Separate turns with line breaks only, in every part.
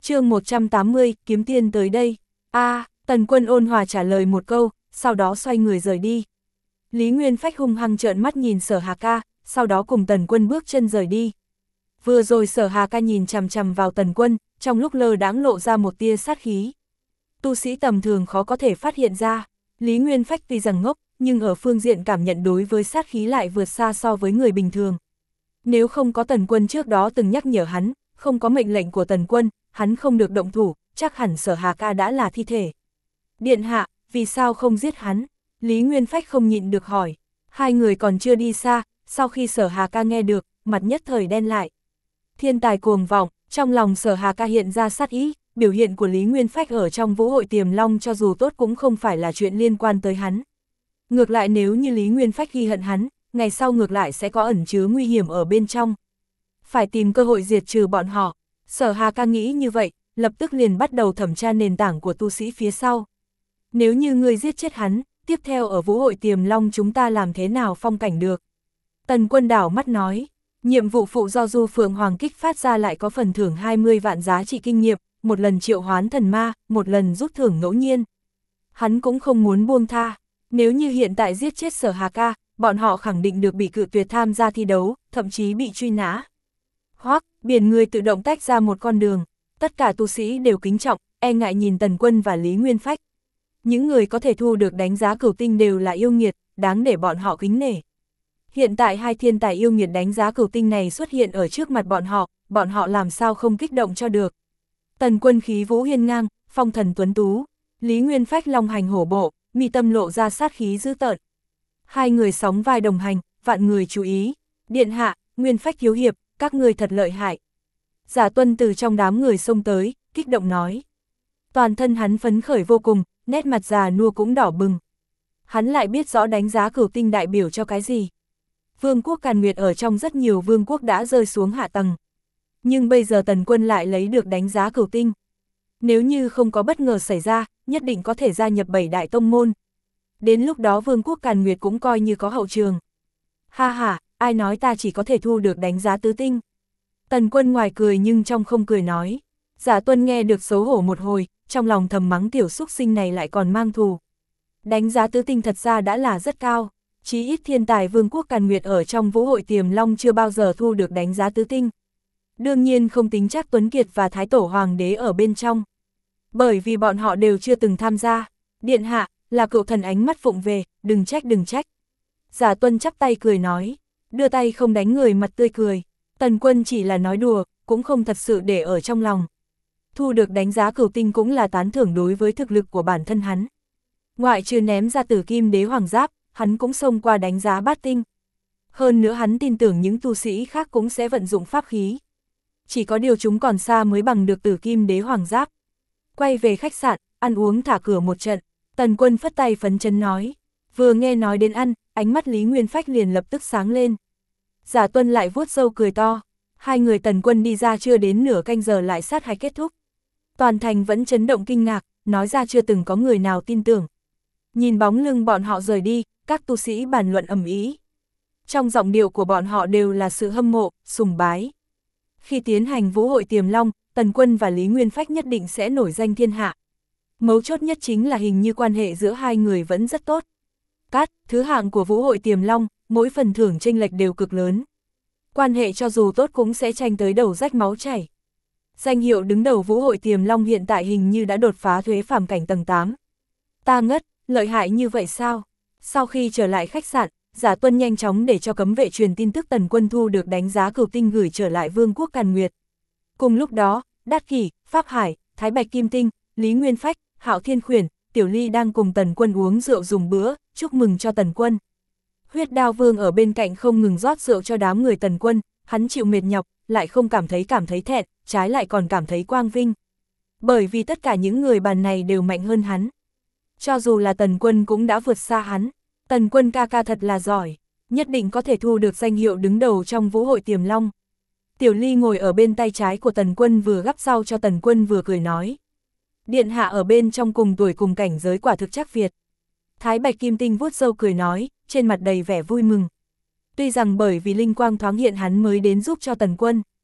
Chương 180, kiếm tiên tới đây. Tần Quân ôn hòa trả lời một câu, sau đó xoay người rời đi. Lý Nguyên Phách hung hăng trợn mắt nhìn Sở Hà Ca, sau đó cùng Tần Quân bước chân rời đi. Vừa rồi Sở Hà Ca nhìn chằm chằm vào Tần Quân, trong lúc lơ đãng lộ ra một tia sát khí. Tu sĩ tầm thường khó có thể phát hiện ra, Lý Nguyên Phách tuy rằng ngốc, nhưng ở phương diện cảm nhận đối với sát khí lại vượt xa so với người bình thường. Nếu không có Tần Quân trước đó từng nhắc nhở hắn, không có mệnh lệnh của Tần Quân, hắn không được động thủ, chắc hẳn Sở Hà Ca đã là thi thể. Điện hạ, vì sao không giết hắn? Lý Nguyên Phách không nhịn được hỏi. Hai người còn chưa đi xa, sau khi Sở Hà Ca nghe được, mặt nhất thời đen lại. Thiên tài cuồng vọng, trong lòng Sở Hà Ca hiện ra sát ý, biểu hiện của Lý Nguyên Phách ở trong vũ hội Tiềm Long cho dù tốt cũng không phải là chuyện liên quan tới hắn. Ngược lại nếu như Lý Nguyên Phách ghi hận hắn, ngày sau ngược lại sẽ có ẩn chứa nguy hiểm ở bên trong. Phải tìm cơ hội diệt trừ bọn họ. Sở Hà Ca nghĩ như vậy, lập tức liền bắt đầu thẩm tra nền tảng của tu sĩ phía sau. Nếu như ngươi giết chết hắn, tiếp theo ở vũ hội Tiềm Long chúng ta làm thế nào phong cảnh được? Tần Quân đảo mắt nói, nhiệm vụ phụ do Du Phượng Hoàng kích phát ra lại có phần thưởng 20 vạn giá trị kinh nghiệm, một lần triệu hoán thần ma, một lần rút thưởng ngẫu nhiên. Hắn cũng không muốn buông tha, nếu như hiện tại giết chết Sở Hà Ca, bọn họ khẳng định được bị cự tuyệt tham gia thi đấu, thậm chí bị truy nã. Hoắc, biển người tự động tách ra một con đường, tất cả tu sĩ đều kính trọng, e ngại nhìn Tần Quân và Lý Nguyên Phách. Những người có thể thu được đánh giá cửu tinh đều là yêu nghiệt, đáng để bọn họ kính nể. Hiện tại hai thiên tài yêu nghiệt đánh giá cửu tinh này xuất hiện ở trước mặt bọn họ làm sao không kích động cho được. Tần Quân khí vũ hiên ngang, phong thần tuấn tú, Lý Nguyên Phách long hành hổ bộ, mi tâm lộ ra sát khí dữ tợn. Hai người sóng vai đồng hành, vạn người chú ý. Điện hạ, Nguyên Phách thiếu hiệp, các người thật lợi hại. Giả Tuân từ trong đám người xông tới, kích động nói. Toàn thân hắn phấn khởi vô cùng, nét mặt già nua cũng đỏ bừng. Hắn lại biết rõ đánh giá cửu tinh đại biểu cho cái gì. Vương quốc Càn Nguyệt ở trong rất nhiều vương quốc đã rơi xuống hạ tầng. Nhưng bây giờ Tần Quân lại lấy được đánh giá cửu tinh. Nếu như không có bất ngờ xảy ra, nhất định có thể gia nhập 7 đại tông môn. Đến lúc đó vương quốc Càn Nguyệt cũng coi như có hậu trường. Ha ha, ai nói ta chỉ có thể thu được đánh giá tứ tinh. Tần Quân ngoài cười nhưng trong không cười nói. Giả Tuân nghe được xấu hổ một hồi, trong lòng thầm mắng tiểu xúc sinh này lại còn mang thù. Đánh giá tứ tinh thật ra đã là rất cao, chí ít thiên tài vương quốc Càn Nguyệt ở trong vũ hội Tiềm Long chưa bao giờ thu được đánh giá tứ tinh. Đương nhiên không tính Trác Tuấn Kiệt và Thái Tổ Hoàng đế ở bên trong. Bởi vì bọn họ đều chưa từng tham gia. Điện hạ, là cựu thần ánh mắt phụng về, đừng trách. Giả Tuân chắp tay cười nói, đưa tay không đánh người mặt tươi cười. Tần Quân chỉ là nói đùa, cũng không thật sự để ở trong lòng. Thu được đánh giá cửu tinh cũng là tán thưởng đối với thực lực của bản thân hắn. Ngoại trừ ném ra Tử Kim Đế Hoàng Giáp, hắn cũng xông qua đánh giá bát tinh. Hơn nữa hắn tin tưởng những tu sĩ khác cũng sẽ vận dụng pháp khí. Chỉ có điều chúng còn xa mới bằng được Tử Kim Đế Hoàng Giáp. Quay về khách sạn, ăn uống thả cửa một trận, Tần Quân phất tay phấn chấn nói. Vừa nghe nói đến ăn, ánh mắt Lý Nguyên Phách liền lập tức sáng lên. Giả Tuân lại vuốt râu cười to. Hai người Tần Quân đi ra chưa đến nửa canh giờ lại sát hạch kết thúc. Toàn thành vẫn chấn động kinh ngạc, nói ra chưa từng có người nào tin tưởng. Nhìn bóng lưng bọn họ rời đi, các tu sĩ bàn luận ầm ĩ. Trong giọng điệu của bọn họ đều là sự hâm mộ, sùng bái. Khi tiến hành vũ hội Tiềm Long, Tần Quân và Lý Nguyên Phách nhất định sẽ nổi danh thiên hạ. Mấu chốt nhất chính là hình như quan hệ giữa hai người vẫn rất tốt. Thứ hạng của vũ hội Tiềm Long, mỗi phần thưởng chênh lệch đều cực lớn. Quan hệ cho dù tốt cũng sẽ tranh tới đầu rách máu chảy. Danh hiệu đứng đầu vũ hội Tiềm Long hiện tại hình như đã đột phá thuế phàm cảnh tầng 8. Ta ngất, lợi hại như vậy sao? Sau khi trở lại khách sạn, Giả Tuân nhanh chóng để cho cấm vệ truyền tin tức Tần Quân thu được đánh giá cửu tinh gửi trở lại Vương quốc Càn Nguyệt. Cùng lúc đó, Đát Kỷ, Pháp Hải, Thái Bạch Kim Tinh, Lý Nguyên Phách, Hạo Thiên Khuyển, Tiểu Ly đang cùng Tần Quân uống rượu dùng bữa, chúc mừng cho Tần Quân. Huyết Đao Vương ở bên cạnh không ngừng rót rượu cho đám người Tần Quân, hắn chịu mệt nhọc, lại không cảm thấy thẹn, trái lại còn cảm thấy quang vinh. Bởi vì tất cả những người bàn này đều mạnh hơn hắn. Cho dù là Tần Quân cũng đã vượt xa hắn. Tần Quân ca ca thật là giỏi, nhất định có thể thu được danh hiệu đứng đầu trong vũ hội Tiềm Long. Tiểu Ly ngồi ở bên tay trái của Tần Quân vừa gắp rau cho Tần Quân vừa cười nói. Điện hạ ở bên trong cùng tuổi cùng cảnh giới quả thực chắc Việt. Thái Bạch Kim Tinh vuốt râu cười nói, trên mặt đầy vẻ vui mừng. Tuy rằng bởi vì linh quang thoáng hiện hắn mới đến giúp cho Tần Quân.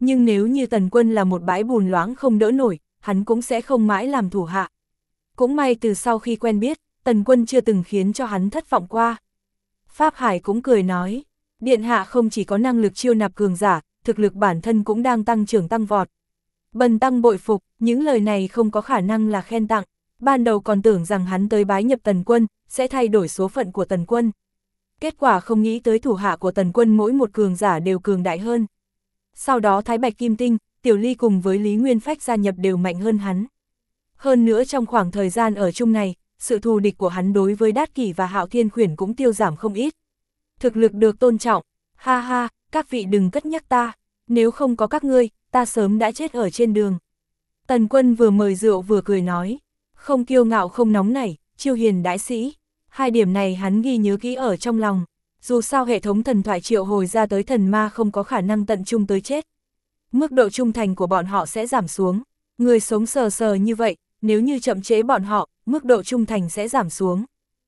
Nhưng nếu như Tần Quân là một bãi bùn loãng không đỡ nổi, hắn cũng sẽ không mãi làm thủ hạ. Cũng may từ sau khi quen biết, Tần Quân chưa từng khiến cho hắn thất vọng qua. Pháp Hải cũng cười nói, điện hạ không chỉ có năng lực chiêu nạp cường giả, thực lực bản thân cũng đang tăng trưởng tăng vọt. Bần tăng bội phục, những lời này không có khả năng là khen tặng, ban đầu còn tưởng rằng hắn tới bái nhập Tần Quân, sẽ thay đổi số phận của Tần Quân. Kết quả không nghĩ tới thủ hạ của Tần Quân mỗi một cường giả đều cường đại hơn. Sau đó Thái Bạch Kim Tinh, Tiểu Ly cùng với Lý Nguyên Phách gia nhập đều mạnh hơn hắn. Hơn nữa trong khoảng thời gian ở chung này, sự thù địch của hắn đối với Đát Kỷ và Hạo Thiên Khuyển cũng tiêu giảm không ít. Thực lực được tôn trọng, ha ha, các vị đừng cất nhắc ta, nếu không có các ngươi, ta sớm đã chết ở trên đường. Tần Quân vừa mời rượu vừa cười nói, không kiêu ngạo không nóng nảy, chiêu hiền đãi sĩ. Hai điểm này hắn ghi nhớ kỹ ở trong lòng, dù sao hệ thống thần thoại triệu hồi ra tới thần ma không có khả năng tận trung tới chết. Mức độ trung thành của bọn họ sẽ giảm xuống, người sống sờ sờ như vậy, nếu như chậm trễ bọn họ, mức độ trung thành sẽ giảm xuống.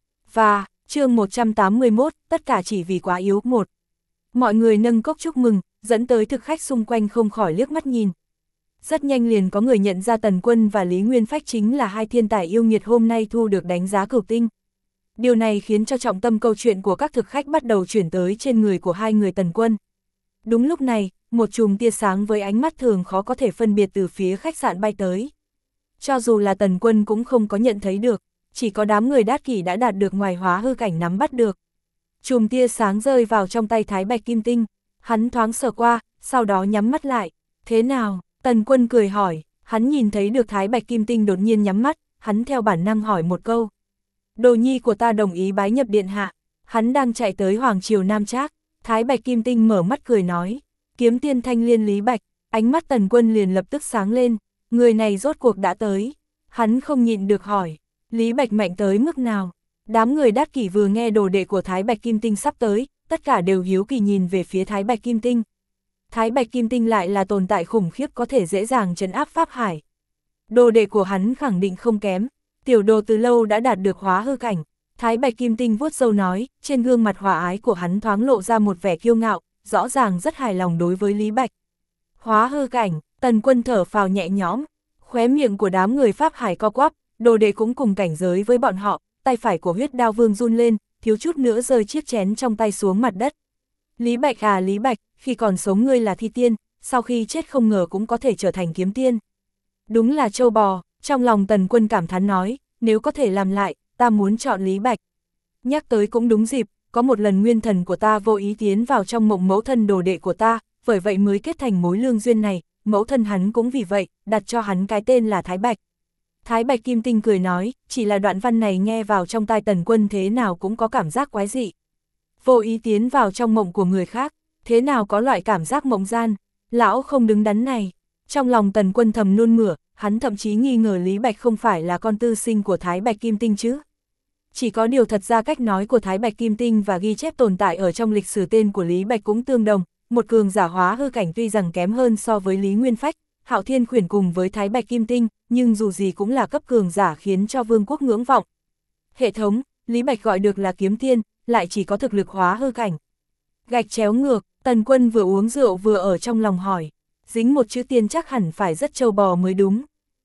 Và, chương 181, tất cả chỉ vì quá yếu một. Mọi người nâng cốc chúc mừng, dẫn tới thực khách xung quanh không khỏi liếc mắt nhìn. Rất nhanh liền có người nhận ra Tần Quân và Lý Nguyên Phách chính là hai thiên tài yêu nghiệt hôm nay thu được đánh giá cửu tinh. Điều này khiến cho trọng tâm câu chuyện của các thực khách bắt đầu chuyển tới trên người của hai người Tần Quân. Đúng lúc này, một chùm tia sáng với ánh mắt thường khó có thể phân biệt từ phía khách sạn bay tới. Cho dù là Tần Quân cũng không có nhận thấy được, chỉ có đám người Đát Kỷ đã đạt được ngoài hóa hư cảnh nắm bắt được. Chùm tia sáng rơi vào trong tay Thái Bạch Kim Tinh, hắn thoáng sờ qua, sau đó nhắm mắt lại. Thế nào? Tần Quân cười hỏi, hắn nhìn thấy được Thái Bạch Kim Tinh đột nhiên nhắm mắt, hắn theo bản năng hỏi một câu. Đồ nhi của ta đồng ý bái nhập điện hạ, hắn đang chạy tới Hoàng Triều Nam Trác. Thái Bạch Kim Tinh mở mắt cười nói, kiếm tiên thanh liên Lý Bạch, ánh mắt Tần Quân liền lập tức sáng lên, người này rốt cuộc đã tới. Hắn không nhịn được hỏi, Lý Bạch mạnh tới mức nào? Đám người Đát Kỷ vừa nghe đồ đệ của Thái Bạch Kim Tinh sắp tới, tất cả đều hiếu kỳ nhìn về phía Thái Bạch Kim Tinh. Thái Bạch Kim Tinh lại là tồn tại khủng khiếp có thể dễ dàng trấn áp Pháp Hải. Đồ đệ của hắn khẳng định không kém, tiểu đồ từ lâu đã đạt được hóa hư cảnh. Thái Bạch Kim Tinh vuốt râu nói, trên gương mặt hòa ái của hắn thoáng lộ ra một vẻ kiêu ngạo, rõ ràng rất hài lòng đối với Lý Bạch. Hóa hư cảnh, Tần Quân thở phào nhẹ nhõm, khóe miệng của đám người Pháp Hải co quắp, đồ đệ cũng cùng cảnh giới với bọn họ, tay phải của Huyết Đao Vương run lên, thiếu chút nữa rơi chiếc chén trong tay xuống mặt đất. Lý Bạch à Lý Bạch, khi còn sống ngươi là thi tiên, sau khi chết không ngờ cũng có thể trở thành kiếm tiên. Đúng là trâu bò, trong lòng Tần Quân cảm thán nói, nếu có thể làm lại, ta muốn chọn Lý Bạch. Nhắc tới cũng đúng dịp, có một lần nguyên thần của ta vô ý tiến vào trong mộng mẫu thân đồ đệ của ta, bởi vậy mới kết thành mối lương duyên này, mẫu thân hắn cũng vì vậy, đặt cho hắn cái tên là Thái Bạch. Thái Bạch Kim Tinh cười nói, chỉ là đoạn văn này nghe vào trong tai Tần Quân thế nào cũng có cảm giác quái dị. Vô ý tiến vào trong mộng của người khác, thế nào có loại cảm giác mộng gian, lão không đứng đắn này. Trong lòng Tần Quân thầm nôn mửa, hắn thậm chí nghi ngờ Lý Bạch không phải là con tư sinh của Thái Bạch Kim Tinh chứ. Chỉ có điều thật ra cách nói của Thái Bạch Kim Tinh và ghi chép tồn tại ở trong lịch sử tên của Lý Bạch cũng tương đồng, một cường giả hóa hư cảnh tuy rằng kém hơn so với Lý Nguyên Phách, Hạo Thiên Khuyển cùng với Thái Bạch Kim Tinh, nhưng dù gì cũng là cấp cường giả khiến cho vương quốc ngưỡng vọng. Hệ thống, Lý Bạch gọi được là kiếm tiên, lại chỉ có thực lực hóa hư cảnh. Gạch chéo ngược, Tần Quân vừa uống rượu vừa ở trong lòng hỏi, dính một chữ tiên chắc hẳn phải rất trâu bò mới đúng.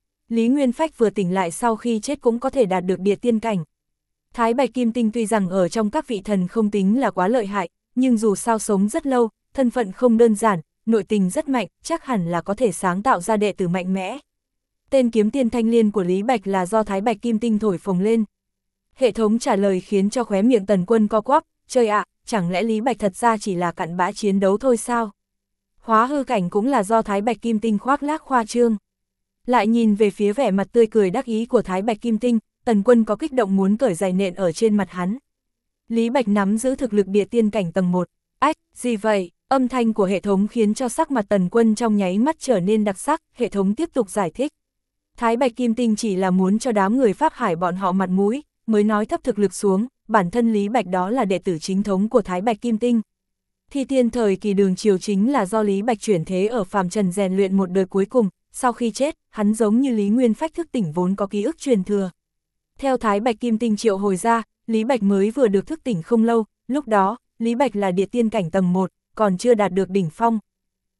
Lý Nguyên Phách vừa tỉnh lại sau khi chết cũng có thể đạt được địa tiên cảnh. Thái Bạch Kim Tinh tuy rằng ở trong các vị thần không tính là quá lợi hại, nhưng dù sao sống rất lâu, thân phận không đơn giản, nội tình rất mạnh, chắc hẳn là có thể sáng tạo ra đệ tử mạnh mẽ. Tên kiếm tiên thanh liên của Lý Bạch là do Thái Bạch Kim Tinh thổi phồng lên. Hệ thống trả lời khiến cho khóe miệng Tần Quân co quắp, trời ạ, chẳng lẽ Lý Bạch thật ra chỉ là cặn bã chiến đấu thôi sao? Hóa hư cảnh cũng là do Thái Bạch Kim Tinh khoác lác khoa trương. Lại nhìn về phía vẻ mặt tươi cười đắc ý của Thái Bạch Kim Tinh, Tần Quân có kích động muốn cởi giày nện ở trên mặt hắn. Lý Bạch nắm giữ thực lực địa tiên cảnh tầng 1. Ách, gì vậy? Âm thanh của hệ thống khiến cho sắc mặt Tần Quân trong nháy mắt trở nên đặc sắc, hệ thống tiếp tục giải thích. Thái Bạch Kim Tinh chỉ là muốn cho đám người Pháp Hải bọn họ mặt mũi, mới nói thấp thực lực xuống, bản thân Lý Bạch đó là đệ tử chính thống của Thái Bạch Kim Tinh. Thi tiên thời kỳ Đường Triều chính là do Lý Bạch chuyển thế ở phàm trần rèn luyện một đời cuối cùng, sau khi chết, hắn giống như Lý Nguyên Phách thức tỉnh vốn có ký ức truyền thừa. Theo Thái Bạch Kim Tinh triệu hồi ra, Lý Bạch mới vừa được thức tỉnh không lâu, lúc đó, Lý Bạch là địa tiên cảnh tầng 1, còn chưa đạt được đỉnh phong.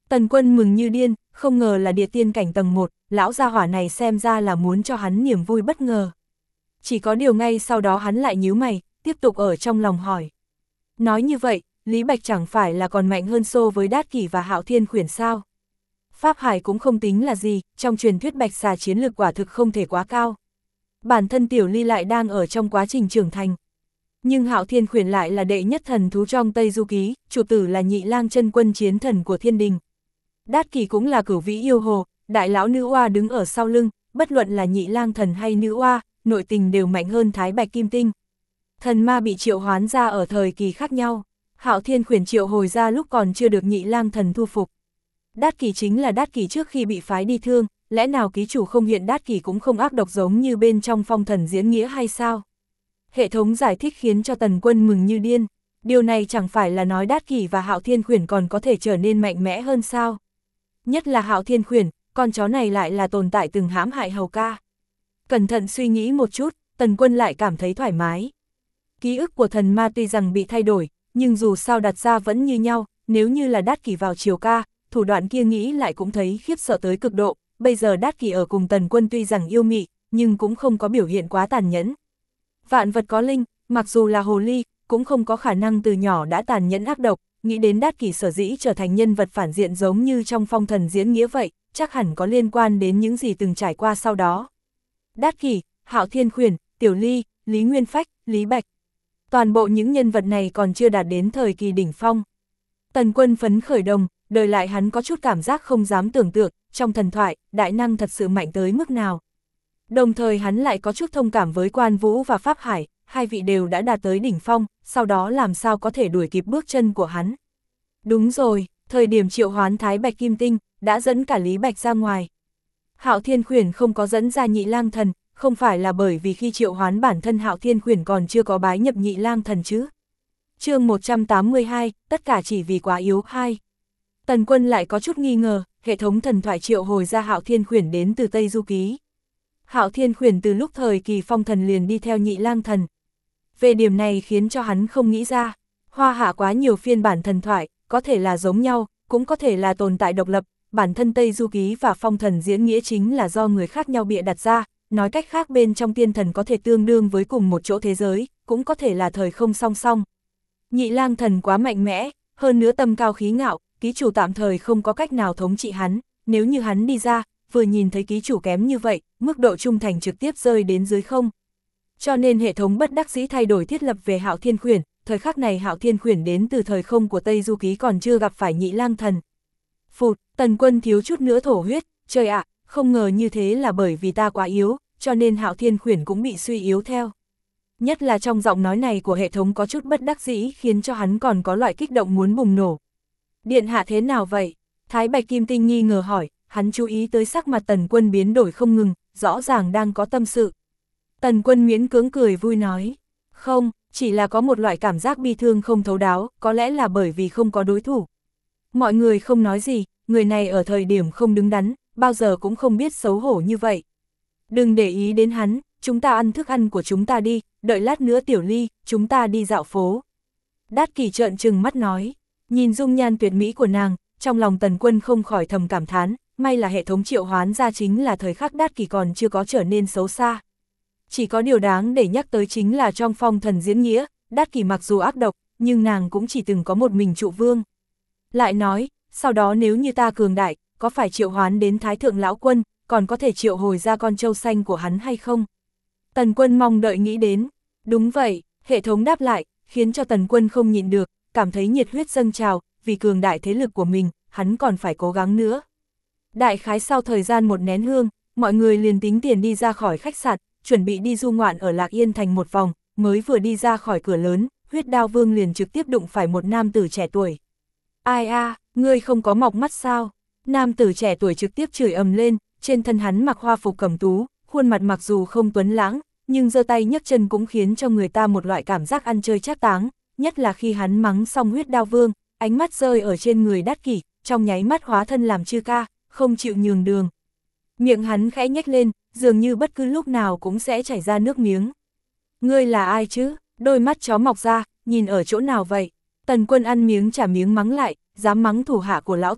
Tần Quân mừng như điên, không ngờ là địa tiên cảnh tầng 1, lão gia hỏa này xem ra là muốn cho hắn niềm vui bất ngờ. Chỉ có điều ngay sau đó hắn lại nhíu mày, tiếp tục ở trong lòng hỏi. Nói như vậy, Lý Bạch chẳng phải là còn mạnh hơn so với Đát Kỷ và Hạo Thiên Khuyển sao? Pháp Hải cũng không tính là gì, trong truyền thuyết Bạch Xà chiến lược quả thực không thể quá cao. Bản thân Tiểu Ly lại đang ở trong quá trình trưởng thành. Nhưng Hạo Thiên Khuyển lại là đệ nhất thần thú trong Tây Du Ký, chủ tử là Nhị Lang chân quân chiến thần của thiên đình. Đát Kỷ cũng là cửu vĩ yêu hồ, đại lão nữ oa đứng ở sau lưng, bất luận là Nhị Lang thần hay nữ oa, nội tình đều mạnh hơn Thái Bạch Kim Tinh. Thần ma bị triệu hoán ra ở thời kỳ khác nhau, Hạo Thiên Khuyển triệu hồi ra lúc còn chưa được Nhị Lang thần thu phục. Đát Kỷ chính là Đát Kỷ trước khi bị phái đi thương, lẽ nào ký chủ không hiện Đát Kỷ cũng không ác độc giống như bên trong Phong Thần Diễn Nghĩa hay sao? Hệ thống giải thích khiến cho Tần Quân mừng như điên, điều này chẳng phải là nói Đát Kỷ và Hạo Thiên Khuyển còn có thể trở nên mạnh mẽ hơn sao? Nhất là Hạo Thiên Khuyển, con chó này lại là tồn tại từng hãm hại hầu ca. Cẩn thận suy nghĩ một chút, Tần Quân lại cảm thấy thoải mái. Ký ức của thần ma tuy rằng bị thay đổi, nhưng dù sao đặt ra vẫn như nhau, nếu như là Đát Kỷ vào triều ca, thủ đoạn kia nghĩ lại cũng thấy khiếp sợ tới cực độ, bây giờ Đát Kỷ ở cùng Tần Quân tuy rằng yêu mị, nhưng cũng không có biểu hiện quá tàn nhẫn. Vạn vật có linh, mặc dù là hồ ly, cũng không có khả năng từ nhỏ đã tàn nhẫn ác độc, nghĩ đến Đát Kỷ sở dĩ trở thành nhân vật phản diện giống như trong Phong Thần Diễn Nghĩa vậy, chắc hẳn có liên quan đến những gì từng trải qua sau đó. Đát Kỷ, Hạo Thiên Khuyển, Tiểu Ly, Lý Nguyên Phách, Lý Bạch. Toàn bộ những nhân vật này còn chưa đạt đến thời kỳ đỉnh phong. Tần Quân phấn khởi đồng, đời lại hắn có chút cảm giác không dám tưởng tượng, trong thần thoại, đại năng thật sự mạnh tới mức nào. Đồng thời hắn lại có chút thông cảm với Quan Vũ và Pháp Hải, hai vị đều đã đạt tới đỉnh phong, sau đó làm sao có thể đuổi kịp bước chân của hắn. Đúng rồi, thời điểm triệu hoán Thái Bạch Kim Tinh, đã dẫn cả Lý Bạch ra ngoài. Hạo Thiên Khuyển không có dẫn ra Nhị Lang thần, không phải là bởi vì khi triệu hoán bản thân Hạo Thiên Khuyển còn chưa có bái nhập Nhị Lang thần chứ. Chương 182, tất cả chỉ vì quá yếu 2. Tần Quân lại có chút nghi ngờ, hệ thống thần thoại triệu hồi ra Hạo Thiên Khuyển đến từ Tây Du Ký. Hạo Thiên Khuyển từ lúc thời kỳ phong thần liền đi theo Nhị Lang thần. Về điểm này khiến cho hắn không nghĩ ra, Hoa Hạ quá nhiều phiên bản thần thoại, có thể là giống nhau, cũng có thể là tồn tại độc lập, bản thân Tây Du Ký và Phong Thần Diễn Nghĩa chính là do người khác nhau bịa đặt ra, nói cách khác bên trong tiên thần có thể tương đương với cùng một chỗ thế giới, cũng có thể là thời không song song. Nhị Lang thần quá mạnh mẽ, hơn nữa tâm cao khí ngạo, ký chủ tạm thời không có cách nào thống trị hắn, nếu như hắn đi ra, vừa nhìn thấy ký chủ kém như vậy, mức độ trung thành trực tiếp rơi đến dưới không. Cho nên hệ thống bất đắc dĩ thay đổi thiết lập về Hạo Thiên Khuyển, thời khắc này Hạo Thiên Khuyển đến từ thời không của Tây Du Ký còn chưa gặp phải Nhị Lang thần. Phụt, Tần Quân thiếu chút nữa thổ huyết, trời ạ, không ngờ như thế là bởi vì ta quá yếu, cho nên Hạo Thiên Khuyển cũng bị suy yếu theo. Nhất là trong giọng nói này của hệ thống có chút bất đắc dĩ khiến cho hắn còn có loại kích động muốn bùng nổ. Điện hạ thế nào vậy? Thái Bạch Kim Tinh nghi ngờ hỏi, hắn chú ý tới sắc mặt Tần Quân biến đổi không ngừng, rõ ràng đang có tâm sự. Tần Quân miễn cưỡng cười vui nói, không, chỉ là có một loại cảm giác bi thương không thấu đáo, có lẽ là bởi vì không có đối thủ. Mọi người không nói gì, người này ở thời điểm không đứng đắn, bao giờ cũng không biết xấu hổ như vậy. Đừng để ý đến hắn, chúng ta ăn thức ăn của chúng ta đi, đợi lát nữa Tiểu Ly, chúng ta đi dạo phố. Đát Kỷ trợn trừng mắt nói, nhìn dung nhan tuyệt mỹ của nàng, trong lòng Tần Quân không khỏi thầm cảm thán, may là hệ thống triệu hoán ra chính là thời khắc Đát Kỷ còn chưa có trở nên xấu xa. Chỉ có điều đáng để nhắc tới chính là trong Phong Thần Diễn Nghĩa, Đát Kỷ mặc dù ác độc, nhưng nàng cũng chỉ từng có một mình trụ vương. Lại nói, sau đó nếu như ta cường đại, có phải triệu hoán đến Thái Thượng Lão Quân, còn có thể triệu hồi ra con trâu xanh của hắn hay không? Tần Quân mong đợi nghĩ đến. Đúng vậy, hệ thống đáp lại, khiến cho Tần Quân không nhịn được, cảm thấy nhiệt huyết dâng trào, vì cường đại thế lực của mình, hắn còn phải cố gắng nữa. Đại khái sau thời gian một nén hương, mọi người liền tính tiền đi ra khỏi khách sạn, chuẩn bị đi du ngoạn ở Lạc Yên thành một vòng, mới vừa đi ra khỏi cửa lớn, Huyết Đao Vương liền trực tiếp đụng phải một nam tử trẻ tuổi. Ai a, ngươi không có mọc mắt sao? Nam tử trẻ tuổi trực tiếp chửi ầm lên, trên thân hắn mặc hoa phục cẩm tú, khuôn mặt mặc dù không tuấn lãng, nhưng giơ tay nhấc chân cũng khiến cho người ta một loại cảm giác ăn chơi trác táng, nhất là khi hắn mắng xong Huyết Đao Vương, ánh mắt rơi ở trên người Đát Kỷ, trong nháy mắt hóa thân làm chư ca, không chịu nhường đường. Miệng hắn khẽ nhếch lên, dường như bất cứ lúc nào cũng sẽ chảy ra nước miếng. Ngươi là ai chứ? Đôi mắt chó mọc ra, nhìn ở chỗ nào vậy? Tần Quân ăn miếng trả miếng mắng lại, dám mắng thủ hạ của lão tử,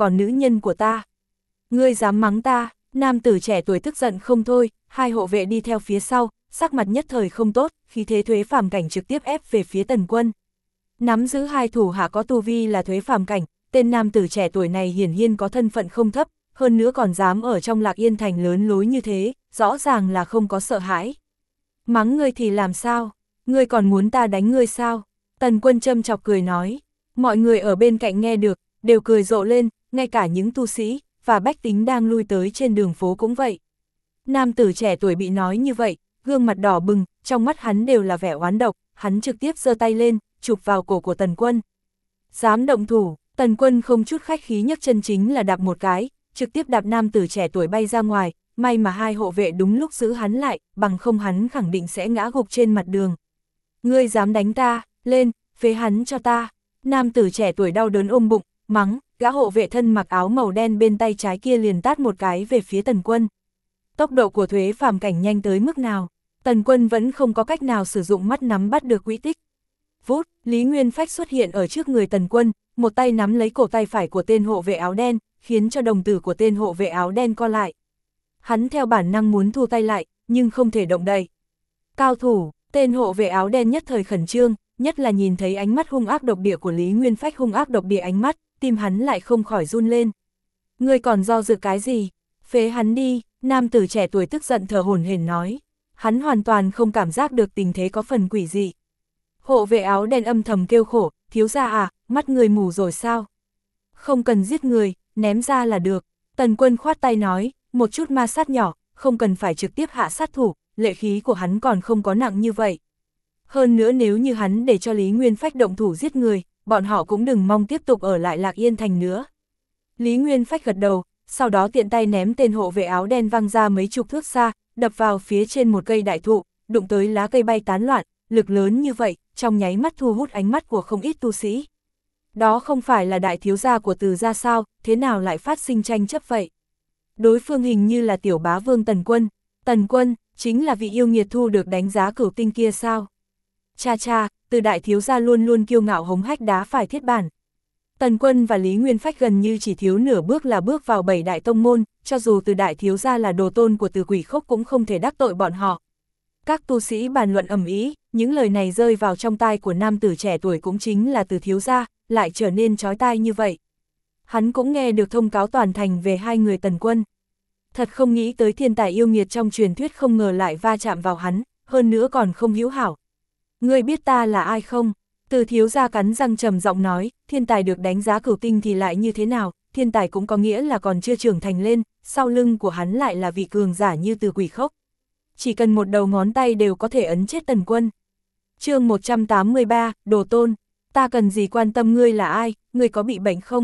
còn nữ nhân của ta. Ngươi dám mắng ta, nam tử trẻ tuổi tức giận không thôi, hai hộ vệ đi theo phía sau, sắc mặt nhất thời không tốt, khí thế Thuế Phàm Cảnh trực tiếp ép về phía Tần Quân. Nắm giữ hai thủ hạ có tu vi là Thuế Phàm Cảnh, tên nam tử trẻ tuổi này hiển nhiên có thân phận không thấp, hơn nữa còn dám ở trong Lạc Yên Thành lớn lối như thế, rõ ràng là không có sợ hãi. Mắng ngươi thì làm sao? Ngươi còn muốn ta đánh ngươi sao? Tần Quân châm chọc cười nói. Mọi người ở bên cạnh nghe được, đều cười rộ lên, ngay cả những tu sĩ và bách tính đang lui tới trên đường phố cũng vậy. Nam tử trẻ tuổi bị nói như vậy, gương mặt đỏ bừng, trong mắt hắn đều là vẻ oán độc, hắn trực tiếp giơ tay lên, chụp vào cổ của Tần Quân. Dám động thủ, Tần Quân không chút khách khí nhấc chân chính là đạp một cái, trực tiếp đạp nam tử trẻ tuổi bay ra ngoài, may mà hai hộ vệ đúng lúc giữ hắn lại, bằng không hắn khẳng định sẽ ngã gục trên mặt đường. Ngươi dám đánh ta, lên, phế hắn cho ta. Nam tử trẻ tuổi đau đớn ôm bụng, mắng, gã hộ vệ thân mặc áo màu đen bên tay trái kia liền tát một cái về phía Tần Quân. Tốc độ của Thuế Phàm Cảnh nhanh tới mức nào, Tần Quân vẫn không có cách nào sử dụng mắt nắm bắt được quỹ tích. Vút, Lý Nguyên Phách xuất hiện ở trước người Tần Quân, một tay nắm lấy cổ tay phải của tên hộ vệ áo đen, khiến cho đồng tử của tên hộ vệ áo đen co lại. Hắn theo bản năng muốn thu tay lại, nhưng không thể động đậy. Cao thủ, tên hộ vệ áo đen nhất thời khẩn trương, nhất là nhìn thấy ánh mắt hung ác độc địa của Lý Nguyên Phách hung ác độc địa ánh mắt, tim hắn lại không khỏi run lên. Ngươi còn do dự cái gì? Phế hắn đi, nam tử trẻ tuổi tức giận thở hổn hển nói. Hắn hoàn toàn không cảm giác được tình thế có phần quỷ dị. Hộ vệ áo đen âm thầm kêu khổ, thiếu gia à, mắt người mù rồi sao? Không cần giết người, ném ra là được. Tần Quân khoát tay nói, một chút ma sát nhỏ, không cần phải trực tiếp hạ sát thủ, lệ khí của hắn còn không có nặng như vậy. Hơn nữa nếu như hắn để cho Lý Nguyên Phách động thủ giết người, bọn họ cũng đừng mong tiếp tục ở lại Lạc Yên Thành nữa. Lý Nguyên Phách gật đầu, sau đó tiện tay ném tên hộ vệ áo đen văng ra mấy chục thước xa, đập vào phía trên một cây đại thụ, đụng tới lá cây bay tán loạn, lực lớn như vậy, trong nháy mắt thu hút ánh mắt của không ít tu sĩ. Đó không phải là đại thiếu gia của Từ gia sao, thế nào lại phát sinh tranh chấp vậy? Đối phương hình như là tiểu bá vương Tần Quân, chính là vị yêu nghiệt thu được đánh giá cửu tinh kia sao? Cha cha, Từ đại thiếu gia luôn luôn kiêu ngạo hống hách đá phải thiết bản. Tần Quân và Lý Nguyên Phách gần như chỉ thiếu nửa bước là bước vào 7 đại tông môn, cho dù Từ đại thiếu gia là đồ tôn của Từ Quỷ Khốc cũng không thể đắc tội bọn họ. Các tu sĩ bàn luận ầm ĩ, những lời này rơi vào trong tai của nam tử trẻ tuổi cũng chính là Từ thiếu gia, lại trở nên chói tai như vậy. Hắn cũng nghe được thông cáo toàn thành về hai người Tần Quân. Thật không nghĩ tới thiên tài yêu nghiệt trong truyền thuyết không ngờ lại va chạm vào hắn, hơn nữa còn không hữu hảo. Ngươi biết ta là ai không? Từ thiếu gia cắn răng trầm giọng nói, thiên tài được đánh giá cửu tinh thì lại như thế nào, thiên tài cũng có nghĩa là còn chưa trưởng thành lên, sau lưng của hắn lại là vị cường giả như Từ Quỷ Khốc. Chỉ cần một đầu ngón tay đều có thể ấn chết Tần Quân. Chương 183, đồ tôn, ta cần gì quan tâm ngươi là ai, ngươi có bị bệnh không?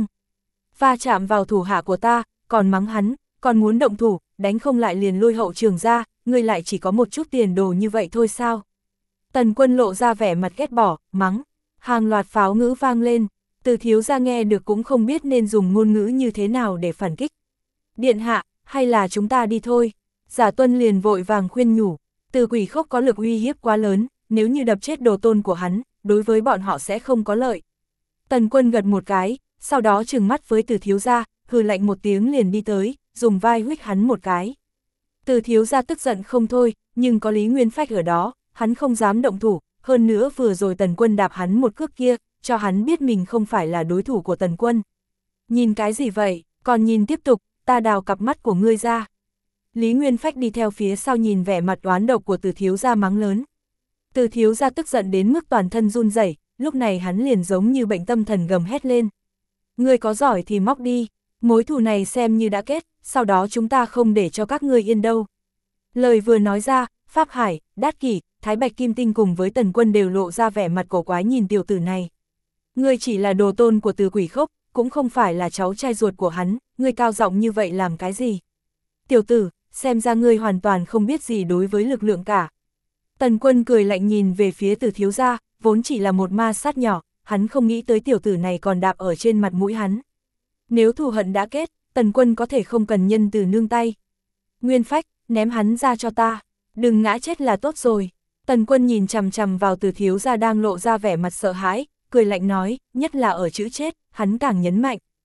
Va chạm vào thủ hạ của ta, còn mắng hắn, còn muốn động thủ, đánh không lại liền lôi hậu trường ra, ngươi lại chỉ có một chút tiền đồ như vậy thôi sao? Tần Quân lộ ra vẻ mặt ghét bỏ, mắng, hàng loạt pháo ngữ vang lên, Từ thiếu gia nghe được cũng không biết nên dùng ngôn ngữ như thế nào để phản kích. Điện hạ, hay là chúng ta đi thôi? Giả Tuân liền vội vàng khuyên nhủ, Từ Quỷ Khốc có lực uy hiếp quá lớn, nếu như đập chết đồ tôn của hắn, đối với bọn họ sẽ không có lợi. Tần Quân gật một cái, sau đó trừng mắt với Từ thiếu gia, hừ lạnh một tiếng liền đi tới, dùng vai huých hắn một cái. Từ thiếu gia tức giận không thôi, nhưng có Lý Nguyên Phách ở đó, hắn không dám động thủ, hơn nữa vừa rồi Tần Quân đạp hắn một cước kia, cho hắn biết mình không phải là đối thủ của Tần Quân. Nhìn cái gì vậy, còn nhìn tiếp tục, ta đào cặp mắt của ngươi ra. Lý Nguyên Phách đi theo phía sau nhìn vẻ mặt oán độc của Từ thiếu gia mắng lớn. Từ thiếu gia tức giận đến mức toàn thân run rẩy, lúc này hắn liền giống như bệnh tâm thần gầm hét lên. Ngươi có giỏi thì móc đi, mối thù này xem như đã kết, sau đó chúng ta không để cho các ngươi yên đâu. Lời vừa nói ra, Pháp Hải, Đát Kỷ, Thái Bạch Kim Tinh cùng với Tần Quân đều lộ ra vẻ mặt cổ quái nhìn tiểu tử này. Ngươi chỉ là đồ tôn của Từ Quỷ Khốc, cũng không phải là cháu trai ruột của hắn, ngươi cao giọng như vậy làm cái gì? Tiểu tử, xem ra ngươi hoàn toàn không biết gì đối với lực lượng cả. Tần Quân cười lạnh nhìn về phía Từ thiếu gia, vốn chỉ là một ma sát nhỏ, hắn không nghĩ tới tiểu tử này còn đạp ở trên mặt mũi hắn. Nếu thù hận đã kết, Tần Quân có thể không cần nhân từ nương tay. Nguyên Phách, ném hắn ra cho ta, đừng ngã chết là tốt rồi. Tần Quân nhìn chằm chằm vào Từ thiếu gia đang lộ ra vẻ mặt sợ hãi, cười lạnh nói, nhất là ở chữ chết, hắn càng nhấn mạnh.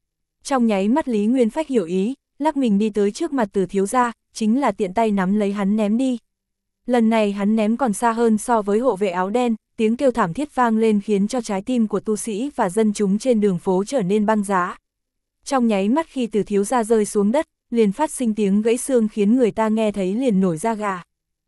Trong nháy mắt Lý Nguyên Phách hiểu ý, lắc mình đi tới trước mặt Từ thiếu gia, chính là tiện tay nắm lấy hắn ném đi. Lần này hắn ném còn xa hơn so với hộ vệ áo đen, tiếng kêu thảm thiết vang lên khiến cho trái tim của tu sĩ và dân chúng trên đường phố trở nên băng giá. Trong nháy mắt khi Từ thiếu gia rơi xuống đất, liền phát sinh tiếng gãy xương khiến người ta nghe thấy liền nổi da gà.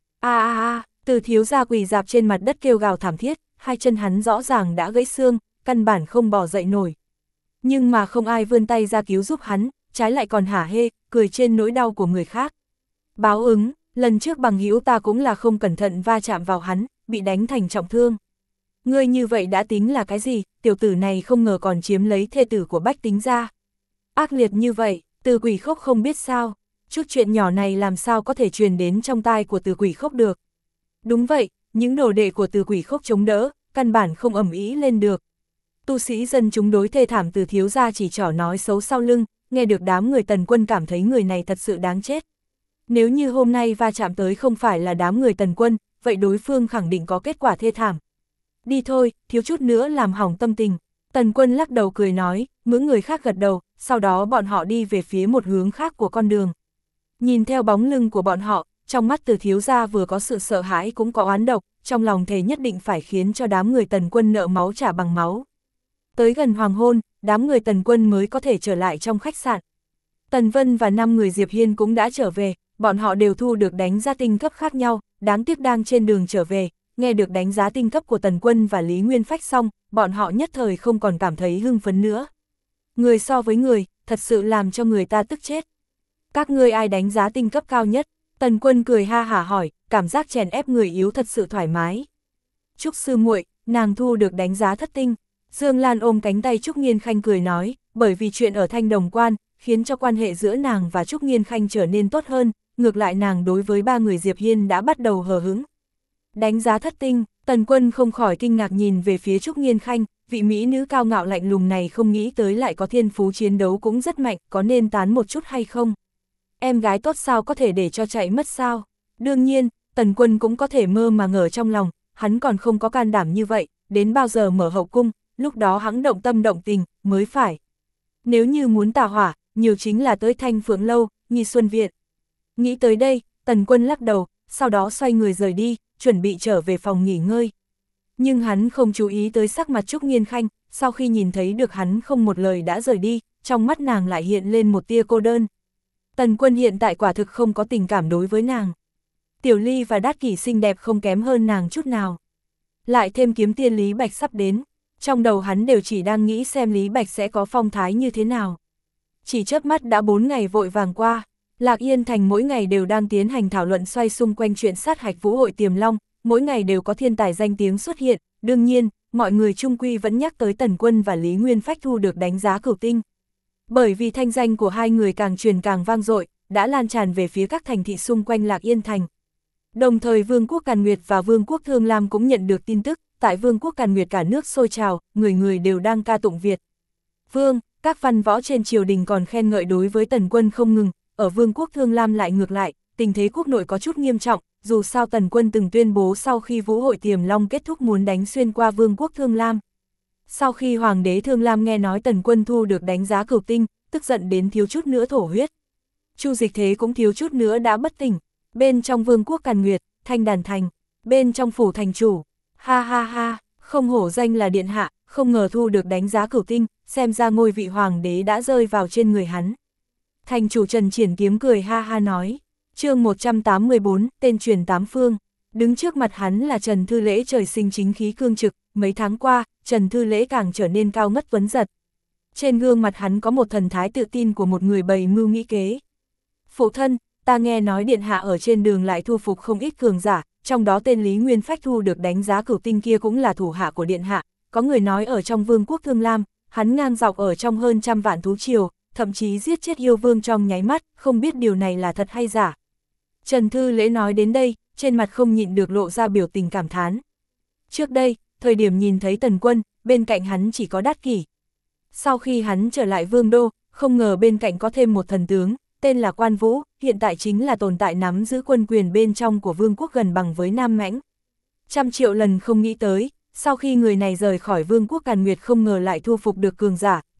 Từ thiếu gia quỳ rạp trên mặt đất kêu gào thảm thiết, hai chân hắn rõ ràng đã gãy xương, căn bản không bò dậy nổi. Nhưng mà không ai vươn tay ra cứu giúp hắn, trái lại còn hả hê, cười trên nỗi đau của người khác. Báo ứng, lần trước bằng hữu ta cũng là không cẩn thận va chạm vào hắn, bị đánh thành trọng thương. Ngươi như vậy đã tính là cái gì, tiểu tử này không ngờ còn chiếm lấy thê tử của Bách Tính ra. Ác liệt như vậy, Từ Quỷ Khốc không biết sao, chút chuyện nhỏ này làm sao có thể truyền đến trong tai của Từ Quỷ Khốc được. Đúng vậy, những đồ đệ của Từ Quỷ Khốc chống đỡ, căn bản không ầm ĩ lên được. Tu sĩ dân chúng đối thê thảm Từ thiếu gia chỉ trỏ nói xấu sau lưng, nghe được đám người Tần Quân cảm thấy người này thật sự đáng chết. Nếu như hôm nay va chạm tới không phải là đám người Tần Quân, vậy đối phương khẳng định có kết quả thê thảm. Đi thôi, thiếu chút nữa làm hỏng tâm tình. Tần Quân lắc đầu cười nói, những người khác gật đầu, sau đó bọn họ đi về phía một hướng khác của con đường. Nhìn theo bóng lưng của bọn họ, trong mắt Từ thiếu gia vừa có sự sợ hãi cũng có oán độc, trong lòng thề nhất định phải khiến cho đám người Tần Quân nợ máu trả bằng máu. Tới gần hoàng hôn, đám người Tần Quân mới có thể trở lại trong khách sạn. Tần Vân và 5 người Diệp Hiên cũng đã trở về, bọn họ đều thu được đánh giá tinh cấp khác nhau, đáng tiếc đang trên đường trở về, nghe được đánh giá tinh cấp của Tần Quân và Lý Nguyên Phách xong, bọn họ nhất thời không còn cảm thấy hưng phấn nữa. Người so với người, thật sự làm cho người ta tức chết. Các ngươi ai đánh giá tinh cấp cao nhất? Tần Quân cười ha hả hỏi, cảm giác chèn ép người yếu thật sự thoải mái. Trúc sư muội, nàng thu được đánh giá thất tinh. Dương Lan ôm cánh tay Trúc Nghiên Khanh cười nói, bởi vì chuyện ở Thanh Đồng Quan, khiến cho quan hệ giữa nàng và Trúc Nghiên Khanh trở nên tốt hơn, ngược lại nàng đối với 3 người Diệp Hiên đã bắt đầu hờ hững. Đánh giá thất tinh, Tần Quân không khỏi kinh ngạc nhìn về phía Trúc Nghiên Khanh, vị mỹ nữ cao ngạo lạnh lùng này không nghĩ tới lại có thiên phú chiến đấu cũng rất mạnh, có nên tán một chút hay không? Em gái tốt sao có thể để cho chạy mất sao? Đương nhiên, Tần Quân cũng có thể mơ mà ngờ trong lòng, hắn còn không có can đảm như vậy, đến bao giờ mở hậu cung, lúc đó hắn động tâm động tình, mới phải. Nếu như muốn tà hỏa, nhiều chính là tới Thanh Phượng Lâu, Nghi Xuân Viện. Nghĩ tới đây, Tần Quân lắc đầu, sau đó xoay người rời đi, chuẩn bị trở về phòng nghỉ ngơi. Nhưng hắn không chú ý tới sắc mặt Trúc Nghiên Khanh, sau khi nhìn thấy được hắn không một lời đã rời đi, trong mắt nàng lại hiện lên một tia cô đơn. Tần Quân hiện tại quả thực không có tình cảm đối với nàng. Tiểu Ly và Đát Kỷ xinh đẹp không kém hơn nàng chút nào. Lại thêm kiếm tiên Lý Bạch sắp đến, trong đầu hắn đều chỉ đang nghĩ xem Lý Bạch sẽ có phong thái như thế nào. Chỉ chớp mắt đã 4 ngày vội vàng qua, Lạc Yên Thành mỗi ngày đều đang tiến hành thảo luận xoay xung quanh chuyện sát hạch Vũ hội Tiềm Long, mỗi ngày đều có thiên tài danh tiếng xuất hiện, đương nhiên, mọi người chung quy vẫn nhắc tới Tần Quân và Lý Nguyên Phách thu được đánh giá cửu tinh. Bởi vì thanh danh của hai người càng truyền càng vang dội, đã lan tràn về phía các thành thị xung quanh Lạc Yên Thành. Đồng thời Vương quốc Càn Nguyệt và Vương quốc Thương Lam cũng nhận được tin tức, tại Vương quốc Càn Nguyệt cả nước sôi trào, người người đều đang ca tụng Việt. Vương, các văn võ trên triều đình còn khen ngợi đối với Tần Quân không ngừng, ở Vương quốc Thương Lam lại ngược lại, tình thế quốc nội có chút nghiêm trọng, dù sao Tần Quân từng tuyên bố sau khi Vũ hội Tiềm Long kết thúc muốn đánh xuyên qua Vương quốc Thương Lam. Sau khi Hoàng đế Thương Lam nghe nói Tần Quân thu được đánh giá cửu tinh, tức giận đến thiếu chút nữa thổ huyết. Chu Dịch Thế cũng thiếu chút nữa đã bất tỉnh. Bên trong Vương quốc Càn Nguyệt, Thanh Đàn Thành, bên trong phủ thành chủ, ha ha ha, không hổ danh là điện hạ, không ngờ thu được đánh giá cửu tinh, xem ra ngôi vị hoàng đế đã rơi vào trên người hắn. Thành chủ Trần Triển Kiếm cười ha ha nói, chương 184, tên truyền tám phương, đứng trước mặt hắn là Trần Thư Lễ trời sinh chính khí cương trực, mấy tháng qua, Trần Thư Lễ càng trở nên cao ngất tuấn giật. Trên gương mặt hắn có một thần thái tự tin của một người bày mưu nghĩ kế. Phụ thân, ta nghe nói điện hạ ở trên đường lại thu phục không ít cường giả, trong đó tên Lý Nguyên Phách thu được đánh giá cửu tinh kia cũng là thủ hạ của điện hạ, có người nói ở trong Vương quốc Thương Lam, hắn ngang dọc ở trong hơn 100 vạn thú triều, thậm chí giết chết yêu vương trong nháy mắt, không biết điều này là thật hay giả. Trần Thư Lễ nói đến đây, trên mặt không nhịn được lộ ra biểu tình cảm thán. Trước đây, thời điểm nhìn thấy Tần Quân, bên cạnh hắn chỉ có Đát Kỷ. Sau khi hắn trở lại Vương đô, không ngờ bên cạnh có thêm một thần tướng, tên là Quan Vũ, hiện tại chính là tồn tại nắm giữ quân quyền bên trong của Vương quốc gần bằng với Nam Mãnh. 100 triệu lần không nghĩ tới, sau khi người này rời khỏi Vương quốc Càn Nguyệt không ngờ lại thu phục được cường giả,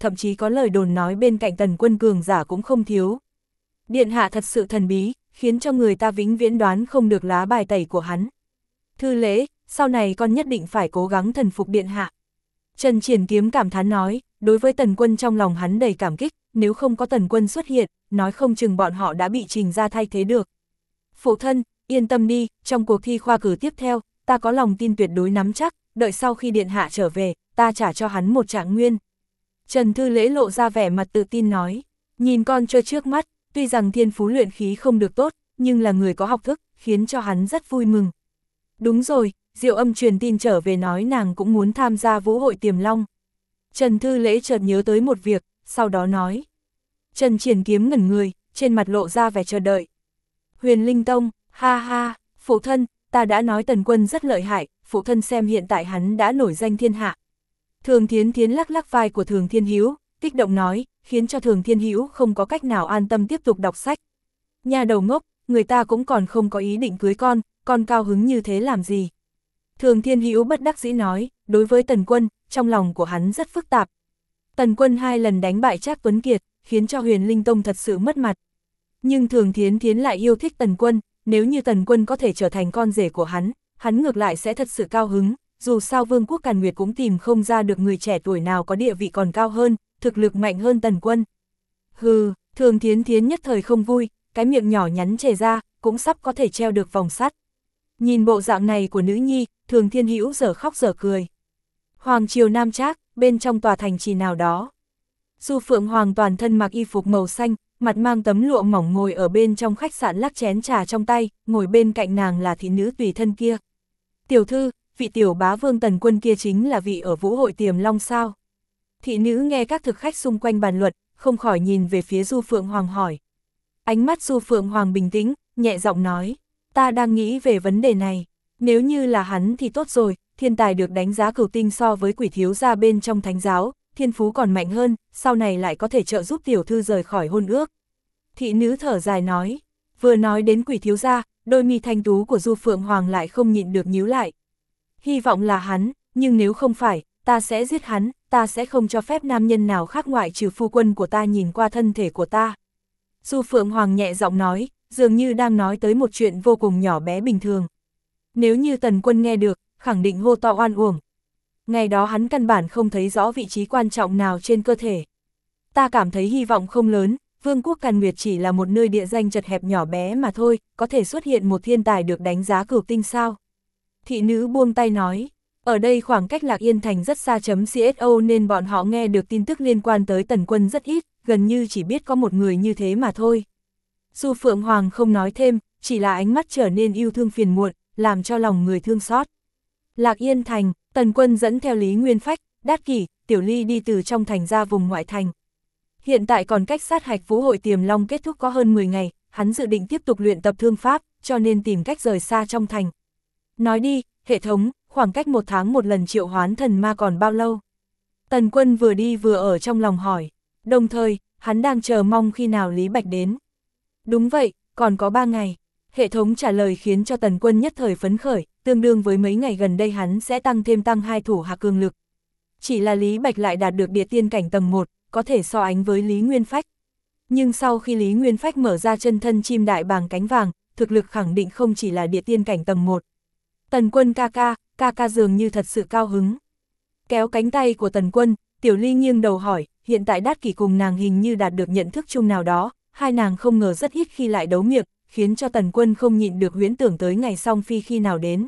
thậm chí có lời đồn nói bên cạnh Tần Quân cường giả cũng không thiếu. Điện hạ thật sự thần bí, khiến cho người ta vĩnh viễn đoán không được lá bài tẩy của hắn. Thư lễ, sau này con nhất định phải cố gắng thần phục điện hạ. Trần Triển Kiếm cảm thán nói, đối với Tần Quân trong lòng hắn đầy cảm kích, nếu không có Tần Quân xuất hiện, nói không chừng bọn họ đã bị Trình ra thay thế được. Phụ thân, yên tâm đi, trong cuộc thi khoa cử tiếp theo, ta có lòng tin tuyệt đối nắm chắc, đợi sau khi điện hạ trở về, ta trả cho hắn một trạng nguyên. Trần Thư Lễ lộ ra vẻ mặt tự tin nói, nhìn con trôi trước mắt, tuy rằng thiên phú luyện khí không được tốt, nhưng là người có học thức, khiến cho hắn rất vui mừng. Đúng rồi, Diệu Âm truyền tin trở về nói nàng cũng muốn tham gia vũ hội Tiềm Long. Trần Thư Lễ chợt nhớ tới một việc, sau đó nói. Trần Triển Kiếm ngẩn người, trên mặt lộ ra vẻ chờ đợi. Huyền Linh Tông, ha ha, phụ thân, ta đã nói Tần Quân rất lợi hại, phụ thân xem hiện tại hắn đã nổi danh thiên hạ. Thường Thiến Thiến lắc lắc vai của Thường Thiên Hữu, kích động nói, khiến cho Thường Thiên Hữu không có cách nào an tâm tiếp tục đọc sách. Nhà đầu ngốc, người ta cũng còn không có ý định cưới con cao hứng như thế làm gì? Thường Thiên Hữu bất đắc dĩ nói, đối với Tần Quân, trong lòng của hắn rất phức tạp. Tần Quân 2 lần đánh bại Trác Tuấn Kiệt, khiến cho Huyền Linh Tông thật sự mất mặt. Nhưng Thường Thiến Thiến lại yêu thích Tần Quân, nếu như Tần Quân có thể trở thành con rể của hắn ngược lại sẽ thật sự cao hứng, dù sao Vương quốc Càn Nguyệt cũng tìm không ra được người trẻ tuổi nào có địa vị còn cao hơn, thực lực mạnh hơn Tần Quân. Hừ, Thường Thiến Thiến nhất thời không vui, cái miệng nhỏ nhắn chề ra, cũng sắp có thể treo được vòng sắt. Nhìn bộ dạng này của nữ nhi, Thường Thiên Hữu dở khóc dở cười. Hoàng triều Nam Trác, bên trong tòa thành trì nào đó. Du Phượng Hoàng toàn thân mặc y phục màu xanh, mặt mang tấm lụa mỏng ngồi ở bên trong khách sạn lắc chén trà trong tay, ngồi bên cạnh nàng là thị nữ tùy thân kia. Tiểu thư, vị tiểu bá vương Tần Quân kia chính là vị ở vũ hội Tiềm Long sao? Thị nữ nghe các thực khách xung quanh bàn luận, không khỏi nhìn về phía Du Phượng Hoàng hỏi. Ánh mắt Du Phượng Hoàng bình tĩnh, nhẹ giọng nói, ta đang nghĩ về vấn đề này, nếu như là hắn thì tốt rồi, thiên tài được đánh giá cửu tinh so với quỷ thiếu gia bên trong thánh giáo, thiên phú còn mạnh hơn, sau này lại có thể trợ giúp tiểu thư rời khỏi hôn ước. Thị nữ thở dài nói, vừa nói đến quỷ thiếu gia, đôi mi thanh tú của Du Phượng Hoàng lại không nhịn được nhíu lại. Hy vọng là hắn, nhưng nếu không phải, ta sẽ giết hắn, ta sẽ không cho phép nam nhân nào khác ngoại trừ phu quân của ta nhìn qua thân thể của ta. Du Phượng Hoàng nhẹ giọng nói, dường như đang nói tới một chuyện vô cùng nhỏ bé bình thường. Nếu như Tần Quân nghe được, khẳng định hô to oan uổng. Ngày đó hắn căn bản không thấy rõ vị trí quan trọng nào trên cơ thể. Ta cảm thấy hy vọng không lớn, Vương quốc Càn Nguyệt chỉ là một nơi địa danh chật hẹp nhỏ bé mà thôi, có thể xuất hiện một thiên tài được đánh giá cửu tinh sao. Thị nữ buông tay nói, ở đây khoảng cách Lạc Yên Thành rất xa .co nên bọn họ nghe được tin tức liên quan tới Tần Quân rất ít, gần như chỉ biết có một người như thế mà thôi. Du Phượng Hoàng không nói thêm, chỉ là ánh mắt trở nên yêu thương phiền muộn, làm cho lòng người thương xót. Lạc Yên Thành, Tần Quân dẫn theo Lý Nguyên Phách, Đát Kỷ, Tiểu Ly đi từ trong thành ra vùng ngoại thành. Hiện tại còn cách sát hạch vũ hội Tiềm Long kết thúc có hơn 10 ngày, hắn dự định tiếp tục luyện tập thương pháp, cho nên tìm cách rời xa trong thành. Nói đi, hệ thống, khoảng cách 1 tháng một lần triệu hoán thần ma còn bao lâu? Tần Quân vừa đi vừa ở trong lòng hỏi, đồng thời, hắn đang chờ mong khi nào Lý Bạch đến. Đúng vậy, còn có 3 ngày. Hệ thống trả lời khiến cho Tần Quân nhất thời phấn khởi, tương đương với mấy ngày gần đây hắn sẽ tăng 2 thủ hạ cường lực. Chỉ là Lý Bạch lại đạt được địa tiên cảnh tầng 1, có thể so ánh với Lý Nguyên Phách. Nhưng sau khi Lý Nguyên Phách mở ra chân thân chim đại bàng cánh vàng, thực lực khẳng định không chỉ là địa tiên cảnh tầng 1. Tần Quân ca ca dường như thật sự cao hứng. Kéo cánh tay của Tần Quân, Tiểu Ly nghiêng đầu hỏi, hiện tại Đát Kỷ cùng nàng hình như đạt được nhận thức chung nào đó, hai nàng không ngờ rất ít khi lại đấu miệng, khiến cho Tần Quân không nhịn được huyễn tưởng tới ngày song phi khi nào đến.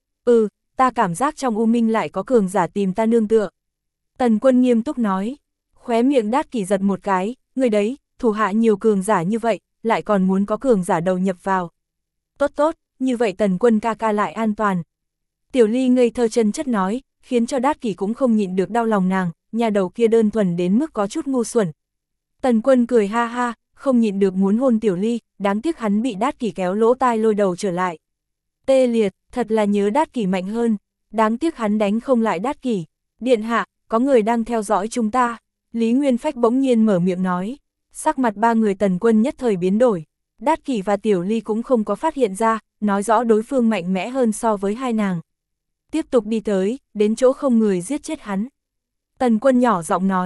Ta cảm giác trong U Minh lại có cường giả tìm ta nương tựa. Tần Quân nghiêm túc nói, khóe miệng Đát Kỷ giật một cái, người đấy, thủ hạ nhiều cường giả như vậy, lại còn muốn có cường giả đầu nhập vào. Tốt, như vậy Tần Quân ca ca lại an toàn. Tiểu Ly ngây thơ chân chất nói, khiến cho Đát Kỷ cũng không nhịn được đau lòng nàng, nhà đầu kia đơn thuần đến mức có chút ngu xuẩn. Tần Quân cười ha ha, không nhịn được muốn hôn Tiểu Ly, đáng tiếc hắn bị Đát Kỷ kéo lỗ tai lôi đầu trở lại. Tê liệt, thật là nhớ Đát Kỷ mạnh hơn, đáng tiếc hắn đánh không lại Đát Kỷ. Điện hạ, có người đang theo dõi chúng ta. Lý Nguyên Phách bỗng nhiên mở miệng nói, sắc mặt 3 người Tần Quân nhất thời biến đổi. Đát Kỷ và Tiểu Ly cũng không có phát hiện ra, nói rõ đối phương mạnh mẽ hơn so với hai nàng. Tiếp tục đi tới, đến chỗ không người giết chết hắn. Tần Quân nhỏ giọng nói,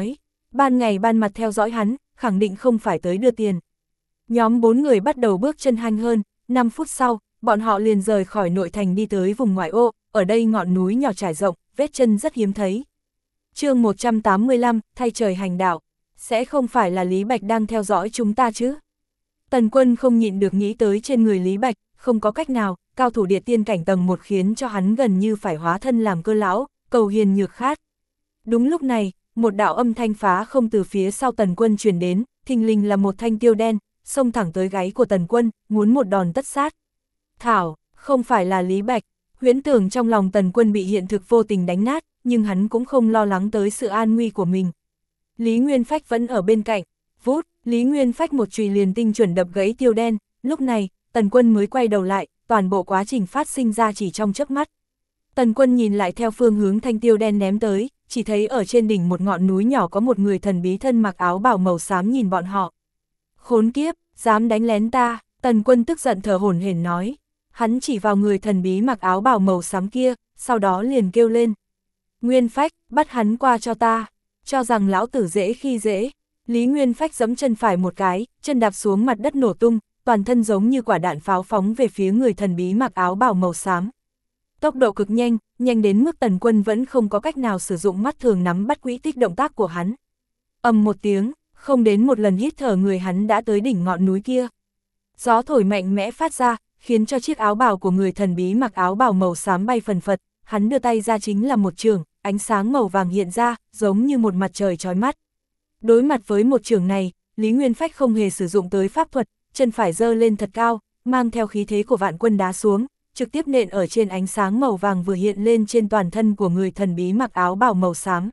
ban ngày ban mặt theo dõi hắn, khẳng định không phải tới đưa tiền. Nhóm 4 người bắt đầu bước chân nhanh hơn, 5 phút sau, bọn họ liền rời khỏi nội thành đi tới vùng ngoại ô, ở đây ngọn núi nhỏ trải rộng, vết chân rất hiếm thấy. chương 185, thay trời hành đạo, sẽ không phải là Lý Bạch đang theo dõi chúng ta chứ? Tần Quân không nhịn được nghĩ tới trên người Lý Bạch, không có cách nào, cao thủ địa tiên cảnh tầng 1 khiến cho hắn gần như phải hóa thân làm cơ lão, cầu hiền nhược khát. Đúng lúc này, một đạo âm thanh phá không từ phía sau Tần Quân truyền đến, thình lình là một thanh tiêu đen, xông thẳng tới gáy của Tần Quân, muốn một đòn tất sát. Thảo, không phải là Lý Bạch, huyễn tưởng trong lòng Tần Quân bị hiện thực vô tình đánh nát, nhưng hắn cũng không lo lắng tới sự an nguy của mình. Lý Nguyên Phách vẫn ở bên cạnh, vút, Lý Nguyên Phách một chùy liền tinh chuẩn đập gãy tiêu đen, lúc này, Tần Quân mới quay đầu lại, toàn bộ quá trình phát sinh ra chỉ trong chớp mắt. Tần Quân nhìn lại theo phương hướng thanh tiêu đen ném tới, chỉ thấy ở trên đỉnh một ngọn núi nhỏ có một người thần bí thân mặc áo bào màu xám nhìn bọn họ. Khốn kiếp, dám đánh lén ta, Tần Quân tức giận thở hổn hển nói. Hắn chỉ vào người thần bí mặc áo bào màu xám kia, sau đó liền kêu lên. Nguyên Phách, bắt hắn qua cho ta, cho rằng lão tử dễ khi dễ. Lý Nguyên Phách giẫm chân phải một cái, chân đạp xuống mặt đất nổ tung, toàn thân giống như quả đạn pháo phóng về phía người thần bí mặc áo bào màu xám. Tốc độ cực nhanh, nhanh đến mức Tần Quân vẫn không có cách nào sử dụng mắt thường nắm bắt quỹ tích động tác của hắn. Ầm một tiếng, không đến một lần hít thở người hắn đã tới đỉnh ngọn núi kia. Gió thổi mạnh mẽ phát ra, khiến cho chiếc áo bào của người thần bí mặc áo bào màu xám bay phần phật, hắn đưa tay ra chính là một chưởng, ánh sáng màu vàng hiện ra, giống như một mặt trời chói mắt. Đối mặt với một chưởng này, Lý Nguyên Phách không hề sử dụng tới pháp thuật, chân phải giơ lên thật cao, mang theo khí thế của vạn quân đá xuống, trực tiếp nện ở trên ánh sáng màu vàng vừa hiện lên trên toàn thân của người thần bí mặc áo bào màu xám.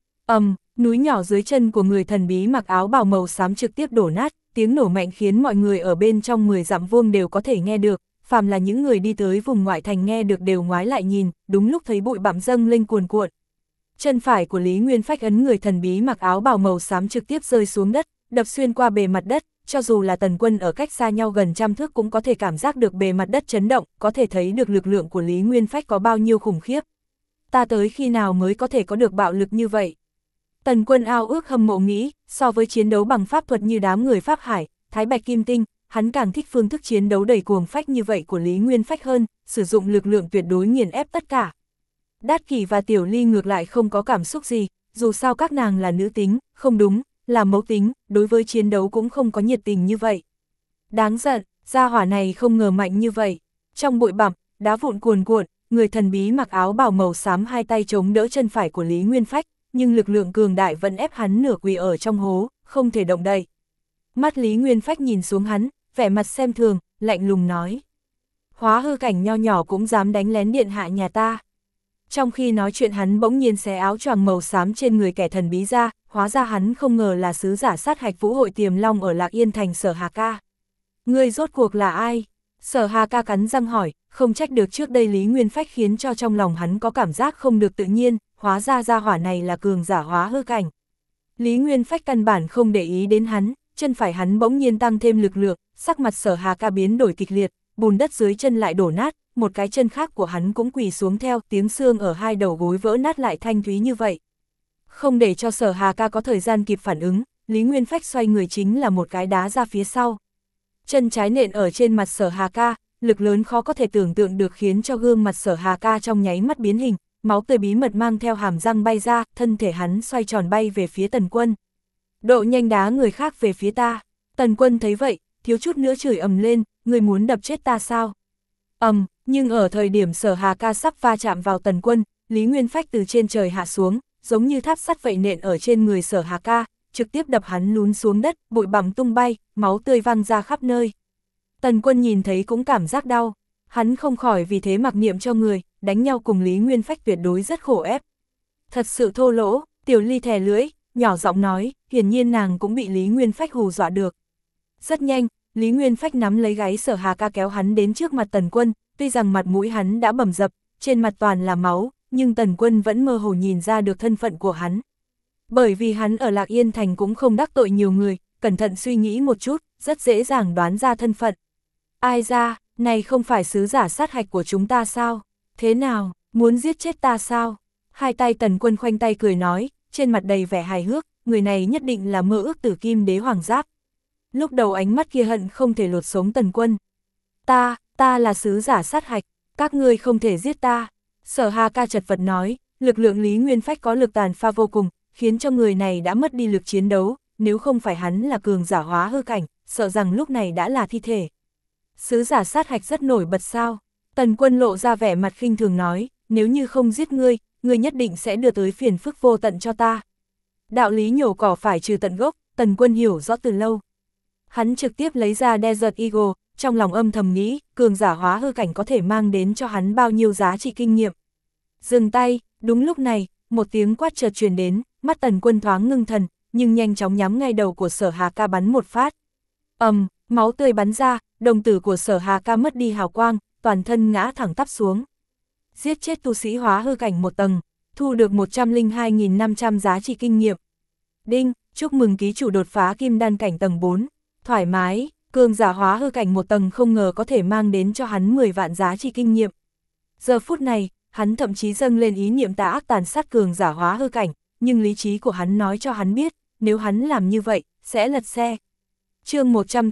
Núi nhỏ dưới chân của người thần bí mặc áo bào màu xám trực tiếp đổ nát, tiếng nổ mạnh khiến mọi người ở bên trong 10 dặm vuông đều có thể nghe được, phàm là những người đi tới vùng ngoại thành nghe được đều ngoái lại nhìn, đúng lúc thấy bụi bặm dâng lên cuồn cuộn. Chân phải của Lý Nguyên Phách ấn người thần bí mặc áo bào màu xám trực tiếp rơi xuống đất, đập xuyên qua bề mặt đất, cho dù là Tần Quân ở cách xa nhau gần trăm thước cũng có thể cảm giác được bề mặt đất chấn động, có thể thấy được lực lượng của Lý Nguyên Phách có bao nhiêu khủng khiếp. Ta tới khi nào mới có thể có được bạo lực như vậy? Tần Quân ao ước hâm mộ nghĩ, so với chiến đấu bằng pháp thuật như đám người Pháp Hải, Thái Bạch Kim Tinh, hắn càng thích phương thức chiến đấu đầy cuồng phách như vậy của Lý Nguyên Phách hơn, sử dụng lực lượng tuyệt đối nghiền ép tất cả. Đát Kỷ và Tiểu Ly ngược lại không có cảm xúc gì, dù sao các nàng là nữ tính, không đúng, là mẫu tính, đối với chiến đấu cũng không có nhiệt tình như vậy. Đáng giận, gia hỏa này không ngờ mạnh như vậy. Trong bụi bặm, đá vụn cuồn cuộn, người thần bí mặc áo bào màu xám hai tay chống đỡ chân phải của Lý Nguyên Phách, nhưng lực lượng cường đại vẫn ép hắn nửa quỳ ở trong hố, không thể động đậy. Mắt Lý Nguyên Phách nhìn xuống hắn, vẻ mặt xem thường, lạnh lùng nói. Hóa hư cảnh nho nhỏ cũng dám đánh lén điện hạ nhà ta. Trong khi nói chuyện hắn bỗng nhiên xé áo choàng màu xám trên người kẻ thần bí ra, hóa ra hắn không ngờ là sứ giả sát hạch vũ hội Tiềm Long ở Lạc Yên Thành Sở Hà Ca. Ngươi rốt cuộc là ai? Sở Hà Ca cắn răng hỏi, không trách được trước đây Lý Nguyên Phách khiến cho trong lòng hắn có cảm giác không được tự nhiên, hóa ra gia hỏa này là cường giả hóa hư cảnh. Lý Nguyên Phách căn bản không để ý đến hắn, chân phải hắn bỗng nhiên tăng thêm lực lượng, sắc mặt Sở Hà Ca biến đổi kịch liệt, bùn đất dưới chân lại đổ nát, một cái chân khác của hắn cũng quỳ xuống theo, tiếng xương ở hai đầu gối vỡ nát lại thanh thúy như vậy. Không để cho Sở Hà Ca có thời gian kịp phản ứng, Lý Nguyên Phách xoay người chính là một cái đá ra phía sau. Chân trái nện ở trên mặt Sở Hà Ca, lực lớn khó có thể tưởng tượng được khiến cho gương mặt Sở Hà Ca trong nháy mắt biến hình, máu tươi bí mật mang theo hàm răng bay ra, thân thể hắn xoay tròn bay về phía Tần Quân. Độ nhanh đá người khác về phía ta. Tần Quân thấy vậy, thiếu chút nữa chửi ầm lên, người muốn đập chết ta sao? Nhưng ở thời điểm Sở Hà Ca sắp va chạm vào Tần Quân, Lý Nguyên Phách từ trên trời hạ xuống, giống như tháp sắt vậy nện ở trên người Sở Hà Ca, trực tiếp đập hắn lún xuống đất, bụi bặm tung bay, máu tươi văng ra khắp nơi. Tần Quân nhìn thấy cũng cảm giác đau, hắn không khỏi vì thế mặc niệm cho người, đánh nhau cùng Lý Nguyên Phách tuyệt đối rất khổ ép. Thật sự thô lỗ, Tiểu Ly thè lưỡi, nhỏ giọng nói, hiển nhiên nàng cũng bị Lý Nguyên Phách hù dọa được. Rất nhanh, Lý Nguyên Phách nắm lấy gáy Sở Hà Ca kéo hắn đến trước mặt Tần Quân, tuy rằng mặt mũi hắn đã bầm dập, trên mặt toàn là máu, nhưng Tần Quân vẫn mơ hồ nhìn ra được thân phận của hắn. Bởi vì hắn ở Lạc Yên Thành cũng không đắc tội nhiều người, cẩn thận suy nghĩ một chút, rất dễ dàng đoán ra thân phận. Ai ra, này không phải sứ giả sát hạch của chúng ta sao? Thế nào, muốn giết chết ta sao? Hai tay Tần Quân khoanh tay cười nói, trên mặt đầy vẻ hài hước, người này nhất định là Mơ Ước Tử Kim Đế Hoàng Giáp. Lúc đầu ánh mắt kia hận không thể lột sống Tần Quân. Ta là sứ giả sát hạch, các ngươi không thể giết ta. Sở Hà Ca chật vật nói, lực lượng Lý Nguyên Phách có lực tàn pha vô cùng, khiến cho người này đã mất đi lực chiến đấu, nếu không phải hắn là cường giả hóa hư cảnh, sợ rằng lúc này đã là thi thể. Sứ giả sát hạch rất nổi bật sao? Tần Quân lộ ra vẻ mặt khinh thường nói, nếu như không giết ngươi, ngươi nhất định sẽ đưa tới phiền phức vô tận cho ta. Đạo lý nhổ cỏ phải trừ tận gốc, Tần Quân hiểu rõ từ lâu. Hắn trực tiếp lấy ra Desert Eagle, trong lòng âm thầm nghĩ, cường giả hóa hư cảnh có thể mang đến cho hắn bao nhiêu giá trị kinh nghiệm. Dừng tay, đúng lúc này, một tiếng quát chợt truyền đến, mắt Tần Quân thoáng ngưng thần, nhưng nhanh chóng nhắm ngay đầu của Sở Hà Ca bắn một phát. Máu tươi bắn ra, đồng tử của Sở Hà Ca mất đi hào quang, toàn thân ngã thẳng tắp xuống. Giết chết tu sĩ hóa hư cảnh một tầng, thu được 102.500 giá trị kinh nghiệm. Đinh, chúc mừng ký chủ đột phá kim đan cảnh tầng 4. Thoải mái, cường giả hóa hư cảnh một tầng không ngờ có thể mang đến cho hắn 10 vạn giá trị kinh nghiệm. Giờ phút này, hắn thậm chí dâng lên ý niệm tà ác tàn sát cường giả hóa hư cảnh, nhưng lý trí của hắn nói cho hắn biết, nếu hắn làm như vậy, sẽ lật xe. Chương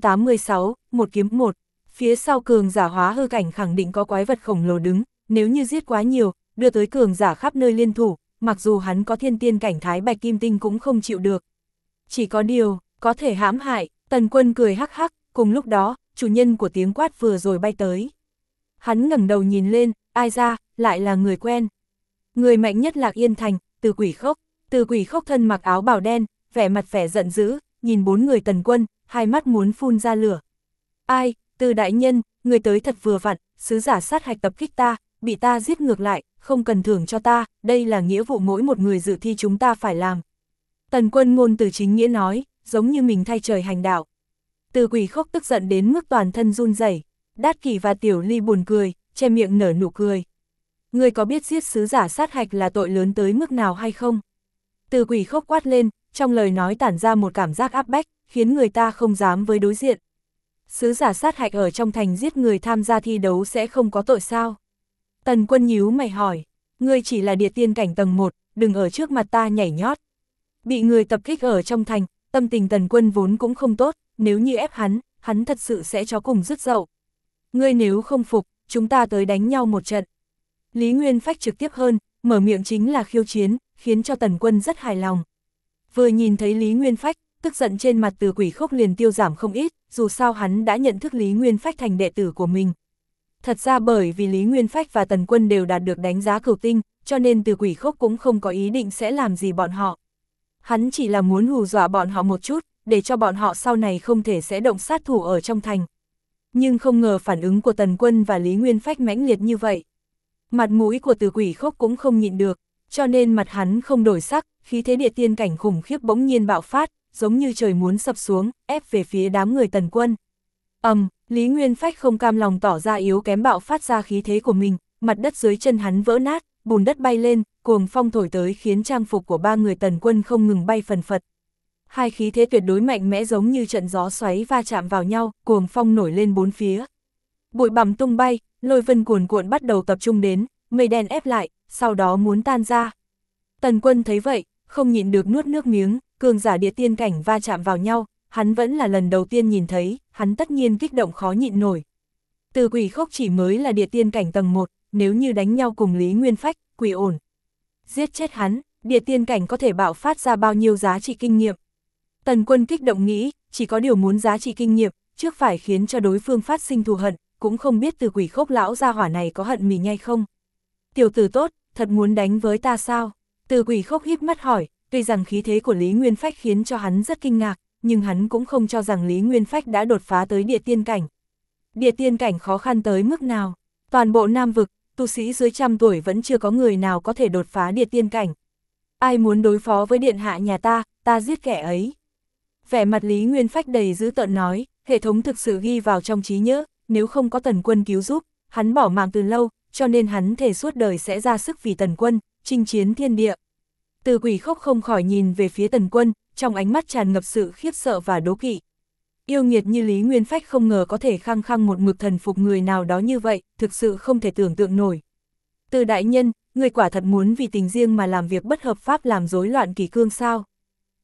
186, một kiếm một. Phía sau cường giả hóa hư cảnh khẳng định có quái vật khổng lồ đứng, nếu như giết quá nhiều, đưa tới cường giả khắp nơi liên thủ, mặc dù hắn có thiên tiên cảnh thái bạch kim tinh cũng không chịu được. Chỉ có điều, có thể hãm hại. Tần Quân cười hắc hắc, cùng lúc đó, chủ nhân của tiếng quát vừa rồi bay tới. Hắn ngẩng đầu nhìn lên, ai ra, lại là người quen. Người mạnh nhất Lạc Yên Thành, Từ Quỷ Khốc. Từ Quỷ Khốc thân mặc áo bào đen, vẻ mặt vẻ giận dữ, nhìn bốn người Tần Quân, hai mắt muốn phun ra lửa. Ai, Từ đại nhân, người tới thật vừa vặn, sứ giả sát hạch tập kích ta, bị ta giết ngược lại, không cần thưởng cho ta, đây là nghĩa vụ mỗi một người dự thi chúng ta phải làm. Tần Quân ngôn từ chính nghĩa nói, giống như mình thay trời hành đạo. Từ Quỷ Khốc tức giận đến mức toàn thân run rẩy. Đát Kỷ và Tiểu Ly buồn cười, che miệng nở nụ cười. Ngươi có biết giết sứ giả sát hạch là tội lớn tới mức nào hay không? Từ Quỷ Khốc quát lên, trong lời nói tản ra một cảm giác áp bách, khiến người ta không dám với đối diện. Sứ giả sát hạch ở trong thành giết người tham gia thi đấu sẽ không có tội sao? Tần Quân nhíu mày hỏi, ngươi chỉ là địa tiên cảnh tầng 1, đừng ở trước mặt ta nhảy nhót. Bị người tập kích ở trong thành, tâm tình Tần Quân vốn cũng không tốt, nếu như ép hắn thật sự sẽ chó cùng rứt dậu. Ngươi nếu không phục, chúng ta tới đánh nhau một trận. Lý Nguyên Phách trực tiếp hơn, mở miệng chính là khiêu chiến, khiến cho Tần Quân rất hài lòng. Vừa nhìn thấy Lý Nguyên Phách, tức giận trên mặt Từ Quỷ Khốc liền tiêu giảm không ít, dù sao hắn đã nhận thức Lý Nguyên Phách thành đệ tử của mình. Thật ra bởi vì Lý Nguyên Phách và Tần Quân đều đạt được đánh giá cửu tinh, cho nên Từ Quỷ Khốc cũng không có ý định sẽ làm gì bọn họ. Hắn chỉ là muốn hù dọa bọn họ một chút, để cho bọn họ sau này không thể sẽ động sát thủ ở trong thành. Nhưng không ngờ phản ứng của Tần Quân và Lý Nguyên Phách mãnh liệt như vậy. Mặt mũi của Từ Quỷ Khốc cũng không nhịn được, cho nên mặt hắn không đổi sắc, khí thế địa tiên cảnh khủng khiếp bỗng nhiên bạo phát, giống như trời muốn sập xuống, ép về phía đám người Tần Quân. Lý Nguyên Phách không cam lòng tỏ ra yếu kém bạo phát ra khí thế của mình, mặt đất dưới chân hắn vỡ nát, bùn đất bay lên, cuồng phong thổi tới khiến trang phục của ba người Tần Quân không ngừng bay phần phật. Hai khí thế tuyệt đối mạnh mẽ giống như trận gió xoáy va chạm vào nhau, cuồng phong nổi lên bốn phía. Bụi bặm tung bay, lôi vân cuồn cuộn bắt đầu tập trung đến, mây đen ép lại, sau đó muốn tan ra. Tần Quân thấy vậy, không nhịn được nuốt nước miếng, cường giả địa tiên cảnh va chạm vào nhau, hắn vẫn là lần đầu tiên nhìn thấy, hắn tất nhiên kích động khó nhịn nổi. Từ Quỷ Khốc chỉ mới là địa tiên cảnh tầng 1, nếu như đánh nhau cùng Lý Nguyên Phách, quỷ ổn. Giết chết hắn, địa tiên cảnh có thể bạo phát ra bao nhiêu giá trị kinh nghiệm. Tần Quân kích động nghĩ, chỉ có điều muốn giá trị kinh nghiệm, trước phải khiến cho đối phương phát sinh thù hận, cũng không biết Từ Quỷ Khốc lão gia hỏa này có hận mình hay không. Tiểu tử tốt, thật muốn đánh với ta sao? Từ Quỷ Khốc híp mắt hỏi, tuy rằng khí thế của Lý Nguyên Phách khiến cho hắn rất kinh ngạc, nhưng hắn cũng không cho rằng Lý Nguyên Phách đã đột phá tới địa tiên cảnh. Địa tiên cảnh khó khăn tới mức nào? Toàn bộ Nam Vực, tu sĩ dưới 100 tuổi vẫn chưa có người nào có thể đột phá địa tiên cảnh. Ai muốn đối phó với điện hạ nhà ta giết kẻ ấy. Vẻ mặt Lý Nguyên Phách đầy dữ tợn nói, hệ thống thực sự ghi vào trong trí nhớ, nếu không có Tần Quân cứu giúp, hắn bỏ mạng từ lâu, cho nên hắn thề suốt đời sẽ ra sức vì Tần Quân, chinh chiến thiên địa. Từ Quỷ Khốc không khỏi nhìn về phía Tần Quân, trong ánh mắt tràn ngập sự khiếp sợ và đố kỵ. Yêu nghiệt như Lý Nguyên Phách không ngờ có thể khăng khăng một mực thần phục người nào đó như vậy, thực sự không thể tưởng tượng nổi. Từ đại nhân, người quả thật muốn vì tình riêng mà làm việc bất hợp pháp làm rối loạn kỷ cương sao?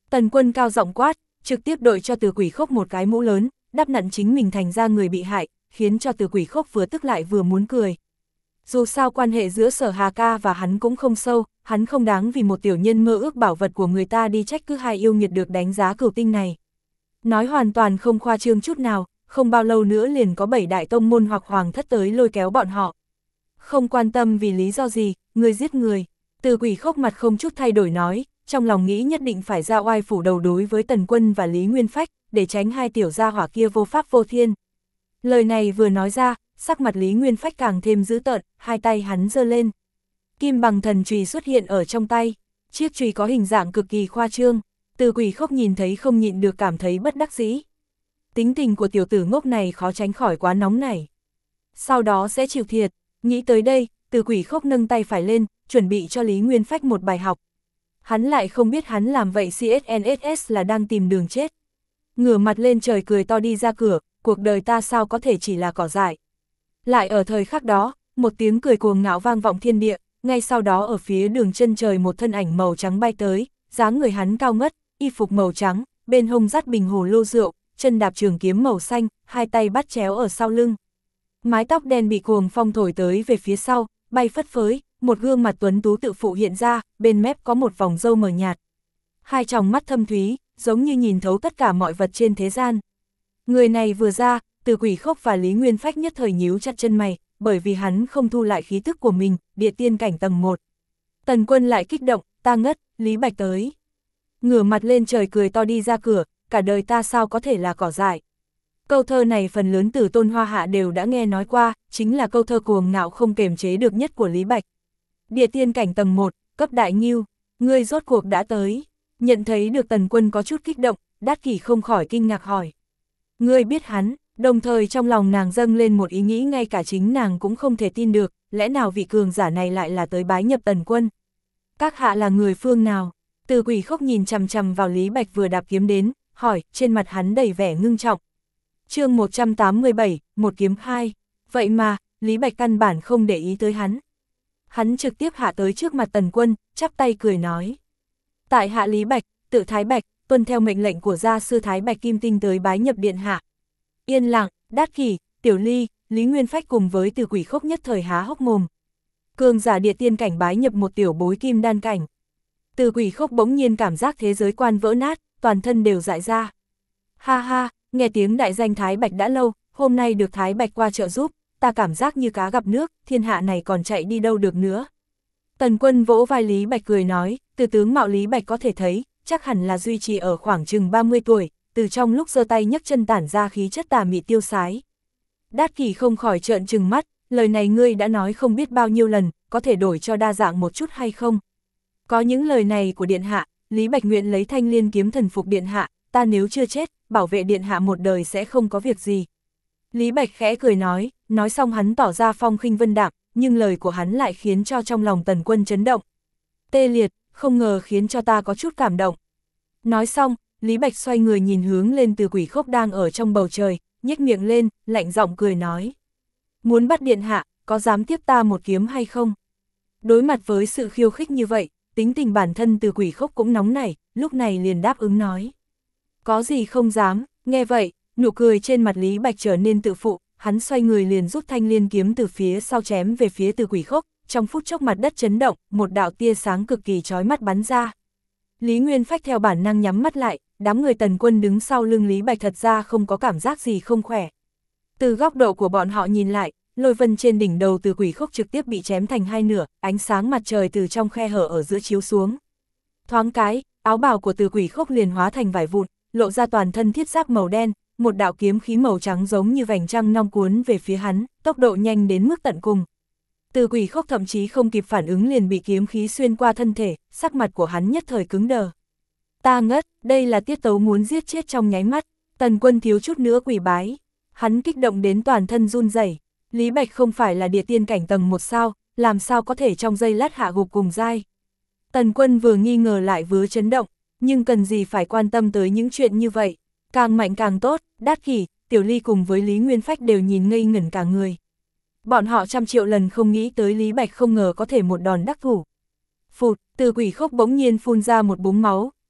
Tần Quân cao giọng quát, trực tiếp đội cho Từ Quỷ Khốc một cái mũ lớn, đắp nặn chính mình thành ra người bị hại, khiến cho Từ Quỷ Khốc vừa tức lại vừa muốn cười. Dù sao quan hệ giữa Sở Hà Ca và hắn cũng không sâu, hắn không đáng vì một tiểu nhân mơ ước bảo vật của người ta đi trách cứ hai yêu nghiệt được đánh giá cửu tinh này. Nói hoàn toàn không khoa trương chút nào, không bao lâu nữa liền có 7 đại tông môn hoặc hoàng thất tới lôi kéo bọn họ. Không quan tâm vì lý do gì, người giết người. Từ Quỷ Khốc mặt không chút thay đổi nói, trong lòng nghĩ nhất định phải ra oai phủ đầu đối với Tần Quân và Lý Nguyên Phách, để tránh hai tiểu gia hỏa kia vô pháp vô thiên. Lời này vừa nói ra, sắc mặt Lý Nguyên Phách càng thêm dữ tợn, hai tay hắn giơ lên. Kim bằng thần chùy xuất hiện ở trong tay, chiếc chùy có hình dạng cực kỳ khoa trương. Từ Quỷ Khốc nhìn thấy không nhịn được cảm thấy bất đắc dĩ. Tính tình của tiểu tử ngốc này khó tránh khỏi quá nóng nảy. Sau đó sẽ chịu thiệt, nghĩ tới đây, Từ Quỷ Khốc nâng tay phải lên, chuẩn bị cho Lý Nguyên Phách một bài học. Hắn lại không biết hắn làm vậy CSNSS là đang tìm đường chết. Ngửa mặt lên trời cười to đi ra cửa, cuộc đời ta sao có thể chỉ là cỏ dại. Lại ở thời khắc đó, một tiếng cười cuồng ngạo vang vọng thiên địa, ngay sau đó ở phía đường chân trời một thân ảnh màu trắng bay tới, dáng người hắn cao ngất, y phục màu trắng, bên hông dắt bình hồ lô rượu, chân đạp trường kiếm màu xanh, hai tay bắt chéo ở sau lưng. Mái tóc đen bị cuồng phong thổi tới về phía sau, bay phất phới, một gương mặt tuấn tú tự phụ hiện ra, bên mép có một vòng râu mờ nhạt. Hai tròng mắt thâm thúy, giống như nhìn thấu tất cả mọi vật trên thế gian. Người này vừa ra, Từ Quỷ Khốc và Lý Nguyên Phách nhất thời nhíu chặt chân mày, bởi vì hắn không thu lại khí tức của mình, địa tiên cảnh tầng 1. Tần Quân lại kích động, ta ngất, Lý Bạch tới. Ngửa mặt lên trời cười to đi ra cửa, cả đời ta sao có thể là cỏ dại. Câu thơ này phần lớn Tử Tôn Hoa Hạ đều đã nghe nói qua, chính là câu thơ cuồng ngạo không kềm chế được nhất của Lý Bạch. Địa tiên cảnh tầng 1, cấp đại nghiêu, ngươi rốt cuộc đã tới. Nhận thấy được Tần Quân có chút kích động, Đát Kỷ không khỏi kinh ngạc hỏi. Ngươi biết hắn, đồng thời trong lòng nàng dâng lên một ý nghĩ ngay cả chính nàng cũng không thể tin được, lẽ nào vị cường giả này lại là tới bái nhập Tần Quân. Các hạ là người phương nào? Từ Quỷ Khốc nhìn chằm chằm vào Lý Bạch vừa đạp kiếm đến, hỏi, trên mặt hắn đầy vẻ ngưng trọng. Chương 187, một kiếm hai. Vậy mà, Lý Bạch căn bản không để ý tới hắn. Hắn trực tiếp hạ tới trước mặt Tần Quân, chắp tay cười nói. Tại hạ Lý Bạch, tự Thái Bạch, tuân theo mệnh lệnh của gia sư Thái Bạch Kim Tinh tới bái nhập điện hạ. Yên lặng, Đát Kỷ, Tiểu Ly, Lý Nguyên Phách cùng với Từ Quỷ Khốc nhất thời há hốc mồm. Cường giả địa tiên cảnh bái nhập một tiểu bối kim đan cảnh. Từ Quỷ Khốc bỗng nhiên cảm giác thế giới quan vỡ nát, toàn thân đều dại ra. Ha ha, nghe tiếng đại danh Thái Bạch đã lâu, hôm nay được Thái Bạch qua trợ giúp, ta cảm giác như cá gặp nước, thiên hạ này còn chạy đi đâu được nữa. Tần Quân vỗ vai Lý Bạch cười nói, từ tướng mạo Lý Bạch có thể thấy, chắc hẳn là duy trì ở khoảng chừng 30 tuổi, từ trong lúc giơ tay nhấc chân tản ra khí chất tà mị tiêu sái. Đát Kỷ không khỏi trợn trừng mắt, lời này ngươi đã nói không biết bao nhiêu lần, có thể đổi cho đa dạng một chút hay không? Có những lời này của điện hạ, Lý Bạch nguyện lấy thanh liên kiếm thần phục điện hạ, ta nếu chưa chết, bảo vệ điện hạ một đời sẽ không có việc gì. Lý Bạch khẽ cười nói xong hắn tỏ ra phong khinh vân đạm, nhưng lời của hắn lại khiến cho trong lòng Tần Quân chấn động. Tê liệt, không ngờ khiến cho ta có chút cảm động. Nói xong, Lý Bạch xoay người nhìn hướng lên Từ Quỷ Khốc đang ở trong bầu trời, nhếch miệng lên, lạnh giọng cười nói. Muốn bắt điện hạ, có dám tiếp ta một kiếm hay không? Đối mặt với sự khiêu khích như vậy, tính tình bản thân Từ Quỷ Khốc cũng nóng nảy, lúc này liền đáp ứng nói. Có gì không dám, nghe vậy, nụ cười trên mặt Lý Bạch trở nên tự phụ, hắn xoay người liền rút thanh liên kiếm từ phía sau chém về phía Từ Quỷ Khốc, trong phút chốc mặt đất chấn động, một đạo tia sáng cực kỳ chói mắt bắn ra. Lý Nguyên Phách theo bản năng nhắm mắt lại, đám người Tần Quân đứng sau lưng Lý Bạch thật ra không có cảm giác gì không khỏe. Từ góc độ của bọn họ nhìn lại, lôi vân trên đỉnh đầu Từ Quỷ Khốc trực tiếp bị chém thành hai nửa, ánh sáng mặt trời từ trong khe hở ở giữa chiếu xuống. Thoáng cái, áo bào của Từ Quỷ Khốc liền hóa thành vải vụn, lộ ra toàn thân thiết giáp màu đen, một đạo kiếm khí màu trắng giống như vành trăng non cuốn về phía hắn, tốc độ nhanh đến mức tận cùng. Từ Quỷ Khốc thậm chí không kịp phản ứng liền bị kiếm khí xuyên qua thân thể, sắc mặt của hắn nhất thời cứng đờ. Ta ngất, đây là tiết tấu muốn giết chết trong nháy mắt, Tần Quân thiếu chút nữa quỳ bái. Hắn kích động đến toàn thân run rẩy. Lý Bạch không phải là địa tiên cảnh tầng 1 sao, làm sao có thể trong giây lát hạ gục cùng giai. Tần Quân vừa nghi ngờ lại vừa chấn động, nhưng cần gì phải quan tâm tới những chuyện như vậy. Càng mạnh càng tốt, Đát Kỷ, Tiểu Ly cùng với Lý Nguyên Phách đều nhìn ngây ngẩn cả người. Bọn họ trăm triệu lần không nghĩ tới Lý Bạch không ngờ có thể một đòn đắc thủ. Phụt, Từ Quỷ Khốc bỗng nhiên phun ra một búng máu,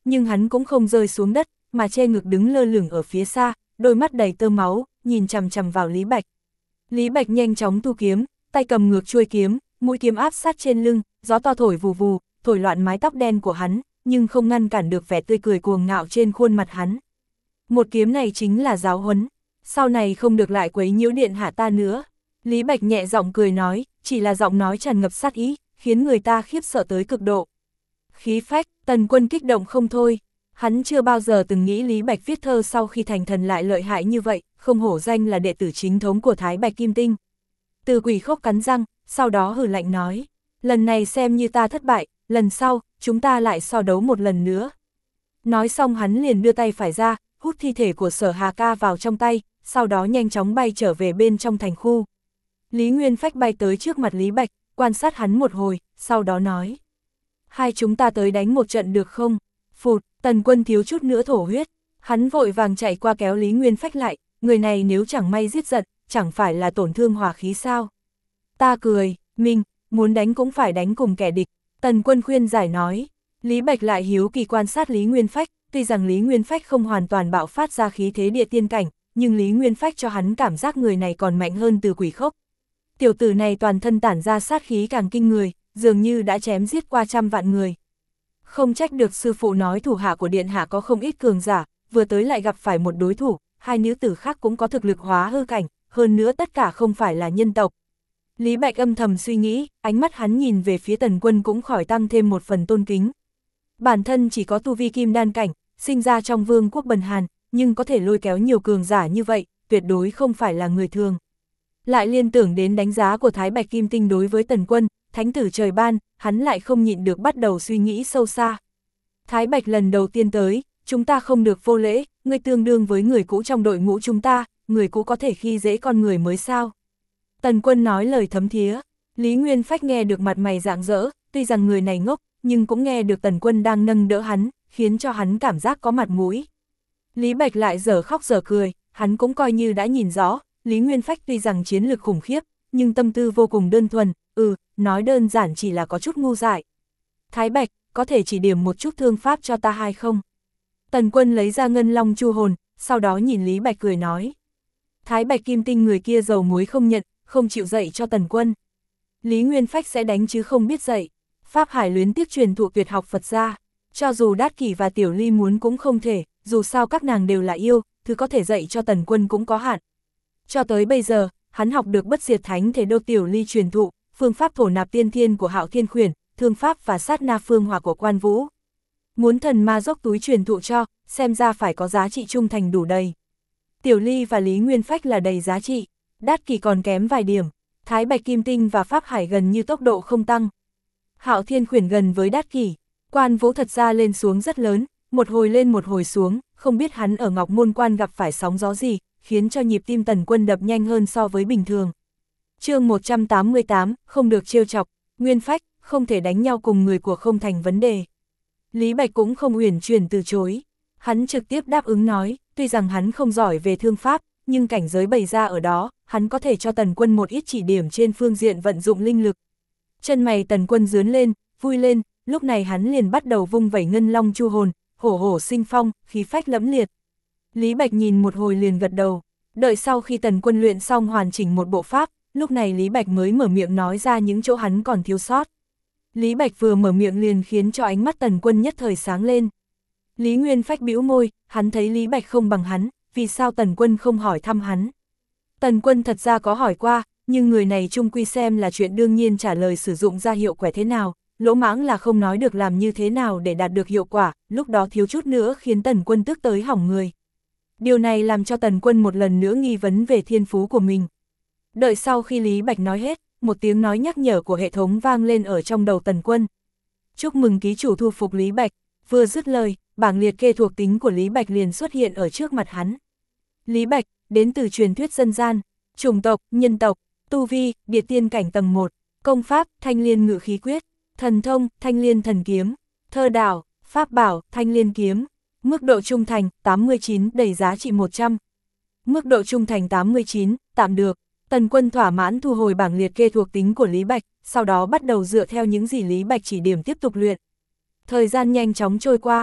nhưng hắn cũng không rơi xuống đất, mà che ngực đứng lơ lửng ở phía xa, đôi mắt đầy tơ máu, nhìn chằm chằm vào Lý Bạch. Lý Bạch nhanh chóng thu kiếm, tay cầm ngược chuôi kiếm, mũi kiếm áp sát trên lưng, gió to thổi vù vù, thổi loạn mái tóc đen của hắn, nhưng không ngăn cản được vẻ tươi cười cuồng ngạo trên khuôn mặt hắn. Một kiếm này chính là giáo huấn, sau này không được lại quấy nhiễu điện hạ ta nữa. Lý Bạch nhẹ giọng cười nói, chỉ là giọng nói tràn ngập sát ý, khiến người ta khiếp sợ tới cực độ. Khí phách, Tần Quân kích động không thôi. Hắn chưa bao giờ từng nghĩ Lý Bạch viết thơ sau khi thành thần lại lợi hại như vậy, không hổ danh là đệ tử chính thống của Thái Bạch Kim Tinh. Từ Quỷ Khốc cắn răng, sau đó hừ lạnh nói, lần này xem như ta thất bại, lần sau, chúng ta lại so đấu một lần nữa. Nói xong hắn liền đưa tay phải ra, hút thi thể của Sở Hà Ca vào trong tay, sau đó nhanh chóng bay trở về bên trong thành khu. Lý Nguyên Phách bay tới trước mặt Lý Bạch, quan sát hắn một hồi, sau đó nói, hai chúng ta tới đánh một trận được không? Phụt, Tần Quân thiếu chút nữa thổ huyết, hắn vội vàng chạy qua kéo Lý Nguyên Phách lại, người này nếu chẳng may giết giận, chẳng phải là tổn thương hòa khí sao? Ta cười, mình, muốn đánh cũng phải đánh cùng kẻ địch, Tần Quân khuyên giải nói. Lý Bạch lại hiếu kỳ quan sát Lý Nguyên Phách, tuy rằng Lý Nguyên Phách không hoàn toàn bạo phát ra khí thế địa tiên cảnh, nhưng Lý Nguyên Phách cho hắn cảm giác người này còn mạnh hơn Từ Quỷ Khốc. Tiểu tử này toàn thân tản ra sát khí càng kinh người, dường như đã chém giết qua trăm vạn người. Không trách được sư phụ nói thủ hạ của điện hạ có không ít cường giả, vừa tới lại gặp phải một đối thủ, hai nữ tử khác cũng có thực lực hóa hư cảnh, hơn nữa tất cả không phải là nhân tộc. Lý Bạch âm thầm suy nghĩ, ánh mắt hắn nhìn về phía Tần Quân cũng khỏi tăng thêm một phần tôn kính. Bản thân chỉ có tu vi kim đan cảnh, sinh ra trong vương quốc Bần Hàn, nhưng có thể lôi kéo nhiều cường giả như vậy, tuyệt đối không phải là người thường. Lại liên tưởng đến đánh giá của Thái Bạch Kim Tinh đối với Tần Quân, thánh tử trời ban, hắn lại không nhịn được bắt đầu suy nghĩ sâu xa. Thái Bạch lần đầu tiên tới, chúng ta không được vô lễ, ngươi tương đương với người cũ trong đội ngũ chúng ta, người cũ có thể khi dễ con người mới sao. Tần Quân nói lời thấm thía, Lý Nguyên Phách nghe được mặt mày rạng rỡ, tuy rằng người này ngốc, nhưng cũng nghe được Tần Quân đang nâng đỡ hắn, khiến cho hắn cảm giác có mặt mũi. Lý Bạch lại dở khóc dở cười, hắn cũng coi như đã nhìn rõ, Lý Nguyên Phách tuy rằng chiến lược khủng khiếp, nhưng tâm tư vô cùng đơn thuần, nói đơn giản chỉ là có chút ngu dại. Thái Bạch, có thể chỉ điểm một chút thương pháp cho ta hay không? Tần Quân lấy ra ngân long chu hồn, sau đó nhìn Lý Bạch cười nói. Thái Bạch Kim Tinh người kia dầu muối không nhận, không chịu dạy cho Tần Quân. Lý Nguyên Phách sẽ đánh chứ không biết dạy. Pháp Hải luyến tiếc truyền thụ tuyệt học Phật gia, cho dù Đát Kỷ và Tiểu Ly muốn cũng không thể, dù sao các nàng đều là yêu, thứ có thể dạy cho Tần Quân cũng có hạn. Cho tới bây giờ, hắn học được bất diệt thánh thể đô Tiểu Ly truyền thụ, phương pháp thổ nạp tiên thiên của Hạo Thiên Khuyển, thương pháp và sát na phương hỏa của Quan Vũ. Muốn thần ma dốc túi truyền thụ cho, xem ra phải có giá trị trung thành đủ đầy. Tiểu Ly và Lý Nguyên Phách là đầy giá trị, Đát Kỷ còn kém vài điểm, Thái Bạch Kim Tinh và Pháp Hải gần như tốc độ không tăng. Hạo Thiên Khuyển gần với Đát Kỷ, Quan Vũ thật ra lên xuống rất lớn, một hồi lên một hồi xuống, không biết hắn ở Ngọc Môn Quan gặp phải sóng gió gì, khiến cho nhịp tim Tần Quân đập nhanh hơn so với bình thường. Chương 188, không được trêu chọc, Nguyên Phách, không thể đánh nhau cùng người của không thành vấn đề. Lý Bạch cũng không uyển chuyển từ chối, hắn trực tiếp đáp ứng nói, tuy rằng hắn không giỏi về thương pháp, nhưng cảnh giới bày ra ở đó, hắn có thể cho Tần Quân một ít chỉ điểm trên phương diện vận dụng linh lực. Chân mày Tần Quân rướn lên, vui lên, lúc này hắn liền bắt đầu vung vẩy ngân long chu hồn, hổ hổ sinh phong, khí phách lẫm liệt. Lý Bạch nhìn một hồi liền gật đầu, đợi sau khi Tần Quân luyện xong hoàn chỉnh một bộ pháp, lúc này Lý Bạch mới mở miệng nói ra những chỗ hắn còn thiếu sót. Lý Bạch vừa mở miệng liền khiến cho ánh mắt Tần Quân nhất thời sáng lên. Lý Nguyên Phách bĩu môi, hắn thấy Lý Bạch không bằng hắn, vì sao Tần Quân không hỏi thăm hắn. Tần Quân thật ra có hỏi qua, nhưng người này chung quy xem là chuyện đương nhiên trả lời sử dụng ra hiệu quả thế nào, lỗ mãng là không nói được làm như thế nào để đạt được hiệu quả, lúc đó thiếu chút nữa khiến Tần Quân tức tới hỏng người. Điều này làm cho Tần Quân một lần nữa nghi vấn về thiên phú của mình. Đợi sau khi Lý Bạch nói hết, một tiếng nói nhắc nhở của hệ thống vang lên ở trong đầu Tần Quân. Chúc mừng ký chủ thu phục Lý Bạch, vừa dứt lời, bảng liệt kê thuộc tính của Lý Bạch liền xuất hiện ở trước mặt hắn. Lý Bạch, đến từ truyền thuyết dân gian, chủng tộc, nhân tộc, tu vi, địa tiên cảnh tầng 1, công pháp, thanh liên ngự khí quyết, thần thông, thanh liên thần kiếm, thơ đảo, pháp bảo, thanh liên kiếm, mức độ trung thành, 89, đầy giá trị 100. Mức độ trung thành 89, tạm được. Tần Quân thỏa mãn thu hồi bảng liệt kê thuộc tính của Lý Bạch, sau đó bắt đầu dựa theo những gì Lý Bạch chỉ điểm tiếp tục luyện. Thời gian nhanh chóng trôi qua,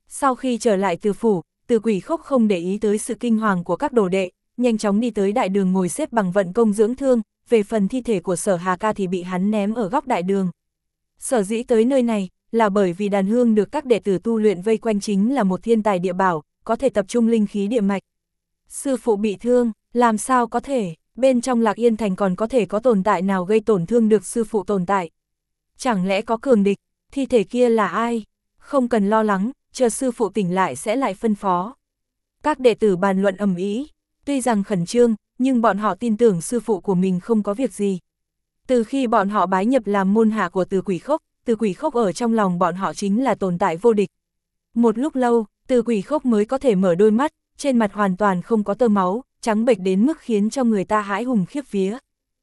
Sau khi trở lại từ phủ, Từ Quỷ Khốc không để ý tới sự kinh hoàng của các đồ đệ, nhanh chóng đi tới đại đường ngồi xếp bằng vận công dưỡng thương, về phần thi thể của Sở Hà Ca thì bị hắn ném ở góc đại đường. Sở dĩ tới nơi này, là bởi vì đàn hương được các đệ tử tu luyện vây quanh chính là một thiên tài địa bảo, có thể tập trung linh khí địa mạch. Sư phụ bị thương, làm sao có thể, bên trong Lạc Yên Thành còn có thể có tồn tại nào gây tổn thương được sư phụ tồn tại? Chẳng lẽ có cường địch, thi thể kia là ai? Không cần lo lắng, chờ sư phụ tỉnh lại sẽ lại phân phó. Các đệ tử bàn luận ầm ĩ, tuy rằng khẩn trương, nhưng bọn họ tin tưởng sư phụ của mình không có việc gì. Từ khi bọn họ bái nhập làm môn hạ của Từ Quỷ Khốc ở trong lòng bọn họ chính là tồn tại vô địch. Một lúc lâu, Từ Quỷ Khốc mới có thể mở đôi mắt, trên mặt hoàn toàn không có tơ máu, trắng bệch đến mức khiến cho người ta hãi hùng khiếp vía.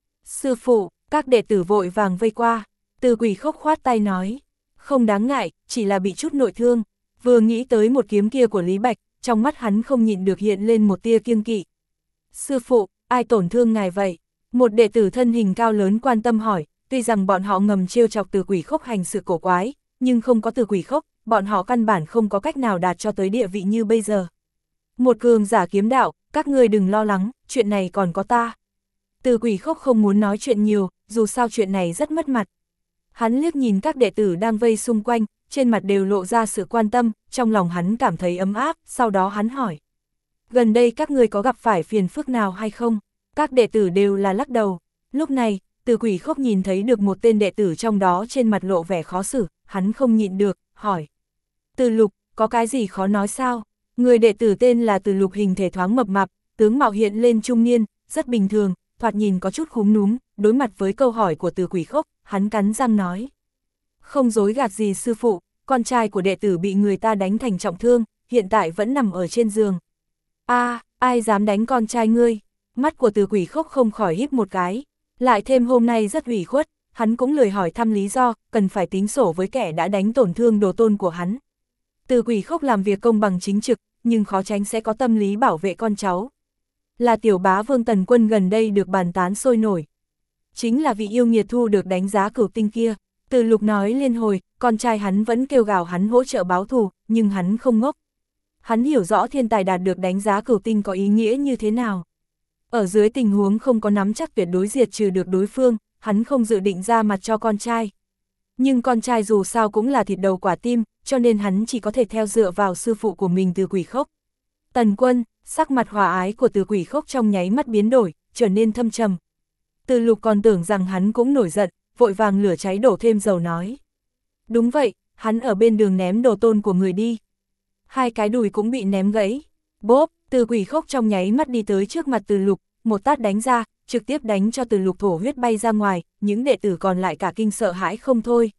Sư phụ, các đệ tử vội vàng vây qua, Từ Quỷ Khốc khoát tay nói, không đáng ngại, chỉ là bị chút nội thương. Vừa nghĩ tới một kiếm kia của Lý Bạch, trong mắt hắn không nhịn được hiện lên một tia kiêng kỵ. Sư phụ, ai tổn thương ngài vậy? Một đệ tử thân hình cao lớn quan tâm hỏi, tuy rằng bọn họ ngầm trêu chọc Từ Quỷ Khốc hành sự cổ quái, nhưng không có Từ Quỷ Khốc, bọn họ căn bản không có cách nào đạt cho tới địa vị như bây giờ. Một cường giả kiếm đạo, các ngươi đừng lo lắng, chuyện này còn có ta. Từ Quỷ Khốc không muốn nói chuyện nhiều, dù sao chuyện này rất mất mặt. Hắn liếc nhìn các đệ tử đang vây xung quanh, trên mặt đều lộ ra sự quan tâm, trong lòng hắn cảm thấy ấm áp, sau đó hắn hỏi. Gần đây các ngươi có gặp phải phiền phức nào hay không? Các đệ tử đều là lắc đầu. Lúc này, Từ Quỷ Khốc nhìn thấy được một tên đệ tử trong đó trên mặt lộ vẻ khó xử, hắn không nhịn được, hỏi. Từ Lục, có cái gì khó nói sao? Người đệ tử tên là Từ Lục hình thể thoáng mập mạp, tướng mạo hiện lên trung niên, rất bình thường, thoạt nhìn có chút khúm núm, đối mặt với câu hỏi của Từ Quỷ Khốc, hắn cắn răng nói. Không dối gạt gì sư phụ, con trai của đệ tử bị người ta đánh thành trọng thương, hiện tại vẫn nằm ở trên giường. Ai dám đánh con trai ngươi? Mắt của Từ Quỷ Khốc không khỏi híp một cái, lại thêm hôm nay rất ủy khuất, hắn cũng lười hỏi thăm lý do, cần phải tính sổ với kẻ đã đánh tổn thương đồ tôn của hắn. Từ Quỷ Khốc làm việc công bằng chính trực, nhưng khó tránh sẽ có tâm lý bảo vệ con cháu. Là tiểu bá vương Tần Quân gần đây được bàn tán sôi nổi. Chính là vị yêu nghiệt thu được đánh giá cửu tinh kia. Từ Lục nói liên hồi, con trai hắn vẫn kêu gào hắn hỗ trợ báo thù, nhưng hắn không ngốc. Hắn hiểu rõ thiên tài đạt được đánh giá cửu tinh có ý nghĩa như thế nào. Ở dưới tình huống không có nắm chắc tuyệt đối diệt trừ được đối phương, hắn không dự định ra mặt cho con trai. Nhưng con trai dù sao cũng là thịt đầu quả tim, cho nên hắn chỉ có thể theo dựa vào sư phụ của mình Từ Quỷ Khốc. Tần Quân, sắc mặt hòa ái của Từ Quỷ Khốc trong nháy mắt biến đổi, trở nên thâm trầm. Từ Lục còn tưởng rằng hắn cũng nổi giận, vội vàng lửa cháy đổ thêm dầu nói. Đúng vậy, hắn ở bên đường ném đồ tôn của người đi. Hai cái đùi cũng bị ném gãy. Bốp, Từ Quỷ Khốc trong nháy mắt đi tới trước mặt Từ Lục, một tát đánh ra, trực tiếp đánh cho Từ Lục thổ huyết bay ra ngoài, những đệ tử còn lại cả kinh sợ hãi không thôi.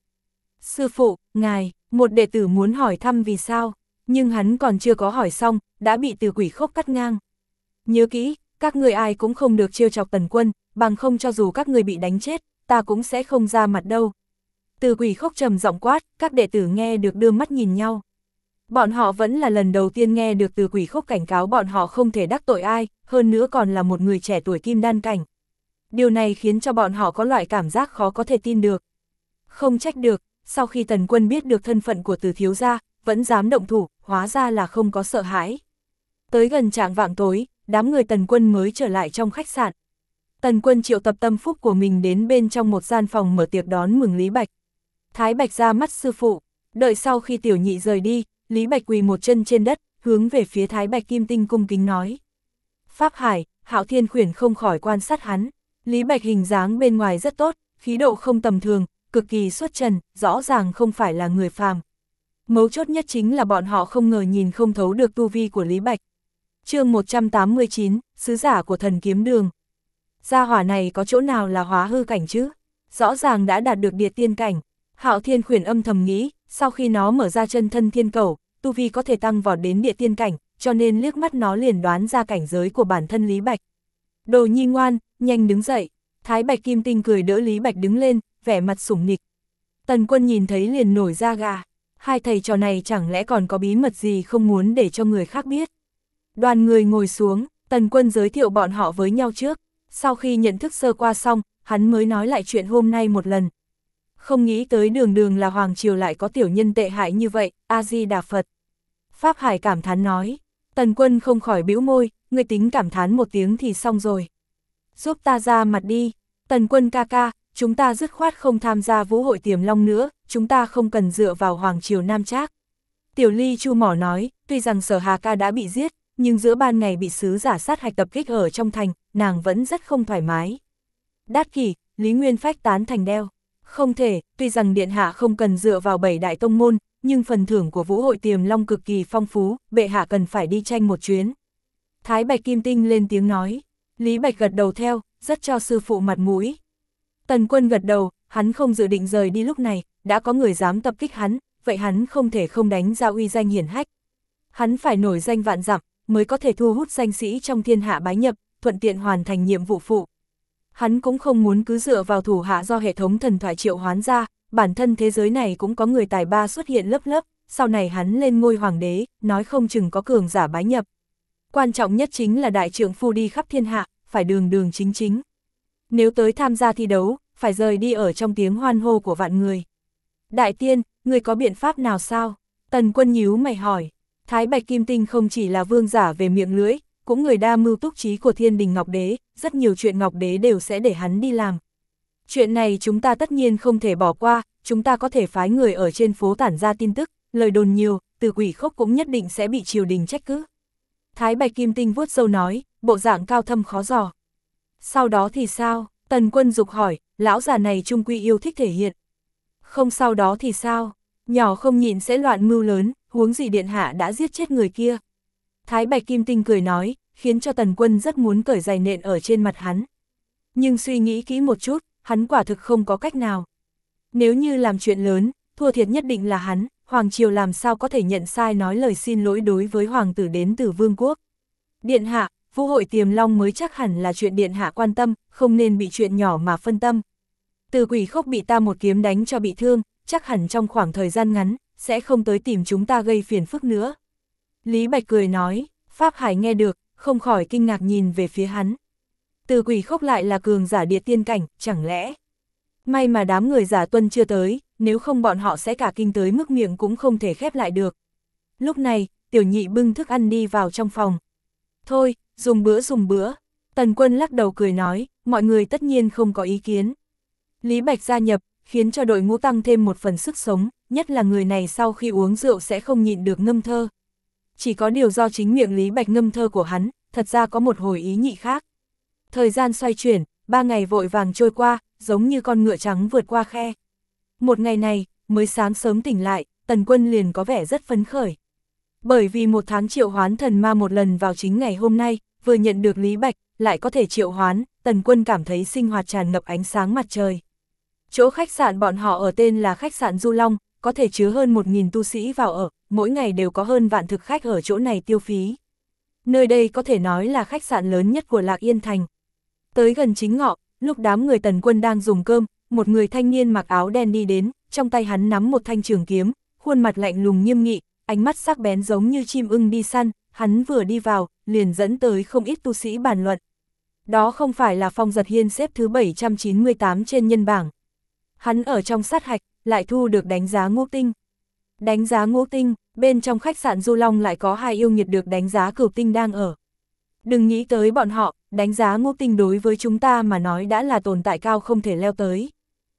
Sư phụ, ngài, một đệ tử muốn hỏi thăm vì sao, nhưng hắn còn chưa có hỏi xong, đã bị Từ Quỷ Khốc cắt ngang. Nhớ kỹ, các người ai cũng không được trêu chọc Tần Quân, bằng không cho dù các người bị đánh chết, ta cũng sẽ không ra mặt đâu. Từ Quỷ Khốc trầm giọng quát, các đệ tử nghe được đưa mắt nhìn nhau. Bọn họ vẫn là lần đầu tiên nghe được Từ Quỷ Khốc cảnh cáo bọn họ không thể đắc tội ai, hơn nữa còn là một người trẻ tuổi kim đan cảnh. Điều này khiến cho bọn họ có loại cảm giác khó có thể tin được. Không trách được, sau khi Tần Quân biết được thân phận của Từ thiếu gia, vẫn dám động thủ, hóa ra là không có sợ hãi. Tới gần chạng vạng tối, đám người Tần Quân mới trở lại trong khách sạn. Tần Quân triệu tập tâm phúc của mình đến bên trong một gian phòng mở tiệc đón mừng Lý Bạch. Thái Bạch ra mắt sư phụ, đợi sau khi tiểu nhị rời đi, Lý Bạch quỳ một chân trên đất, hướng về phía Thái Bạch Kim Tinh cung kính nói. Pháp Hải, Hạo Thiên Khuyển không khỏi quan sát hắn. Lý Bạch hình dáng bên ngoài rất tốt, khí độ không tầm thường, cực kỳ xuất trần, rõ ràng không phải là người phàm. Mấu chốt nhất chính là bọn họ không ngờ nhìn không thấu được tu vi của Lý Bạch. Chương 189, sứ giả của thần kiếm đường. Gia hỏa này có chỗ nào là hóa hư cảnh chứ? Rõ ràng đã đạt được địa tiên cảnh. Hạo Thiên Khuyển âm thầm nghĩ, sau khi nó mở ra chân thân thiên cầu, tu vi có thể tăng vọt đến địa tiên cảnh, cho nên liếc mắt nó liền đoán ra cảnh giới của bản thân Lý Bạch. Đồ nhi ngoan, nhanh đứng dậy. Thái Bạch Kim Tinh cười đỡ Lý Bạch đứng lên, vẻ mặt sủng nịch. Tần Quân nhìn thấy liền nổi da gà. Hai thầy trò này chẳng lẽ còn có bí mật gì không muốn để cho người khác biết. Đoàn người ngồi xuống, Tần Quân giới thiệu bọn họ với nhau trước. Sau khi nhận thức sơ qua xong, hắn mới nói lại chuyện hôm nay một lần. Không nghĩ tới đường đường là Hoàng Triều lại có tiểu nhân tệ hại như vậy, A-di-đà Phật. Pháp Hải cảm thán nói. Tần Quân không khỏi bĩu môi, ngươi tính cảm thán một tiếng thì xong rồi. Giúp ta ra mặt đi. Tần Quân ca ca, chúng ta dứt khoát không tham gia vũ hội Tiềm Long nữa, chúng ta không cần dựa vào Hoàng Triều Nam Trác. Tiểu Ly Chu mỏ nói, tuy rằng Sở Hà ca đã bị giết, nhưng giữa ban ngày bị sứ giả sát hạch tập kích ở trong thành, nàng vẫn rất không thoải mái. Đát Kỷ, Lý Nguyên Phách tán thành đeo. Không thể, tuy rằng điện hạ không cần dựa vào 7 đại tông môn, nhưng phần thưởng của vũ hội Tiềm Long cực kỳ phong phú, bệ hạ cần phải đi tranh một chuyến. Thái Bạch Kim Tinh lên tiếng nói. Lý Bạch gật đầu theo, rất cho sư phụ mặt mũi. Tần Quân gật đầu, hắn không dự định rời đi lúc này, đã có người dám tập kích hắn, vậy hắn không thể không đánh ra uy danh hiển hách. Hắn phải nổi danh vạn dặm, mới có thể thu hút danh sĩ trong thiên hạ bái nhập, thuận tiện hoàn thành nhiệm vụ phụ. Hắn cũng không muốn cứ dựa vào thủ hạ do hệ thống thần thoại triệu hoán ra, bản thân thế giới này cũng có người tài ba xuất hiện lớp lớp, sau này hắn lên ngôi hoàng đế, nói không chừng có cường giả bái nhập. Quan trọng nhất chính là đại trượng phu đi khắp thiên hạ, phải đường đường chính chính. Nếu tới tham gia thi đấu, phải rời đi ở trong tiếng hoan hô của vạn người. Đại tiên, người có biện pháp nào sao? Tần Quân nhíu mày hỏi. Thái Bạch Kim Tinh không chỉ là vương giả về miệng lưỡi, cũng người đa mưu túc trí của Thiên Đình Ngọc Đế, rất nhiều chuyện Ngọc Đế đều sẽ để hắn đi làm. Chuyện này chúng ta tất nhiên không thể bỏ qua, chúng ta có thể phái người ở trên phố tản ra tin tức, lời đồn nhiều, Từ Quỷ Khốc cũng nhất định sẽ bị triều đình trách cứ. Thái Bạch Kim Tinh vuốt râu nói, bộ dạng cao thâm khó dò. Sau đó thì sao? Tần Quân dục hỏi, lão già này trung quy yêu thích thể hiện. Không sau đó thì sao? Nhỏ không nhịn sẽ loạn mưu lớn, huống gì điện hạ đã giết chết người kia. Thái Bạch Kim Tinh cười nói, khiến cho Tần Quân rất muốn cởi giày nện ở trên mặt hắn. Nhưng suy nghĩ kỹ một chút, hắn quả thực không có cách nào. Nếu như làm chuyện lớn, thua thiệt nhất định là hắn, Hoàng Triều làm sao có thể nhận sai nói lời xin lỗi đối với Hoàng tử đến từ Vương quốc. Điện hạ, vũ hội Tiềm Long mới chắc hẳn là chuyện điện hạ quan tâm, không nên bị chuyện nhỏ mà phân tâm. Từ Quỷ Khốc bị ta một kiếm đánh cho bị thương, chắc hẳn trong khoảng thời gian ngắn, sẽ không tới tìm chúng ta gây phiền phức nữa. Lý Bạch cười nói, Pháp Hải nghe được, không khỏi kinh ngạc nhìn về phía hắn. Từ Quỷ Khốc lại là cường giả địa tiên cảnh, chẳng lẽ? May mà đám người giả tuân chưa tới, nếu không bọn họ sẽ cả kinh tới mức miệng cũng không thể khép lại được. Lúc này, Tiểu Nhị bưng thức ăn đi vào trong phòng. Thôi, dùng bữa. Tần Quân lắc đầu cười nói, mọi người tất nhiên không có ý kiến. Lý Bạch gia nhập, khiến cho đội ngũ tăng thêm một phần sức sống, nhất là người này sau khi uống rượu sẽ không nhịn được ngâm thơ. Chỉ có điều do chính miệng Lý Bạch ngâm thơ của hắn, thật ra có một hồi ý nhị khác. Thời gian xoay chuyển, 3 ngày vội vàng trôi qua, giống như con ngựa trắng vượt qua khe. Một ngày này, mới sáng sớm tỉnh lại, Tần Quân liền có vẻ rất phấn khởi. Bởi vì 1 tháng triệu hoán thần ma một lần vào chính ngày hôm nay, vừa nhận được Lý Bạch, lại có thể triệu hoán, Tần Quân cảm thấy sinh hoạt tràn ngập ánh sáng mặt trời. Chỗ khách sạn bọn họ ở tên là khách sạn Du Long, có thể chứa hơn 1.000 tu sĩ vào ở, mỗi ngày đều có hơn vạn thực khách ở chỗ này tiêu phí. Nơi đây có thể nói là khách sạn lớn nhất của Lạc Yên Thành. Tới gần chính ngọ, lúc đám người Tần Quân đang dùng cơm, một người thanh niên mặc áo đen đi đến, trong tay hắn nắm một thanh trường kiếm, khuôn mặt lạnh lùng nghiêm nghị, ánh mắt sắc bén giống như chim ưng đi săn, hắn vừa đi vào, liền dẫn tới không ít tu sĩ bàn luận. Đó không phải là Phong Giật Hiên xếp thứ 798 trên nhân bảng. Hắn ở trong sát hạch, lại thu được đánh giá ngũ tinh. Đánh giá ngũ tinh, bên trong khách sạn Du Long lại có 2 yêu nghiệt được đánh giá cửu tinh đang ở. Đừng nghĩ tới bọn họ, đánh giá ngũ tinh đối với chúng ta mà nói đã là tồn tại cao không thể leo tới.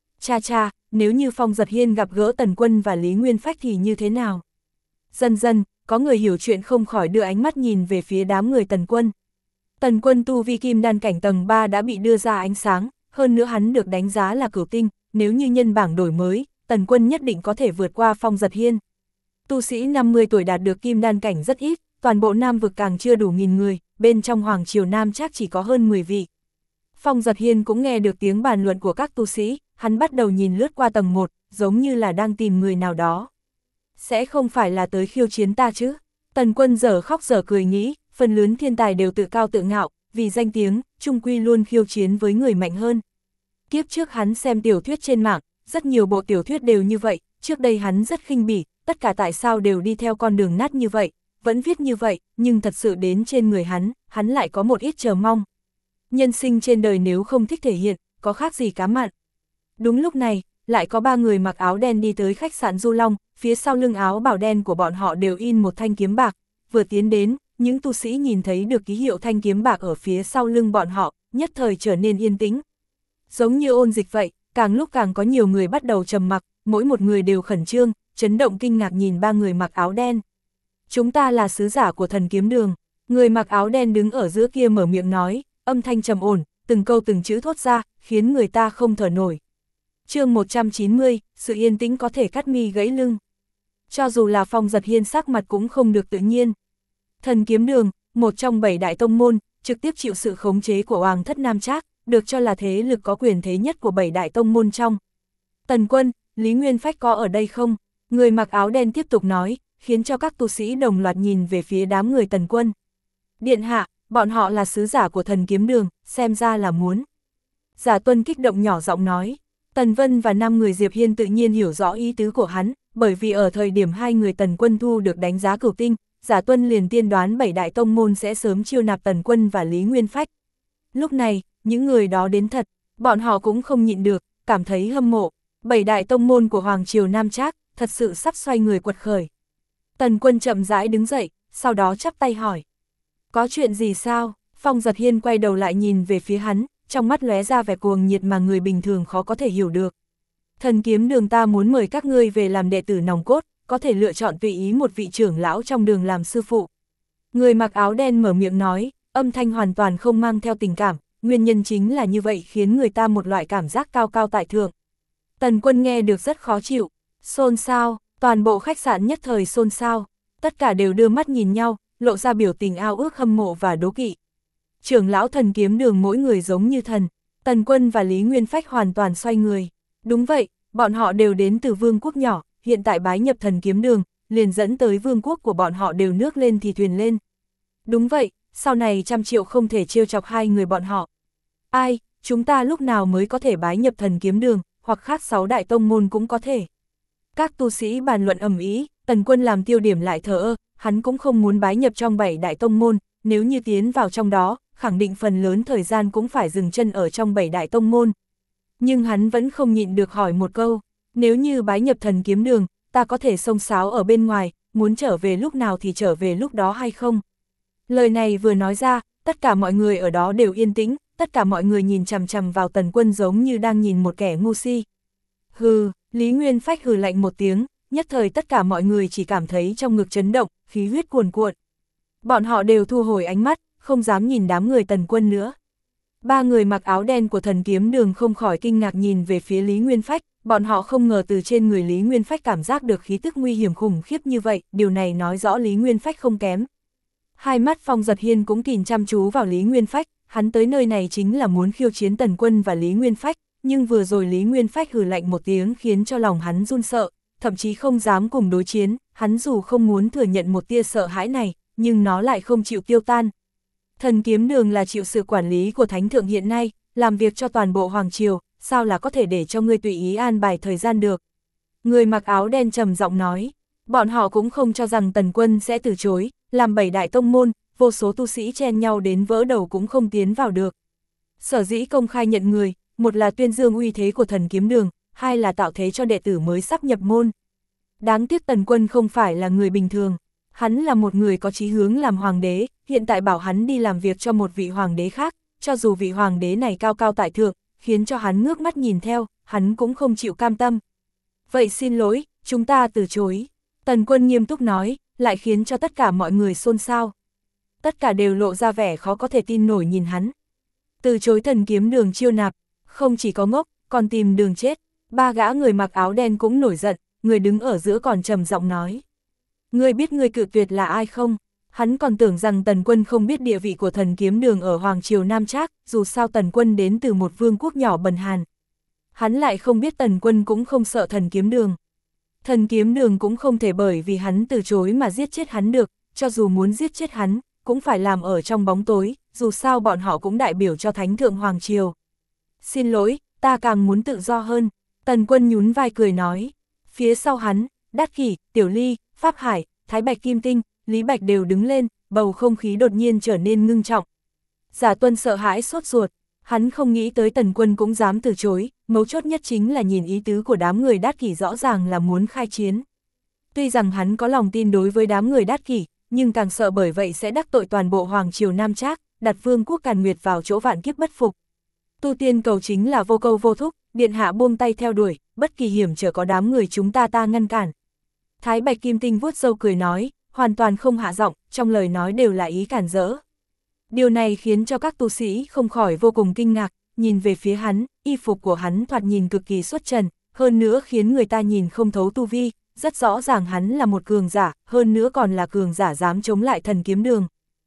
Cha, nếu như Phong Giật Hiên gặp gỡ Tần Quân và Lý Nguyên Phách thì như thế nào? Dần dần, có người hiểu chuyện không khỏi đưa ánh mắt nhìn về phía đám người Tần Quân. Tần Quân tu vi kim đan cảnh tầng 3 đã bị đưa ra ánh sáng, hơn nữa hắn được đánh giá là cửu tinh, nếu như nhân bảng đổi mới, Tần Quân nhất định có thể vượt qua Phong Giật Hiên. Tu sĩ 50 tuổi đạt được kim đan cảnh rất ít, toàn bộ Nam vực càng chưa đủ 1000 người, bên trong Hoàng Triều Nam chắc chỉ có hơn 10 vị. Phong Giật Hiên cũng nghe được tiếng bàn luận của các tu sĩ, hắn bắt đầu nhìn lướt qua tầng 1, giống như là đang tìm người nào đó. Sẽ không phải là tới khiêu chiến ta chứ? Tần Quân dở khóc dở cười nghĩ, phần lớn thiên tài đều tự cao tự ngạo, vì danh tiếng, chung quy luôn khiêu chiến với người mạnh hơn. Kiếp trước hắn xem tiểu thuyết trên mạng, rất nhiều bộ tiểu thuyết đều như vậy, trước đây hắn rất khinh bỉ, tất cả tại sao đều đi theo con đường nát như vậy, vẫn viết như vậy, nhưng thật sự đến trên người hắn lại có một ít chờ mong. Nhân sinh trên đời nếu không thích thể hiện, có khác gì cá mặn. Đúng lúc này, lại có 3 người mặc áo đen đi tới khách sạn Du Long, phía sau lưng áo bào đen của bọn họ đều in một thanh kiếm bạc, vừa tiến đến, những tu sĩ nhìn thấy được ký hiệu thanh kiếm bạc ở phía sau lưng bọn họ, nhất thời trở nên yên tĩnh. Giống như ôn dịch vậy, càng lúc càng có nhiều người bắt đầu trầm mặc, mỗi một người đều khẩn trương, chấn động kinh ngạc nhìn 3 người mặc áo đen. Chúng ta là sứ giả của thần kiếm đường, người mặc áo đen đứng ở giữa kia mở miệng nói, âm thanh trầm ổn, từng câu từng chữ thốt ra, khiến người ta không thở nổi. Chương 190, sự yên tĩnh có thể cắt mi gãy lưng. Cho dù là Phong Giật Hiên sắc mặt cũng không được tự nhiên. Thần kiếm đường, một trong 7 đại tông môn, trực tiếp chịu sự khống chế của Hoàng thất Nam Trác, được cho là thế lực có quyền thế nhất của 7 đại tông môn trong. Tần Quân, Lý Nguyên Phách có ở đây không? Người mặc áo đen tiếp tục nói, khiến cho các tu sĩ đồng loạt nhìn về phía đám người Tần Quân. Điện hạ, bọn họ là sứ giả của thần kiếm đường, xem ra là muốn. Giả Tuân kích động nhỏ giọng nói. Tần Vân và 5 người Diệp Hiên tự nhiên hiểu rõ ý tứ của hắn, bởi vì ở thời điểm 2 người Tần Quân thu được đánh giá cửu tinh, Giả Tuân liền tiên đoán 7 đại tông môn sẽ sớm chiêu nạp Tần Quân và Lý Nguyên Phách. Lúc này, những người đó đến thật, bọn họ cũng không nhịn được, cảm thấy hâm mộ. 7 đại tông môn của Hoàng triều Nam Trác, thật sự sắp xoay người quật khởi. Tần Quân chậm rãi đứng dậy, sau đó chắp tay hỏi. Có chuyện gì sao? Phong Giật Hiên quay đầu lại nhìn về phía hắn, trong mắt lóe ra vẻ cuồng nhiệt mà người bình thường khó có thể hiểu được. Thần kiếm đường ta muốn mời các ngươi về làm đệ tử nòng cốt, có thể lựa chọn tùy ý một vị trưởng lão trong đường làm sư phụ. Người mặc áo đen mở miệng nói, âm thanh hoàn toàn không mang theo tình cảm, nguyên nhân chính là như vậy khiến người ta một loại cảm giác cao cao tại thượng. Tần Quân nghe được rất khó chịu, xôn xao, toàn bộ khách sạn nhất thời xôn xao, tất cả đều đưa mắt nhìn nhau, lộ ra biểu tình ao ước hâm mộ và đố kỵ. Trưởng lão thần kiếm đường mỗi người giống như thần, Tần Quân và Lý Nguyên Phách hoàn toàn xoay người. Đúng vậy, bọn họ đều đến từ vương quốc nhỏ, hiện tại bái nhập thần kiếm đường, liền dẫn tới vương quốc của bọn họ đều nước lên thì thuyền lên. Đúng vậy, sau này 100 triệu không thể trêu chọc 2 người bọn họ. Ai, chúng ta lúc nào mới có thể bái nhập thần kiếm đường, hoặc khác 6 đại tông môn cũng có thể. Các tu sĩ bàn luận ầm ĩ, Tần Quân làm tiêu điểm lại thờ ơ, hắn cũng không muốn bái nhập trong 7 đại tông môn, nếu như tiến vào trong đó, khẳng định phần lớn thời gian cũng phải dừng chân ở trong 7 đại tông môn. Nhưng hắn vẫn không nhịn được hỏi một câu, nếu như bái nhập thần kiếm đường, ta có thể xông xáo ở bên ngoài, muốn trở về lúc nào thì trở về lúc đó hay không? Lời này vừa nói ra, tất cả mọi người ở đó đều yên tĩnh, tất cả mọi người nhìn chằm chằm vào Tần Quân giống như đang nhìn một kẻ ngu si. Hừ, Lý Nguyên Phách hừ lạnh một tiếng, nhất thời tất cả mọi người chỉ cảm thấy trong ngực chấn động, khí huyết cuồn cuộn. Bọn họ đều thu hồi ánh mắt, không dám nhìn đám người Tần Quân nữa. 3 người mặc áo đen của thần kiếm đường không khỏi kinh ngạc nhìn về phía Lý Nguyên Phách, bọn họ không ngờ từ trên người Lý Nguyên Phách cảm giác được khí tức nguy hiểm khủng khiếp như vậy, điều này nói rõ Lý Nguyên Phách không kém. Hai mắt Phong Giật Hiên cũng nhìn chăm chú vào Lý Nguyên Phách, hắn tới nơi này chính là muốn khiêu chiến Tần Quân và Lý Nguyên Phách, nhưng vừa rồi Lý Nguyên Phách hừ lạnh một tiếng khiến cho lòng hắn run sợ, thậm chí không dám cùng đối chiến, hắn dù không muốn thừa nhận một tia sợ hãi này, nhưng nó lại không chịu tiêu tan. Thần kiếm đường là chịu sự quản lý của Thánh Thượng hiện nay, làm việc cho toàn bộ Hoàng Triều, sao là có thể để cho ngươi tùy ý an bài thời gian được. Người mặc áo đen trầm giọng nói, bọn họ cũng không cho rằng Tần Quân sẽ từ chối, làm 7 đại tông môn, vô số tu sĩ chen nhau đến vỡ đầu cũng không tiến vào được. Sở dĩ công khai nhận người, một là tuyên dương uy thế của thần kiếm đường, hai là tạo thế cho đệ tử mới sắp nhập môn. Đáng tiếc Tần Quân không phải là người bình thường, hắn là một người có chí hướng làm hoàng đế, hiện tại bảo hắn đi làm việc cho một vị hoàng đế khác, cho dù vị hoàng đế này cao cao tại thượng, khiến cho hắn ngước mắt nhìn theo, hắn cũng không chịu cam tâm. Vậy xin lỗi, chúng ta từ chối. Tần Quân nghiêm túc nói, lại khiến cho tất cả mọi người xôn xao. Tất cả đều lộ ra vẻ khó có thể tin nổi nhìn hắn. Từ chối thần kiếm đường chiêu nạp, không chỉ có ngốc, còn tìm đường chết. 3 gã người mặc áo đen cũng nổi giận, người đứng ở giữa còn trầm giọng nói. Ngươi biết người cự tuyệt là ai không? Hắn còn tưởng rằng Tần Quân không biết địa vị của thần kiếm đường ở Hoàng Triều Nam Trác, dù sao Tần Quân đến từ một vương quốc nhỏ bần hàn. Hắn lại không biết Tần Quân cũng không sợ thần kiếm đường. Thần kiếm đường cũng không thể bởi vì hắn từ chối mà giết chết hắn được, cho dù muốn giết chết hắn, cũng phải làm ở trong bóng tối, dù sao bọn họ cũng đại biểu cho Thánh Thượng Hoàng Triều. Xin lỗi, ta càng muốn tự do hơn, Tần Quân nhún vai cười nói. Phía sau hắn, Đát Kỷ, Tiểu Ly, Pháp Hải, Thái Bạch Kim Tinh, Lý Bạch đều đứng lên, bầu không khí đột nhiên trở nên ngưng trọng. Giả Tuân sợ hãi sốt ruột, hắn không nghĩ tới Tần Quân cũng dám từ chối, mấu chốt nhất chính là nhìn ý tứ của đám người Đát Kỷ rõ ràng là muốn khai chiến. Tuy rằng hắn có lòng tin đối với đám người Đát Kỷ, nhưng càng sợ bởi vậy sẽ đắc tội toàn bộ Hoàng triều Nam Trác, đặt Vương quốc Càn Nguyệt vào chỗ vạn kiếp bất phục. Tu tiên cầu chính là vô câu vô thúc, điện hạ buông tay theo đuổi, bất kỳ hiểm trở có đám người chúng ta ngăn cản. Thái Bạch Kim Tinh vuốt râu cười nói, hoàn toàn không hạ giọng, trong lời nói đều là ý cản rỡ. Điều này khiến cho các tu sĩ không khỏi vô cùng kinh ngạc, nhìn về phía hắn, y phục của hắn thoạt nhìn cực kỳ xuất trần, hơn nữa khiến người ta nhìn không thấu tu vi, rất rõ ràng hắn là một cường giả, hơn nữa còn là cường giả dám chống lại Thần Kiếm Đường.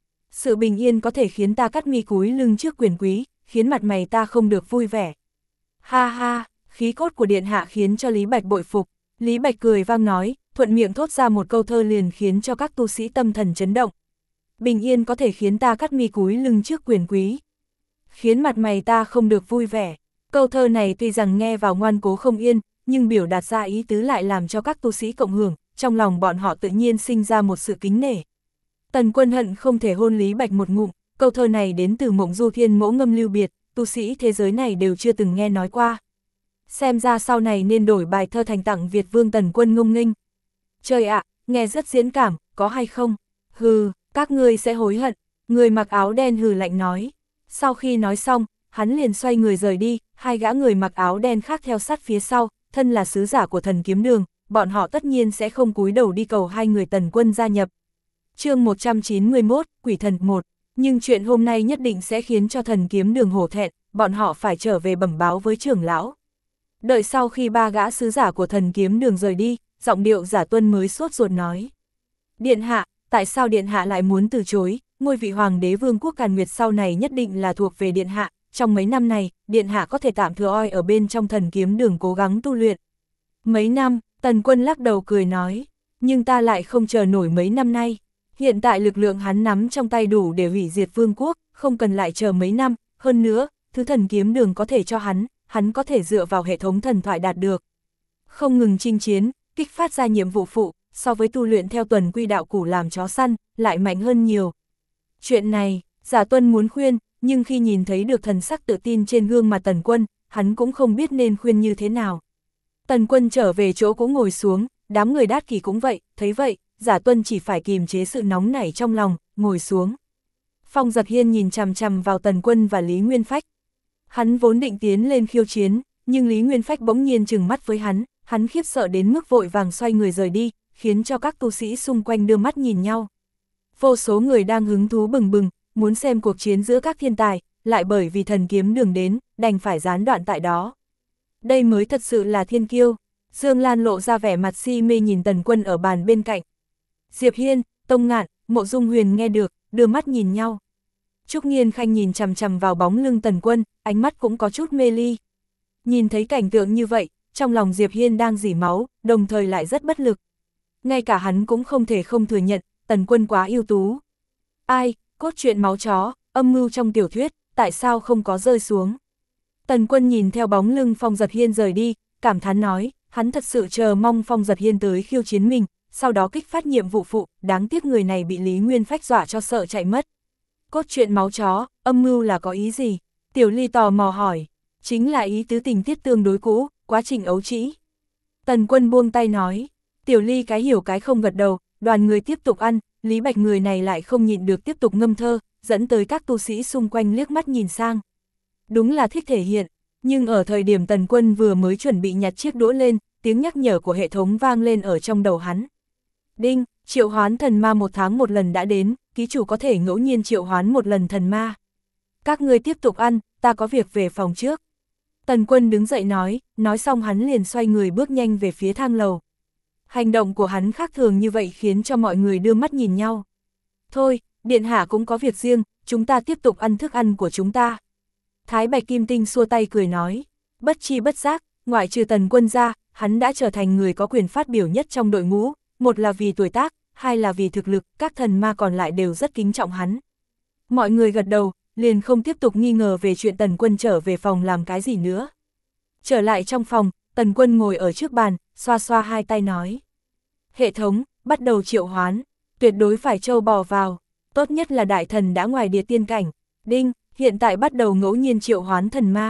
Sự bình yên có thể khiến ta cắt mi cúi lưng trước quyền quý, khiến mặt mày ta không được vui vẻ. Ha ha, khí cốt của điện hạ khiến cho Lý Bạch bội phục. Lý Bạch cười vang nói, thuận miệng thốt ra một câu thơ liền khiến cho các tu sĩ tâm thần chấn động. Bình yên có thể khiến ta cắt mi cúi lưng trước quyền quý, khiến mặt mày ta không được vui vẻ. Câu thơ này tuy rằng nghe vào ngoan cố không yên, nhưng biểu đạt ra ý tứ lại làm cho các tu sĩ cộng hưởng, trong lòng bọn họ tự nhiên sinh ra một sự kính nể. Tần Quân hận không thể hôn Lý Bạch một ngụm, câu thơ này đến từ Mộng Du Thiên Mẫu ngâm lưu biệt, tu sĩ thế giới này đều chưa từng nghe nói qua. Xem ra sau này nên đổi bài thơ thành tặng Việt Vương Tần Quân ngông nghênh. Trời ạ, nghe rất diễn cảm, có hay không? Hừ, các ngươi sẽ hối hận. Người mặc áo đen hừ lạnh nói. Sau khi nói xong, hắn liền xoay người rời đi, hai gã người mặc áo đen khác theo sát phía sau, thân là sứ giả của Thần Kiếm Đường, bọn họ tất nhiên sẽ không cúi đầu đi cầu hai người Tần Quân gia nhập. Chương 191, Quỷ Thần 1, nhưng chuyện hôm nay nhất định sẽ khiến cho Thần Kiếm Đường hổ thẹn, bọn họ phải trở về bẩm báo với trưởng lão. Đợi sau khi ba gã sứ giả của Thần Kiếm Đường rời đi, giọng điệu Giả Tuân mới sốt ruột nói. Điện hạ, tại sao điện hạ lại muốn từ chối, ngôi vị hoàng đế Vương quốc Càn Nguyệt sau này nhất định là thuộc về điện hạ, trong mấy năm này, điện hạ có thể tạm thừa oi ở bên trong Thần Kiếm Đường cố gắng tu luyện. Mấy năm, Tần Quân lắc đầu cười nói, nhưng ta lại không chờ nổi mấy năm nay. Hiện tại lực lượng hắn nắm trong tay đủ để hủy diệt vương quốc, không cần lại chờ mấy năm, hơn nữa, thứ Thần Kiếm Đường có thể cho hắn có thể dựa vào hệ thống thần thoại đạt được. Không ngừng chinh chiến, kích phát ra nhiệm vụ phụ, so với tu luyện theo tuần quy đạo củ làm chó săn, lại mạnh hơn nhiều. Chuyện này, Giả Tuân muốn khuyên, nhưng khi nhìn thấy được thần sắc tự tin trên gương mặt Tần Quân, hắn cũng không biết nên khuyên như thế nào. Tần Quân trở về chỗ cũng ngồi xuống, đám người Đát Kỷ cũng vậy, thấy vậy, Giả Tuân chỉ phải kìm chế sự nóng nảy trong lòng, ngồi xuống. Phong Giật Hiên nhìn chằm chằm vào Tần Quân và Lý Nguyên Phách. Hắn vốn định tiến lên khiêu chiến, nhưng Lý Nguyên Phách bỗng nhiên trừng mắt với hắn khiếp sợ đến mức vội vàng xoay người rời đi, khiến cho các tu sĩ xung quanh đưa mắt nhìn nhau. Vô số người đang hứng thú bừng bừng, muốn xem cuộc chiến giữa các thiên tài, lại bởi vì Thần Kiếm Đường đến, đành phải gián đoạn tại đó. Đây mới thật sự là thiên kiêu. Dương Lan lộ ra vẻ mặt si mê nhìn Tần Quân ở bàn bên cạnh. Diệp Hiên, Tông Ngạn, Mộ Dung Huyền nghe được, đưa mắt nhìn nhau. Trúc Nghiên Khanh nhìn chằm chằm vào bóng lưng Tần Quân, ánh mắt cũng có chút mê ly. Nhìn thấy cảnh tượng như vậy, trong lòng Diệp Hiên đang rỉ máu, đồng thời lại rất bất lực. Ngay cả hắn cũng không thể không thừa nhận, Tần Quân quá ưu tú. Ai, cốt truyện máu chó, âm mưu trong tiểu thuyết, tại sao không có rơi xuống. Tần Quân nhìn theo bóng lưng Phong Giật Hiên rời đi, cảm thán nói, hắn thật sự chờ mong Phong Giật Hiên tới khiêu chiến mình, sau đó kích phát nhiệm vụ phụ, đáng tiếc người này bị Lý Nguyên Phách dọa cho sợ chạy mất. Cốt truyện máu chó, âm mưu là có ý gì? Tiểu Ly tò mò hỏi, chính là ý tứ tình tiết tương đối cũ, quá trình ấu trĩ. Tần Quân buông tay nói, Tiểu Ly cái hiểu cái không gật đầu, đoàn người tiếp tục ăn, Lý Bạch người này lại không nhịn được tiếp tục ngâm thơ, dẫn tới các tu sĩ xung quanh liếc mắt nhìn sang. Đúng là thích thể hiện, nhưng ở thời điểm Tần Quân vừa mới chuẩn bị nhặt chiếc đũa lên, tiếng nhắc nhở của hệ thống vang lên ở trong đầu hắn. Đinh, triệu hoán thần ma 1 tháng 1 lần đã đến, ký chủ có thể ngẫu nhiên triệu hoán 1 lần thần ma. Các ngươi tiếp tục ăn, ta có việc về phòng trước. Tần Quân đứng dậy nói xong hắn liền xoay người bước nhanh về phía thang lầu. Hành động của hắn khác thường như vậy khiến cho mọi người đưa mắt nhìn nhau. Thôi, điện hạ cũng có việc riêng, chúng ta tiếp tục ăn thức ăn của chúng ta. Thái Bạch Kim Tinh xua tay cười nói, bất chi bất giác, ngoại trừ Tần Quân ra, hắn đã trở thành người có quyền phát biểu nhất trong đội ngũ, một là vì tuổi tác, hai là vì thực lực, các thần ma còn lại đều rất kính trọng hắn. Mọi người gật đầu, liền không tiếp tục nghi ngờ về chuyện Tần Quân trở về phòng làm cái gì nữa. Trở lại trong phòng, Tần Quân ngồi ở trước bàn, xoa xoa hai tay nói. Hệ thống, bắt đầu triệu hoán, tuyệt đối phải trâu bò vào, tốt nhất là đại thần đã ngoài địa tiên cảnh. Đinh, hiện tại bắt đầu ngẫu nhiên triệu hoán thần ma.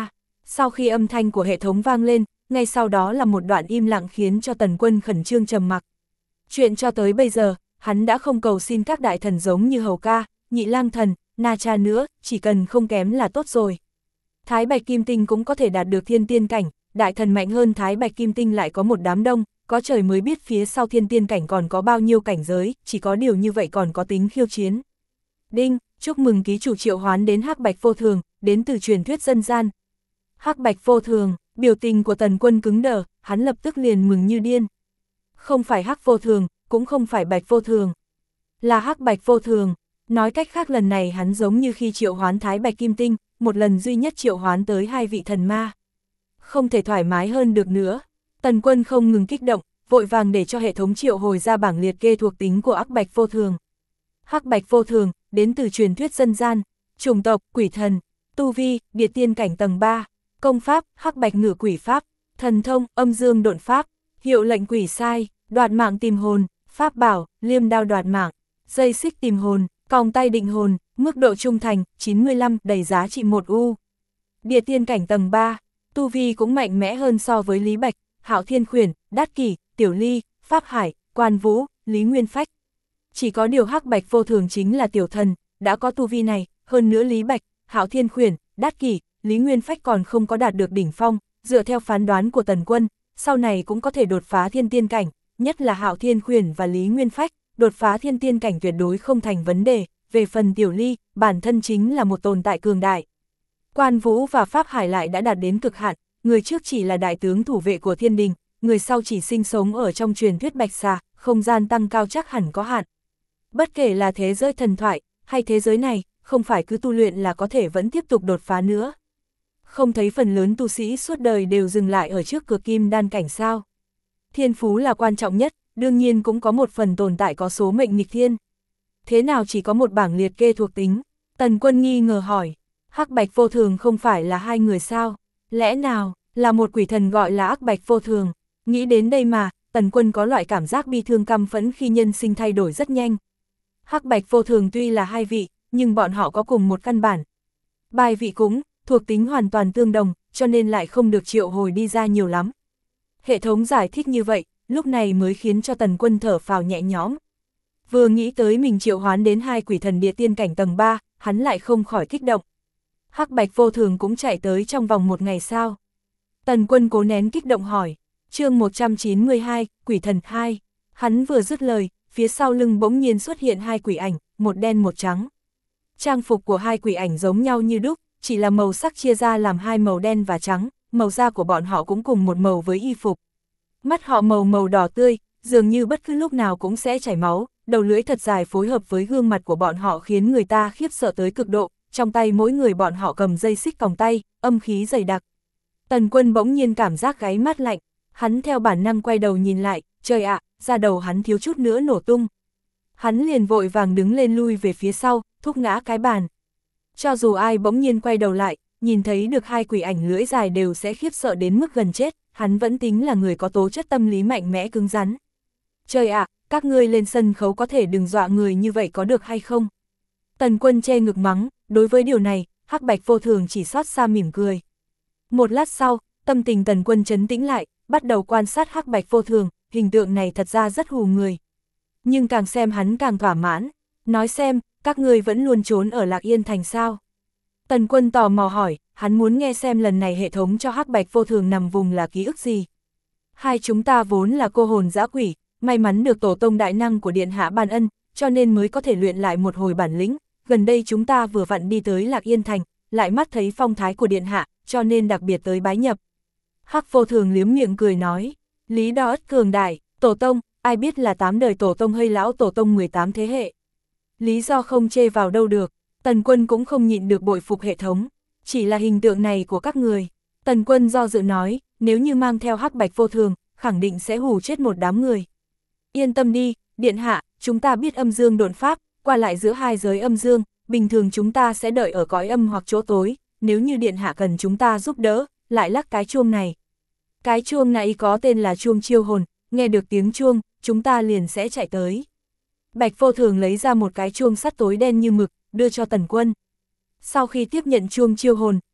Sau khi âm thanh của hệ thống vang lên, ngay sau đó là một đoạn im lặng khiến cho Tần Quân khẩn trương trầm mặc. Chuyện cho tới bây giờ, hắn đã không cầu xin các đại thần giống như Hầu Ca, Nhị Lang Thần, Na Cha nữa, chỉ cần không kém là tốt rồi. Thái Bạch Kim Tinh cũng có thể đạt được thiên tiên cảnh, đại thần mạnh hơn Thái Bạch Kim Tinh lại có một đám đông, có trời mới biết phía sau thiên tiên cảnh còn có bao nhiêu cảnh giới, chỉ có điều như vậy còn có tính khiêu chiến. Đinh, chúc mừng ký chủ triệu hoán đến Hắc Bạch Vô Thường, đến từ truyền thuyết dân gian. Hắc Bạch Vô Thường, biểu tình của Tần Quân cứng đờ, hắn lập tức liền mừng như điên. Không phải Hắc Vô Thường, cũng không phải Bạch Vô Thường, là Hắc Bạch Vô Thường. Nói cách khác lần này hắn giống như khi triệu hoán Thái Bạch Kim Tinh, một lần duy nhất triệu hoán tới hai vị thần ma. Không thể thoải mái hơn được nữa. Tần Quân không ngừng kích động, vội vàng để cho hệ thống triệu hồi ra bảng liệt kê thuộc tính của Hắc Bạch Vô Thường. Hắc Bạch Vô Thường, đến từ truyền thuyết dân gian, chủng tộc, quỷ thần, tu vi, địa tiên cảnh tầng 3, công pháp, Hắc Bạch Ngự Quỷ Pháp, thần thông, âm dương độn pháp, hiệu lệnh quỷ sai, đoạt mạng tìm hồn, pháp bảo, liêm đao đoạt mạng, dây xích tìm hồn, còng tay định hồn, mức độ trung thành, 95, đầy giá trị 1 U. Địa tiên cảnh tầng 3, tu vi cũng mạnh mẽ hơn so với Lý Bạch, Hạo Thiên Khuyển, Đát Kỷ, Tiểu Ly, Pháp Hải, Quan Vũ, Lý Nguyên Phách. Chỉ có điều Hắc Bạch Vô Thường chính là tiểu thần, đã có tu vi này, hơn nữa Lý Bạch, Hạo Thiên Khuyển, Đát Kỷ, Lý Nguyên Phách còn không có đạt được đỉnh phong, dựa theo phán đoán của Tần Quân, sau này cũng có thể đột phá thiên tiên cảnh, nhất là Hạo Thiên Khuyển và Lý Nguyên Phách, đột phá thiên tiên cảnh tuyệt đối không thành vấn đề, về phần Tiểu Ly, bản thân chính là một tồn tại cường đại. Quan Vũ và Pháp Hải lại đã đạt đến cực hạn, người trước chỉ là đại tướng thủ vệ của thiên đình, người sau chỉ sinh sống ở trong truyền thuyết Bạch Xà, không gian tăng cao chắc hẳn có hạn. Bất kể là thế giới thần thoại, hay thế giới này, không phải cứ tu luyện là có thể vẫn tiếp tục đột phá nữa. Không thấy phần lớn tu sĩ suốt đời đều dừng lại ở trước cửa kim đan cảnh sao. Thiên phú là quan trọng nhất, đương nhiên cũng có một phần tồn tại có số mệnh nghịch thiên. Thế nào chỉ có một bảng liệt kê thuộc tính? Tần Quân nghi ngờ hỏi, Hắc Bạch Vô Thường không phải là hai người sao? Lẽ nào, là một quỷ thần gọi là Hắc Bạch Vô Thường? Nghĩ đến đây mà, Tần Quân có loại cảm giác bi thương căm phẫn khi nhân sinh thay đổi rất nhanh. Hắc Bạch Vô Thường tuy là hai vị, nhưng bọn họ có cùng một căn bản. Bài vị cũng, thuộc tính hoàn toàn tương đồng, cho nên lại không được triệu hồi đi ra nhiều lắm. Hệ thống giải thích như vậy, lúc này mới khiến cho Tần Quân thở phào nhẹ nhõm. Vừa nghĩ tới mình triệu hoán đến hai quỷ thần địa tiên cảnh tầng 3, hắn lại không khỏi kích động. Hắc Bạch Vô Thường cũng chạy tới trong vòng một ngày sao? Tần Quân cố nén kích động hỏi. Chương 192, Quỷ Thần 2. Hắn vừa dứt lời, phía sau lưng bỗng nhiên xuất hiện hai quỷ ảnh, một đen một trắng. Trang phục của hai quỷ ảnh giống nhau như đúc, chỉ là màu sắc chia ra làm hai màu đen và trắng, màu da của bọn họ cũng cùng một màu với y phục. Mắt họ màu đỏ tươi, dường như bất cứ lúc nào cũng sẽ chảy máu, đầu lưỡi thật dài phối hợp với gương mặt của bọn họ khiến người ta khiếp sợ tới cực độ, trong tay mỗi người bọn họ cầm dây xích còng tay, âm khí dày đặc. Tần Quân bỗng nhiên cảm giác gáy mát lạnh, hắn theo bản năng quay đầu nhìn lại, trời ạ, da đầu hắn thiếu chút nữa nổ tung. Hắn liền vội vàng đứng lên lui về phía sau, thúc ngã cái bàn. Cho dù ai bỗng nhiên quay đầu lại, nhìn thấy được hai quỷ ảnh lưỡi dài đều sẽ khiếp sợ đến mức gần chết, hắn vẫn tính là người có tố chất tâm lý mạnh mẽ cứng rắn. Trời ạ, các ngươi lên sân khấu có thể đừng dọa người như vậy có được hay không? Tần Quân che ngực mắng, đối với điều này, Hắc Bạch Vô Thường chỉ xót xa mỉm cười. Một lát sau, tâm tình Tần Quân trấn tĩnh lại, bắt đầu quan sát Hắc Bạch Vô Thường, hình tượng này thật ra rất hù người. Nhưng càng xem hắn càng thỏa mãn, nói xem, các ngươi vẫn luôn trốn ở Lạc Yên Thành sao? Tần Quân tò mò hỏi, hắn muốn nghe xem lần này hệ thống cho Hắc Bạch Vô Thường nằm vùng là ký ức gì. Hai chúng ta vốn là cô hồn dã quỷ, may mắn được tổ tông đại năng của Điện Hạ ban ân, cho nên mới có thể luyện lại một hồi bản lĩnh. Gần đây chúng ta vừa vặn đi tới Lạc Yên Thành, lại mắt thấy phong thái của Điện Hạ, cho nên đặc biệt tới bái nhập. Hắc Vô Thường liếm miệng cười nói, lý do ất cường đại, tổ tông, ai biết là 8 đời tổ tông hay lão tổ tông 18 thế hệ. Lý do không chê vào đâu được, Tần Quân cũng không nhịn được bội phục hệ thống, chỉ là hình tượng này của các người. Tần Quân do dự nói, nếu như mang theo Hắc Bạch Vô Thường, khẳng định sẽ hù chết một đám người. Yên tâm đi, Điện Hạ, chúng ta biết âm dương độn pháp, qua lại giữa hai giới âm dương, bình thường chúng ta sẽ đợi ở cõi âm hoặc chỗ tối, nếu như Điện Hạ cần chúng ta giúp đỡ, lại lắc cái chuông này. Cái chuông này có tên là chuông chiêu hồn, nghe được tiếng chuông, chúng ta liền sẽ chạy tới. Bạch Vô Thường lấy ra một cái chuông sắt tối đen như mực, đưa cho Tần Quân. Sau khi tiếp nhận chuông chiêu hồn,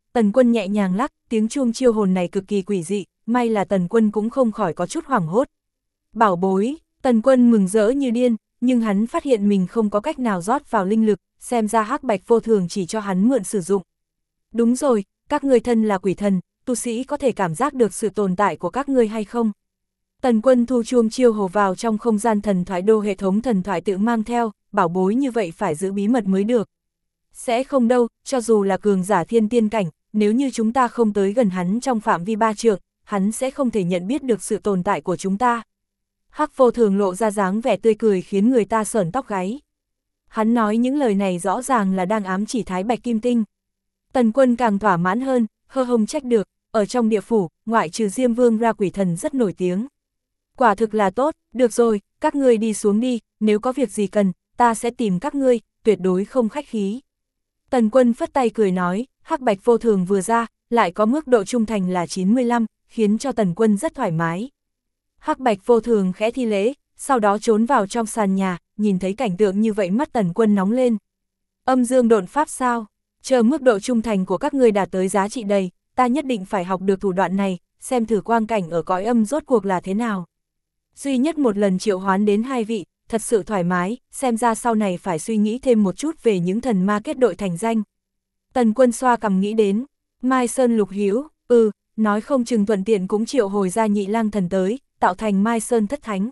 Tần Quân nhẹ nhàng lắc, tiếng chuông chiêu hồn này cực kỳ quỷ dị, may là Tần Quân cũng không khỏi có chút hoảng hốt. Bảo bối, Tần Quân mừng rỡ như điên, nhưng hắn phát hiện mình không có cách nào rót vào linh lực, xem ra Hắc Bạch Vô Thường chỉ cho hắn mượn sử dụng. Đúng rồi, các ngươi thân là quỷ thần, tu sĩ có thể cảm giác được sự tồn tại của các ngươi hay không? Tần Quân thu chuông chiêu hồ vào trong không gian thần thoại đô hệ thống thần thoại tự mang theo, bảo bối như vậy phải giữ bí mật mới được. Sẽ không đâu, cho dù là cường giả thiên tiên cảnh, nếu như chúng ta không tới gần hắn trong phạm vi 3 trượng, hắn sẽ không thể nhận biết được sự tồn tại của chúng ta. Hắc Vô Thường lộ ra dáng vẻ tươi cười khiến người ta sởn tóc gáy. Hắn nói những lời này rõ ràng là đang ám chỉ Thái Bạch Kim Tinh. Tần Quân càng thỏa mãn hơn, hơ hông trách được, ở trong địa phủ, ngoại trừ Diêm Vương ra quỷ thần rất nổi tiếng. Quả thực là tốt, được rồi, các ngươi đi xuống đi, nếu có việc gì cần, ta sẽ tìm các ngươi, tuyệt đối không khách khí. Tần Quân phất tay cười nói, Hắc Bạch Vô Thường vừa ra, lại có mức độ trung thành là 95, khiến cho Tần Quân rất thoải mái. Hắc Bạch Vô Thường khẽ thi lễ, sau đó trốn vào trong sàn nhà, nhìn thấy cảnh tượng như vậy mắt Tần Quân nóng lên. Âm dương độn pháp sao? Chờ mức độ trung thành của các ngươi đạt tới giá trị đầy, ta nhất định phải học được thủ đoạn này, xem thử quang cảnh ở cõi âm rốt cuộc là thế nào. Duy nhất một lần triệu hoán đến 2 vị, thật sự thoải mái, xem ra sau này phải suy nghĩ thêm một chút về những thần ma kết đội thành danh. Tần Quân xoa cằm nghĩ đến, Mai Sơn Lục Hữu, nói không chừng thuận tiện cũng triệu hồi ra Nhị Lang thần tới, tạo thành Mai Sơn thất thánh.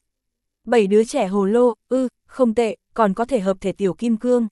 7 đứa trẻ hồ lô, không tệ, còn có thể hợp thể tiểu kim cương.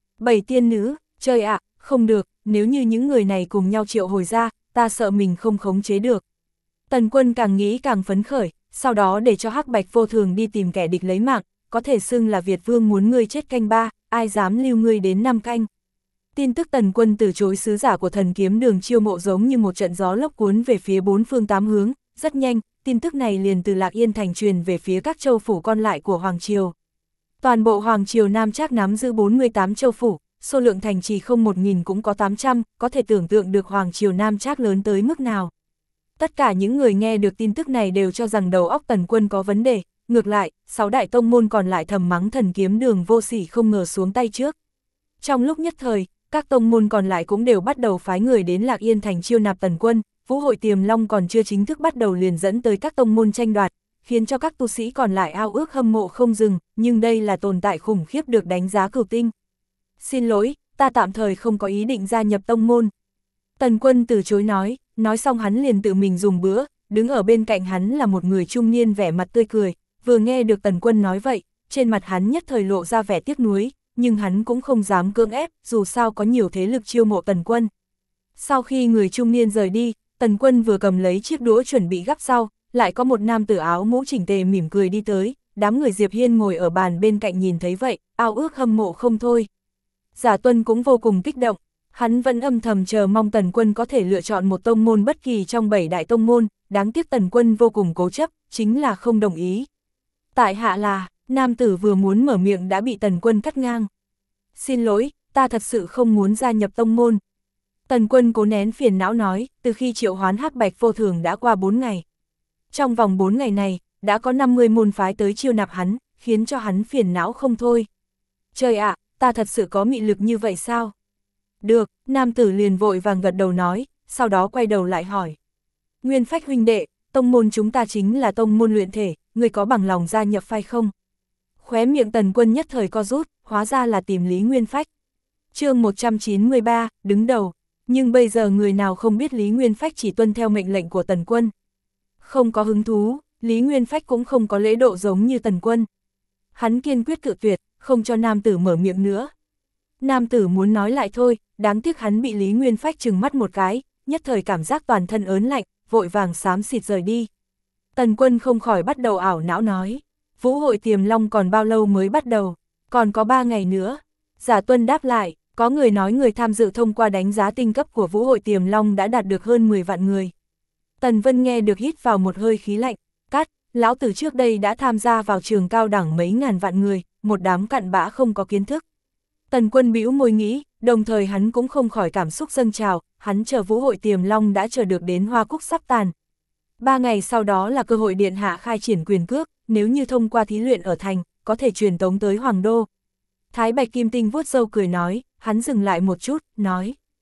7 tiên nữ, trời ạ, không được, nếu như những người này cùng nhau triệu hồi ra, ta sợ mình không khống chế được. Tần Quân càng nghĩ càng phấn khởi, sau đó để cho Hắc Bạch Vô Thường đi tìm kẻ địch lấy mạng, có thể xưng là Việt Vương muốn ngươi chết canh 3, ai dám lưu ngươi đến 5 canh. Tin tức Tần Quân từ chối sứ giả của Thần Kiếm Đường chiêu mộ giống như một trận gió lốc cuốn về phía 4 phương 8 hướng, rất nhanh, tin tức này liền từ Lạc Yên thành truyền về phía các châu phủ còn lại của Hoàng Triều. Toàn bộ Hoàng Triều Nam Trác nắm giữ 48 châu phủ, số lượng thành trì không 1000 cũng có 800, có thể tưởng tượng được Hoàng Triều Nam Trác lớn tới mức nào. Tất cả những người nghe được tin tức này đều cho rằng đầu óc Tần Quân có vấn đề, ngược lại, 6 đại tông môn còn lại thầm mắng Thần Kiếm Đường vô sỉ không ngờ xuống tay trước. Trong lúc nhất thời, các tông môn còn lại cũng đều bắt đầu phái người đến Lạc Yên thành chiêu nạp Tần Quân, Vũ hội Tiềm Long còn chưa chính thức bắt đầu liền dẫn tới các tông môn tranh đoạt, khiến cho các tu sĩ còn lại ao ước hâm mộ không dừng, nhưng đây là tồn tại khủng khiếp được đánh giá cửu tinh. Xin lỗi, ta tạm thời không có ý định gia nhập tông môn. Tần Quân từ chối nói xong hắn liền tự mình dùng bữa, đứng ở bên cạnh hắn là một người trung niên vẻ mặt tươi cười, vừa nghe được Tần Quân nói vậy, trên mặt hắn nhất thời lộ ra vẻ tiếc nuối, nhưng hắn cũng không dám cưỡng ép, dù sao có nhiều thế lực chiêu mộ Tần Quân. Sau khi người trung niên rời đi, Tần Quân vừa cầm lấy chiếc đũa chuẩn bị gắp rau, lại có một nam tử áo mũ chỉnh tề mỉm cười đi tới, đám người Diệp Hiên ngồi ở bàn bên cạnh nhìn thấy vậy, ao ước hâm mộ không thôi. Giả Tuân cũng vô cùng kích động, hắn vẫn âm thầm chờ mong Tần Quân có thể lựa chọn một tông môn bất kỳ trong 7 đại tông môn, đáng tiếc Tần Quân vô cùng cố chấp, chính là không đồng ý. Tại hạ là, nam tử vừa muốn mở miệng đã bị Tần Quân cắt ngang. Xin lỗi, ta thật sự không muốn gia nhập tông môn. Tần Quân cố nén phiền não nói, từ khi triệu hoán Hắc Bạch Vô Thường đã qua 4 ngày. Trong vòng 4 ngày này, đã có 50 môn phái tới chiêu nạp hắn, khiến cho hắn phiền não không thôi. Trời ạ, ta thật sự có mị lực như vậy sao? Được, nam tử liền vội vàng gật đầu nói, sau đó quay đầu lại hỏi. Nguyên Phách huynh đệ, tông môn chúng ta chính là tông môn luyện thể, người có bằng lòng gia nhập phái không? Khóe miệng Tần Quân nhất thời co rút, hóa ra là tìm Lý Nguyên Phách. Chương 193, đứng đầu. Nhưng bây giờ người nào không biết Lý Nguyên Phách chỉ tuân theo mệnh lệnh của Tần Quân. Không có hứng thú, Lý Nguyên Phách cũng không có lễ độ giống như Tần Quân. Hắn kiên quyết cự tuyệt, không cho nam tử mở miệng nữa. Nam tử muốn nói lại thôi, đáng tiếc hắn bị Lý Nguyên Phách trừng mắt một cái, nhất thời cảm giác toàn thân ớn lạnh, vội vàng xám xịt rời đi. Tần Quân không khỏi bắt đầu ảo não nói, Vũ hội Tiềm Long còn bao lâu mới bắt đầu, còn có 3 ngày nữa. Giả Tuân đáp lại, có người nói người tham dự thông qua đánh giá tinh cấp của Vũ hội Tiềm Long đã đạt được hơn 10 vạn người. Tần Vân nghe được hít vào một hơi khí lạnh, lão tử trước đây đã tham gia vào trường cao đẳng mấy ngàn vạn người, một đám cặn bã không có kiến thức. Tần Quân bĩu môi nghĩ, đồng thời hắn cũng không khỏi cảm xúc dâng trào, hắn chờ Vũ hội Tiềm Long đã chờ được đến hoa cúc sắp tàn. 3 ngày sau đó là cơ hội điện hạ khai triển quyền cước, nếu như thông qua thí luyện ở thành, có thể truyền tống tới Hoàng Đô. Thái Bạch Kim Tinh vuốt râu cười nói, hắn dừng lại một chút, nói.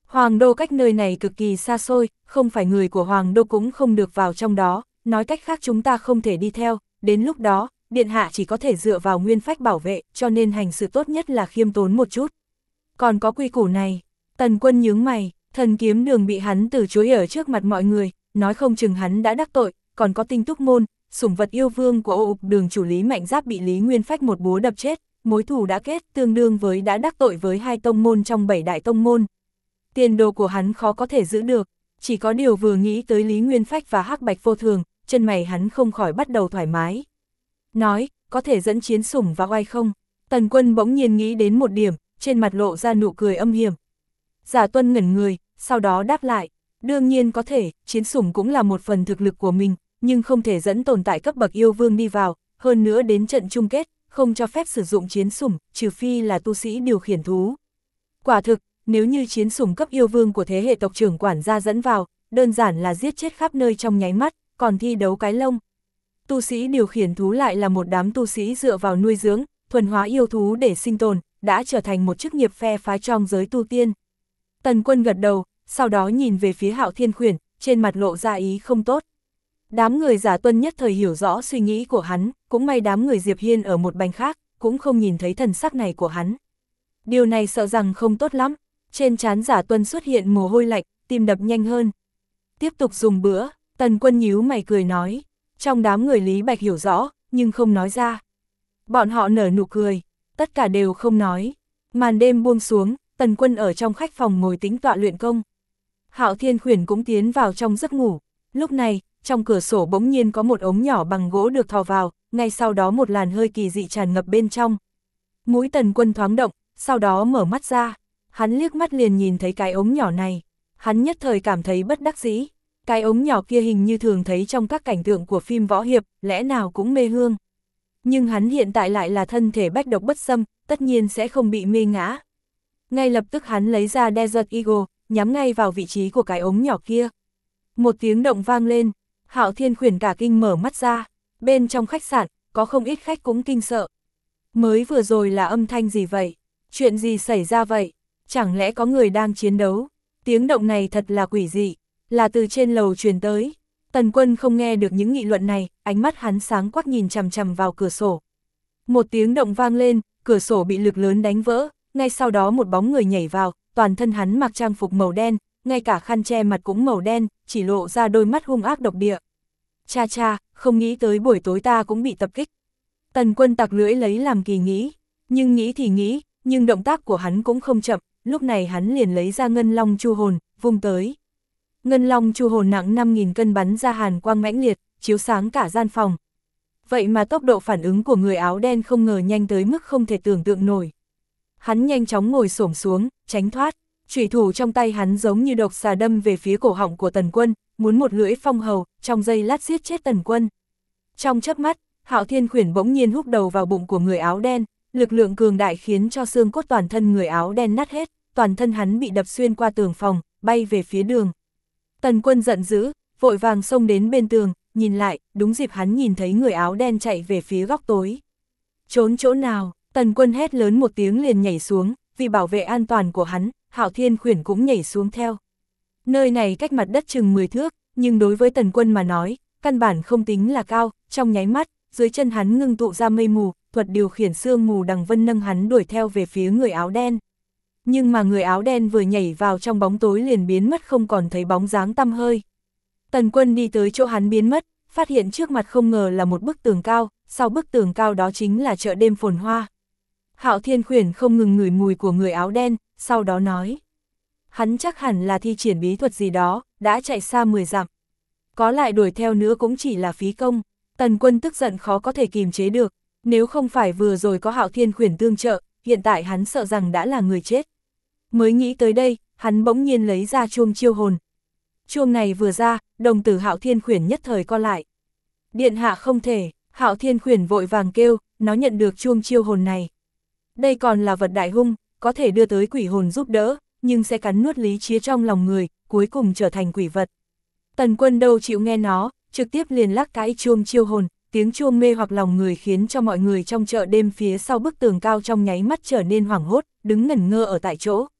Hoàng đô cách nơi này cực kỳ xa xôi, không phải người của Hoàng đô cũng không được vào trong đó, nói cách khác chúng ta không thể đi theo, đến lúc đó, điện hạ chỉ có thể dựa vào nguyên phách bảo vệ, cho nên hành sự tốt nhất là khiêm tốn một chút. Còn có quy củ này, Tần Quân nhướng mày, Thần Kiếm Đường bị hắn từ chối ở trước mặt mọi người, nói không chừng hắn đã đắc tội, còn có Tinh Túc Môn, sủng vật yêu vương của Ô Ục Đường chủ Lý Mạnh Giáp bị Lý Nguyên Phách một búa đập chết, mối thù đã kết, tương đương với đã đắc tội với 2 tông môn trong 7 đại tông môn. Tiền đồ của hắn khó có thể giữ được, chỉ có điều vừa nghĩ tới Lý Nguyên Phách và Hắc Bạch Vô Thường, chân mày hắn không khỏi bắt đầu thoải mái. Nói, có thể dẫn chiến sủng vào oai không? Tần Quân bỗng nhiên nghĩ đến một điểm, trên mặt lộ ra nụ cười âm hiểm. Giả Tuân ngẩn người, sau đó đáp lại, đương nhiên có thể, chiến sủng cũng là một phần thực lực của mình, nhưng không thể dẫn tồn tại cấp bậc yêu vương đi vào, hơn nữa đến trận chung kết, không cho phép sử dụng chiến sủng, trừ phi là tu sĩ điều khiển thú. Quả thực, nếu như chiến sủng cấp yêu vương của thế hệ tộc trưởng quản gia dẫn vào, đơn giản là giết chết khắp nơi trong nháy mắt, còn thi đấu cái lông. Tu sĩ điều khiển thú lại là một đám tu sĩ dựa vào nuôi dưỡng, thuần hóa yêu thú để sinh tồn, đã trở thành một chức nghiệp phe phái trong giới tu tiên. Tần Quân gật đầu, sau đó nhìn về phía Hạo Thiên Khuyển, trên mặt lộ ra ý không tốt. Đám người Giả Tuân nhất thời hiểu rõ suy nghĩ của hắn, cũng may đám người Diệp Hiên ở một bành khác, cũng không nhìn thấy thần sắc này của hắn. Điều này sợ rằng không tốt lắm, trên trán Giả Tuân xuất hiện mồ hôi lạnh, tim đập nhanh hơn. Tiếp tục dùng bữa, Tần Quân nhíu mày cười nói, trong đám người Lý Bạch hiểu rõ, nhưng không nói ra. Bọn họ nở nụ cười, tất cả đều không nói. Màn đêm buông xuống, Tần Quân ở trong khách phòng ngồi tĩnh tọa luyện công. Hạo Thiên Khuyển cũng tiến vào trong giấc ngủ. Lúc này, trong cửa sổ bỗng nhiên có một ống nhỏ bằng gỗ được thò vào, ngay sau đó một làn hơi kỳ dị tràn ngập bên trong. Mũi Tần Quân thoáng động, sau đó mở mắt ra. Hắn liếc mắt liền nhìn thấy cái ống nhỏ này. Hắn nhất thời cảm thấy bất đắc dĩ. Cái ống nhỏ kia hình như thường thấy trong các cảnh tượng của phim võ hiệp, lẽ nào cũng mê hương. Nhưng hắn hiện tại lại là thân thể bách độc bất xâm, tất nhiên sẽ không bị mê ngã. Ngay lập tức hắn lấy ra Desert Eagle, nhắm ngay vào vị trí của cái ống nhỏ kia. Một tiếng động vang lên, Hạo Thiên Khuyển cả kinh mở mắt ra. Bên trong khách sạn, có không ít khách cũng kinh sợ. Mới vừa rồi là âm thanh gì vậy? Chuyện gì xảy ra vậy? Chẳng lẽ có người đang chiến đấu? Tiếng động này thật là quỷ dị, là từ trên lầu truyền tới. Tần Quân không nghe được những nghị luận này, ánh mắt hắn sáng quắc nhìn chằm chằm vào cửa sổ. Một tiếng động vang lên, cửa sổ bị lực lớn đánh vỡ, ngay sau đó một bóng người nhảy vào, toàn thân hắn mặc trang phục màu đen, ngay cả khăn che mặt cũng màu đen, chỉ lộ ra đôi mắt hung ác độc địa. Cha cha, không nghĩ tới buổi tối ta cũng bị tập kích. Tần Quân tặc lưỡi lấy làm kỳ nghĩ, nhưng nghĩ thì nghĩ, nhưng động tác của hắn cũng không chậm, lúc này hắn liền lấy ra Ngân Long Chu Hồn, vung tới. Ngân Long Chu Hồn nặng 5.000 cân bắn ra hàn quang mãnh liệt, chiếu sáng cả gian phòng. Vậy mà tốc độ phản ứng của người áo đen không ngờ nhanh tới mức không thể tưởng tượng nổi. Hắn nhanh chóng ngồi xổm xuống, tránh thoát, chủy thủ trong tay hắn giống như độc xà đâm về phía cổ họng của Tần Quân, muốn một lưỡi phong hầu, trong giây lát giết chết Tần Quân. Trong chớp mắt, Hạo Thiên Khuyển bỗng nhiên húc đầu vào bụng của người áo đen, lực lượng cường đại khiến cho xương cốt toàn thân người áo đen nát hết, toàn thân hắn bị đập xuyên qua tường phòng, bay về phía đường. Tần Quân giận dữ, vội vàng xông đến bên tường, nhìn lại, đúng dịp hắn nhìn thấy người áo đen chạy về phía góc tối. Trốn chỗ nào? Tần Quân hét lớn một tiếng liền nhảy xuống, vì bảo vệ an toàn của hắn, Hạo Thiên Khuyển cũng nhảy xuống theo. Nơi này cách mặt đất chừng 10 thước, nhưng đối với Tần Quân mà nói, căn bản không tính là cao, trong nháy mắt, dưới chân hắn ngưng tụ ra mây mù, thuật điều khiển sương mù đằng vân nâng hắn đuổi theo về phía người áo đen. Nhưng mà người áo đen vừa nhảy vào trong bóng tối liền biến mất không còn thấy bóng dáng tăm hơi. Tần Quân đi tới chỗ hắn biến mất, phát hiện trước mặt không ngờ là một bức tường cao, sau bức tường cao đó chính là chợ đêm phồn hoa. Hạo Thiên Khuyển không ngừng ngửi mùi của người áo đen, sau đó nói. Hắn chắc hẳn là thi triển bí thuật gì đó, đã chạy xa 10 dặm. Có lại đuổi theo nữa cũng chỉ là phí công. Tần Quân tức giận khó có thể kìm chế được, nếu không phải vừa rồi có Hạo Thiên Khuyển tương trợ, hiện tại hắn sợ rằng đã là người chết. Mới nghĩ tới đây, hắn bỗng nhiên lấy ra chuông chiêu hồn. Chuông này vừa ra, đồng tử Hạo Thiên Khuyển nhất thời co lại. Điện hạ không thể, Hạo Thiên Khuyển vội vàng kêu, nó nhận được chuông chiêu hồn này. Đây còn là vật đại hung, có thể đưa tới quỷ hồn giúp đỡ, nhưng sẽ cắn nuốt lý trí trong lòng người, cuối cùng trở thành quỷ vật. Tần Quân đâu chịu nghe nó, trực tiếp liền lắc cái chuông chiêu hồn, tiếng chuông mê hoặc lòng người khiến cho mọi người trong chợ đêm phía sau bức tường cao trong nháy mắt trở nên hoảng hốt, đứng ngẩn ngơ ở tại chỗ.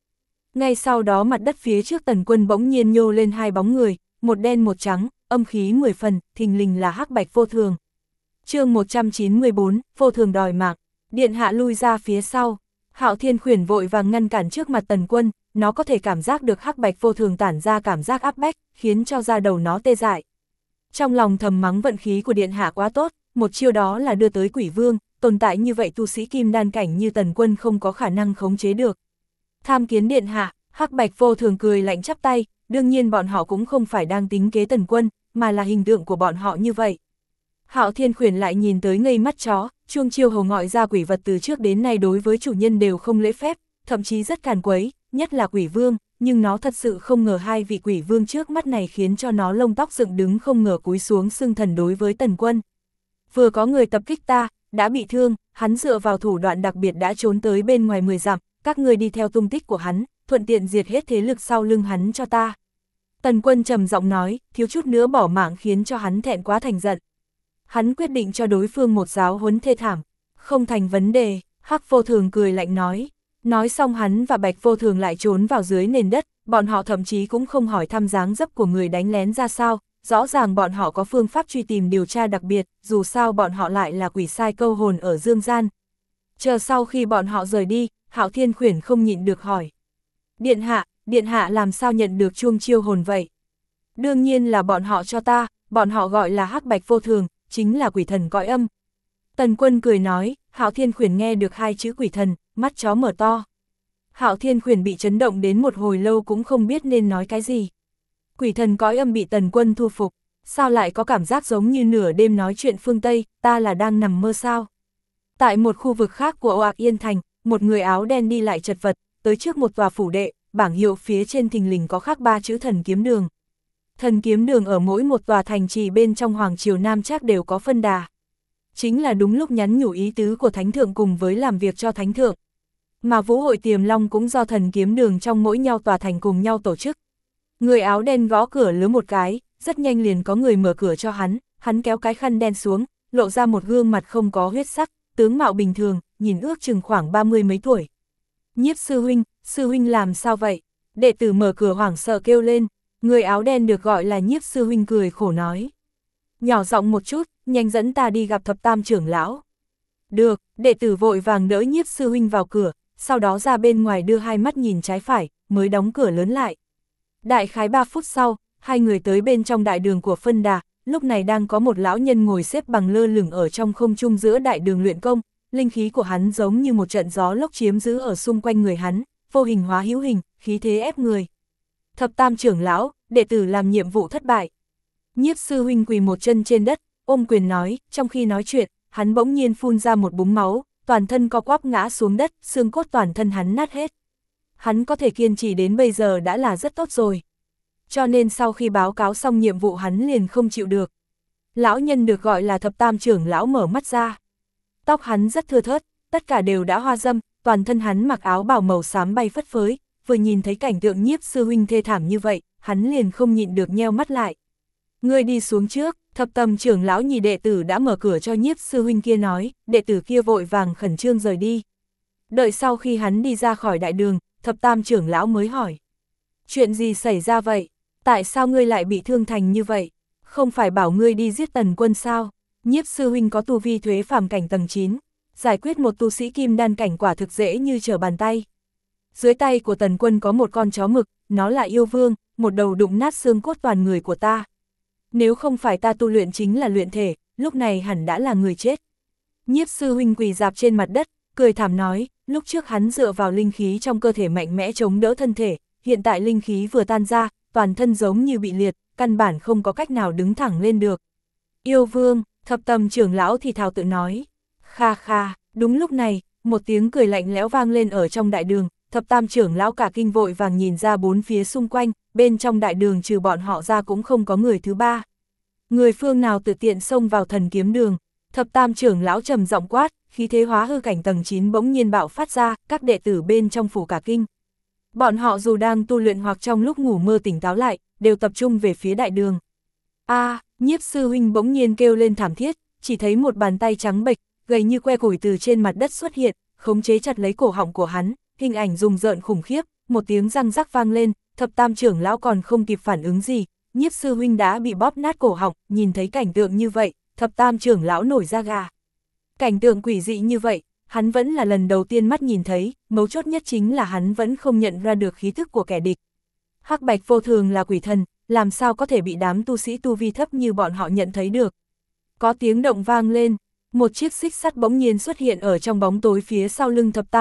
Ngay sau đó mặt đất phía trước Tần Quân bỗng nhiên nhô lên hai bóng người, một đen một trắng, âm khí 10 phần, thình lình là Hắc Bạch Vô Thường. Chương 194, Vô Thường đòi mạng. Điện hạ lui ra phía sau. Hạo Thiên Khuyển vội vàng ngăn cản trước mặt Tần Quân, nó có thể cảm giác được Hắc Bạch Vô Thường tản ra cảm giác áp bách, khiến cho da đầu nó tê dại. Trong lòng thầm mắng vận khí của điện hạ quá tốt, một chiêu đó là đưa tới Quỷ Vương, tồn tại như vậy tu sĩ kim đan cảnh như Tần Quân không có khả năng khống chế được. Tham kiến điện hạ, Hắc Bạch Vô Thường cười lạnh chắp tay, đương nhiên bọn họ cũng không phải đang tính kế Tần Quân, mà là hình tượng của bọn họ như vậy. Hạo Thiên Khuyển lại nhìn tới ngây mắt chó, chuông chiêu hầu ngọi ra quỷ vật từ trước đến nay đối với chủ nhân đều không lễ phép, thậm chí rất càn quấy, nhất là Quỷ Vương, nhưng nó thật sự không ngờ hai vị Quỷ Vương trước mắt này khiến cho nó lông tóc dựng đứng không ngờ cúi xuống xưng thần đối với Tần Quân. Vừa có người tập kích ta, đã bị thương, hắn dựa vào thủ đoạn đặc biệt đã trốn tới bên ngoài 10 dặm, các người đi theo tung tích của hắn, thuận tiện diệt hết thế lực sau lưng hắn cho ta. Tần Quân trầm giọng nói, thiếu chút nữa bỏ mạng khiến cho hắn thẹn quá thành giận. Hắn quyết định cho đối phương một giáo huấn thê thảm. Không thành vấn đề, Hắc Vô Thường cười lạnh nói. Nói xong hắn và Bạch Vô Thường lại trốn vào dưới nền đất, bọn họ thậm chí cũng không hỏi thăm dáng dấp của người đánh lén ra sao, rõ ràng bọn họ có phương pháp truy tìm điều tra đặc biệt, dù sao bọn họ lại là quỷ sai câu hồn ở dương gian. Chờ sau khi bọn họ rời đi, Hạo Thiên Khuyển không nhịn được hỏi. Điện hạ làm sao nhận được chuông chiêu hồn vậy? Đương nhiên là bọn họ cho ta, bọn họ gọi là Hắc Bạch Vô Thường, chính là quỷ thần cõi âm. Tần Quân cười nói, Hạo Thiên Khuyển nghe được hai chữ quỷ thần, mắt chó mở to. Hạo Thiên Khuyển bị chấn động đến một hồi lâu cũng không biết nên nói cái gì. Quỷ thần cõi âm bị Tần Quân thu phục, sao lại có cảm giác giống như nửa đêm nói chuyện phương Tây, ta là đang nằm mơ sao? Tại một khu vực khác của Oạc Yên Thành, một người áo đen đi lại chật vật, tới trước một tòa phủ đệ, bảng hiệu phía trên thình lình có khắc 3 chữ Thần Kiếm Đường. Thần Kiếm Đường ở mỗi một tòa thành trì bên trong Hoàng Triều Nam Trác đều có phân đà. Chính là đúng lúc nhắn nhủ ý tứ của Thánh Thượng cùng với làm việc cho Thánh Thượng. Mà Vũ hội Tiềm Long cũng do Thần Kiếm Đường trong mỗi nhau tòa thành cùng nhau tổ chức. Người áo đen gõ cửa lứa một cái, rất nhanh liền có người mở cửa cho hắn kéo cái khăn đen xuống, lộ ra một gương mặt không có huyết sắc, tướng mạo bình thường, nhìn ước chừng khoảng 30 mấy tuổi. Nhiếp sư huynh làm sao vậy? Đệ tử mở cửa hoảng sợ kêu lên, người áo đen được gọi là Nhiếp sư huynh cười khổ nói. Nhỏ giọng một chút, nhanh dẫn ta đi gặp Thập Tam trưởng lão. Được, đệ tử vội vàng đỡ Nhiếp sư huynh vào cửa, sau đó ra bên ngoài đưa hai mắt nhìn trái phải, mới đóng cửa lớn lại. Đại khái 3 phút sau, hai người tới bên trong đại đường của phân đà, lúc này đang có một lão nhân ngồi xếp bằng lơ lửng ở trong không trung giữa đại đường luyện công, linh khí của hắn giống như một trận gió lốc chiếm giữ ở xung quanh người hắn, vô hình hóa hữu hình, khí thế ép người. Thập Tam trưởng lão, đệ tử làm nhiệm vụ thất bại. Nhiếp sư huynh quỳ một chân trên đất, ôm quyền nói, trong khi nói chuyện, hắn bỗng nhiên phun ra một búng máu, toàn thân co quắp ngã xuống đất, xương cốt toàn thân hắn nát hết. Hắn có thể kiên trì đến bây giờ đã là rất tốt rồi. Cho nên sau khi báo cáo xong nhiệm vụ hắn liền không chịu được. Lão nhân được gọi là Thập Tam trưởng lão mở mắt ra. Tóc hắn rất thưa thớt, tất cả đều đã hoa râm, toàn thân hắn mặc áo bào màu xám bay phất phới, vừa nhìn thấy cảnh tượng Nhiếp sư huynh thê thảm như vậy, hắn liền không nhịn được nheo mắt lại. Ngươi đi xuống trước, Thập Tam trưởng lão nhìn đệ tử đã mở cửa cho Nhiếp sư huynh kia nói, đệ tử kia vội vàng khẩn trương rời đi. Đợi sau khi hắn đi ra khỏi đại đường, Thập Tam trưởng lão mới hỏi. Chuyện gì xảy ra vậy? Tại sao ngươi lại bị thương thành như vậy? Không phải bảo ngươi đi giết Tần Quân sao? Nhiếp sư huynh có tu vi thuế phàm cảnh tầng 9, giải quyết một tu sĩ kim đan cảnh quả thực dễ như trở bàn tay. Dưới tay của Tần Quân có một con chó mực, nó là yêu vương, một đầu đụng nát xương cốt toàn người của ta. Nếu không phải ta tu luyện chính là luyện thể, lúc này hẳn đã là người chết. Nhiếp sư huynh quỳ rạp trên mặt đất, cười thảm nói, lúc trước hắn dựa vào linh khí trong cơ thể mạnh mẽ chống đỡ thân thể, hiện tại linh khí vừa tan ra, toàn thân giống như bị liệt, căn bản không có cách nào đứng thẳng lên được. Yêu vương, Thập Tam trưởng lão thì thào tự nói. Kha kha, đúng lúc này, một tiếng cười lạnh lẽo vang lên ở trong đại đường, Thập Tam trưởng lão cả kinh vội vàng nhìn ra bốn phía xung quanh, bên trong đại đường trừ bọn họ ra cũng không có người thứ ba. Người phương nào tự tiện xông vào Thần Kiếm Đường? Thập Tam trưởng lão trầm giọng quát, khí thế hóa hư cảnh tầng 9 bỗng nhiên bạo phát ra, các đệ tử bên trong phủ cả kinh. Bọn họ dù đang tu luyện hoặc trong lúc ngủ mơ tỉnh táo lại, đều tập trung về phía đại đường. Nhiếp sư huynh bỗng nhiên kêu lên thảm thiết, chỉ thấy một bàn tay trắng bệch, gầy như que củi từ trên mặt đất xuất hiện, khống chế chặt lấy cổ họng của hắn, hình ảnh rùng rợn khủng khiếp, một tiếng răng rắc vang lên, thập tam trưởng lão còn không kịp phản ứng gì, Nhiếp sư huynh đã bị bóp nát cổ họng, nhìn thấy cảnh tượng như vậy, thập tam trưởng lão nổi da gà. Cảnh tượng quỷ dị như vậy, hắn vẫn là lần đầu tiên mắt nhìn thấy, mấu chốt nhất chính là hắn vẫn không nhận ra được khí thức của kẻ địch. Hắc Bạch Vô Thường là quỷ thần, làm sao có thể bị đám tu sĩ tu vi thấp như bọn họ nhận thấy được. Có tiếng động vang lên, một chiếc xích sắt bỗng nhiên xuất hiện ở trong bóng tối phía sau lưng thập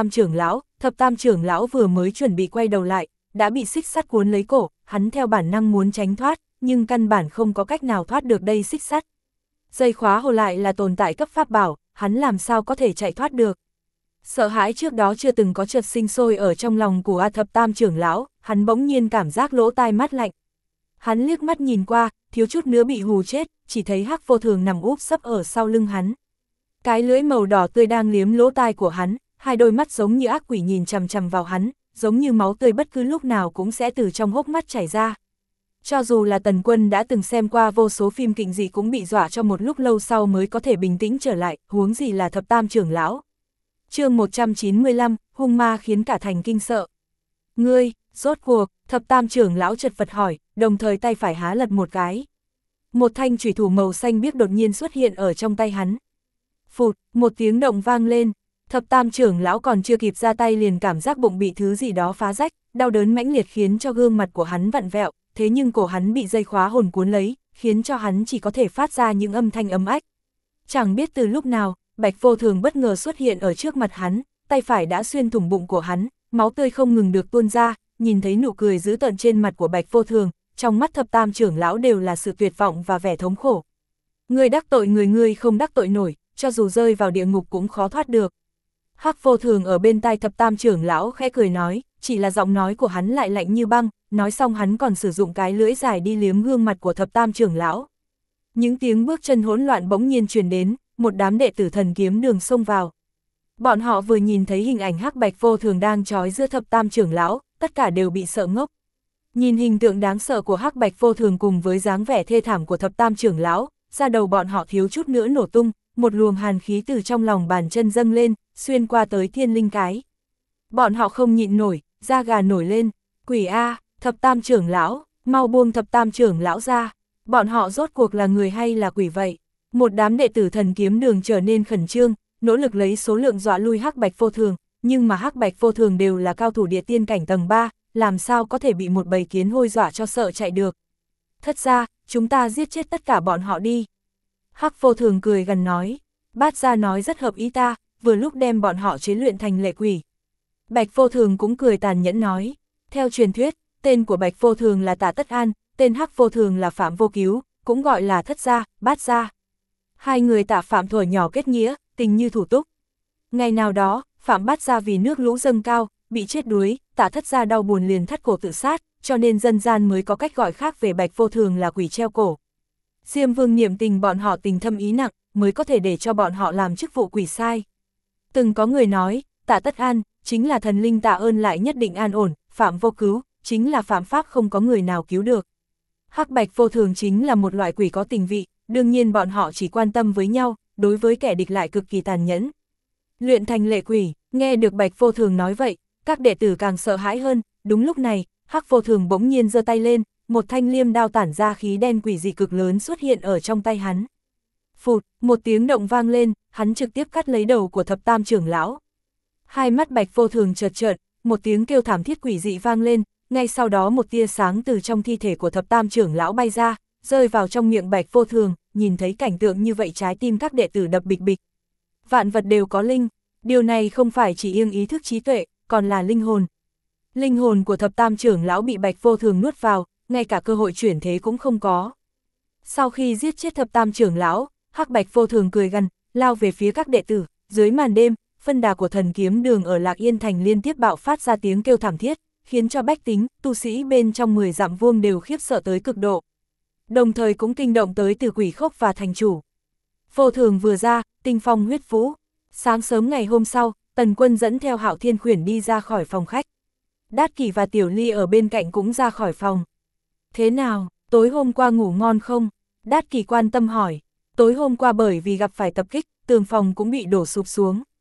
tam trưởng lão vừa mới chuẩn bị quay đầu lại, đã bị xích sắt cuốn lấy cổ, hắn theo bản năng muốn tránh thoát, nhưng căn bản không có cách nào thoát được đây xích sắt. Dây khóa hồ lại là tồn tại cấp pháp bảo, hắn làm sao có thể chạy thoát được. Sợ hãi trước đó chưa từng có chợt sinh sôi ở trong lòng của thập tam trưởng lão, hắn bỗng nhiên cảm giác lỗ tai mát lạnh. Hắn liếc mắt nhìn qua, thiếu chút nữa bị hù chết, chỉ thấy Hắc Vô Thường nằm úp sấp ở sau lưng hắn. Cái lưỡi màu đỏ tươi đang liếm lỗ tai của hắn, hai đôi mắt giống như ác quỷ nhìn chằm chằm vào hắn, giống như máu tươi bất cứ lúc nào cũng sẽ từ trong hốc mắt chảy ra. Cho dù là Tần Quân đã từng xem qua vô số phim kinh dị cũng bị dọa cho một lúc lâu sau mới có thể bình tĩnh trở lại, huống gì là thập tam trưởng lão. Chương 195, hung ma khiến cả thành kinh sợ. Ngươi, rốt cuộc, thập tam trưởng lão chật vật hỏi, đồng thời tay phải há lật một cái. Một thanh chủy thủ màu xanh biếc đột nhiên xuất hiện ở trong tay hắn. Phụt, một tiếng động vang lên, thập tam trưởng lão còn chưa kịp ra tay liền cảm giác bụng bị thứ gì đó phá rách, đau đớn mãnh liệt khiến cho gương mặt của hắn vặn vẹo, thế nhưng cổ hắn bị dây khóa hồn cuốn lấy, khiến cho hắn chỉ có thể phát ra những âm thanh ấm ách. Chẳng biết từ lúc nào, Bạch Vô Thường bất ngờ xuất hiện ở trước mặt hắn, tay phải đã xuyên thủng bụng của hắn, máu tươi không ngừng được tuôn ra, nhìn thấy nụ cười dữ tợn trên mặt của Bạch Vô Thường, trong mắt thập tam trưởng lão đều là sự tuyệt vọng và vẻ thống khổ. Ngươi đắc tội người ngươi không đắc tội nổi, cho dù rơi vào địa ngục cũng khó thoát được. Hắc Vô Thường ở bên tai thập tam trưởng lão khẽ cười nói, chỉ là giọng nói của hắn lại lạnh như băng, nói xong hắn còn sử dụng cái lưỡi dài đi liếm gương mặt của thập tam trưởng lão. Những tiếng bước chân hỗn loạn bỗng nhiên truyền đến, một đám đệ tử Thần Kiếm Đường xông vào. Bọn họ vừa nhìn thấy hình ảnh Hắc Bạch Vô Thường đang trói giữa thập tam trưởng lão, tất cả đều bị sợ ngốc. Nhìn hình tượng đáng sợ của Hắc Bạch Vô Thường cùng với dáng vẻ thê thảm của thập tam trưởng lão, da đầu bọn họ thiếu chút nữa nổ tung, một luồng hàn khí từ trong lòng bàn chân dâng lên, xuyên qua tới thiên linh cái. Bọn họ không nhịn nổi, da gà nổi lên, quỷ A, thập tam trưởng lão, mau buông thập tam trưởng lão ra, bọn họ rốt cuộc là người hay là quỷ vậy? Một đám đệ tử Thần Kiếm Đường trở nên khẩn trương, nỗ lực lấy số lượng dọa lui Hắc Bạch Vô Thường, nhưng mà Hắc Bạch Vô Thường đều là cao thủ địa tiên cảnh tầng 3, làm sao có thể bị một bầy kiến hôi dọa cho sợ chạy được. Thất ra, chúng ta giết chết tất cả bọn họ đi. Hắc Vô Thường cười gần nói, Bát Gia nói rất hợp ý ta, vừa lúc đem bọn họ chế luyện thành lệ quỷ. Bạch Vô Thường cũng cười tàn nhẫn nói, theo truyền thuyết, tên của Bạch Vô Thường là Tạ Tất An, tên Hắc Vô Thường là Phạm Vô Cứu, cũng gọi là Thất Gia, Bát Gia. Hai người Tạ Phạm thuở nhỏ kết nghĩa, tình như thủ túc. Ngày nào đó, Phạm Bát Gia vì nước lũ dâng cao, bị chết đuối, Tạ Thất Gia đau buồn liền thắt cổ tự sát, cho nên dân gian mới có cách gọi khác về Bạch Vô Thường là quỷ treo cổ. Diêm Vương niệm tình bọn họ tình thâm ý nặng, mới có thể để cho bọn họ làm chức vụ quỷ sai. Từng có người nói, Tạ Tất An, chính là thần linh tạ ơn lại nhất định an ổn, Phạm Vô Cứu, chính là phạm pháp không có người nào cứu được. Hắc Bạch Vô Thường chính là một loại quỷ có tình vị, đương nhiên bọn họ chỉ quan tâm với nhau, đối với kẻ địch lại cực kỳ tàn nhẫn. Luyện thành lệ quỷ, nghe được Bạch Vô Thường nói vậy, các đệ tử càng sợ hãi hơn, đúng lúc này, Hắc Vô Thường bỗng nhiên giơ tay lên, một thanh liêm đao tản ra khí đen quỷ dị cực lớn xuất hiện ở trong tay hắn. Phụt, một tiếng động vang lên, hắn trực tiếp cắt lấy đầu của thập tam trưởng lão. Hai mắt Bạch Vô Thường chợt trợn, một tiếng kêu thảm thiết quỷ dị vang lên, ngay sau đó một tia sáng từ trong thi thể của thập tam trưởng lão bay ra, rơi vào trong miệng Bạch Vô Thường, nhìn thấy cảnh tượng như vậy trái tim các đệ tử đập bịch bịch. Vạn vật đều có linh, điều này không phải chỉ riêng ý thức trí tuệ, còn là linh hồn. Linh hồn của thập tam trưởng lão bị Bạch Vô Thường nuốt vào, ngay cả cơ hội chuyển thế cũng không có. Sau khi giết chết thập tam trưởng lão, Hắc Bạch Vô Thường cười gằn, lao về phía các đệ tử, dưới màn đêm, phân đà của Thần Kiếm Đường ở Lạc Yên Thành liên tiếp bạo phát ra tiếng kêu thảm thiết, khiến cho bách tính, tu sĩ bên trong 10 dặm vuông đều khiếp sợ tới cực độ. Đồng thời cũng kinh động tới Từ Quỷ Khốc và thành chủ. Vô Thường vừa ra, tinh phong huyết vũ. Sáng sớm ngày hôm sau, Tần Quân dẫn theo Hạo Thiên Khuyển đi ra khỏi phòng khách. Đát Kỷ và Tiểu Ly ở bên cạnh cũng ra khỏi phòng. Thế nào, tối hôm qua ngủ ngon không? Đát Kỷ quan tâm hỏi. Tối hôm qua bởi vì gặp phải tập kích, tường phòng cũng bị đổ sụp xuống.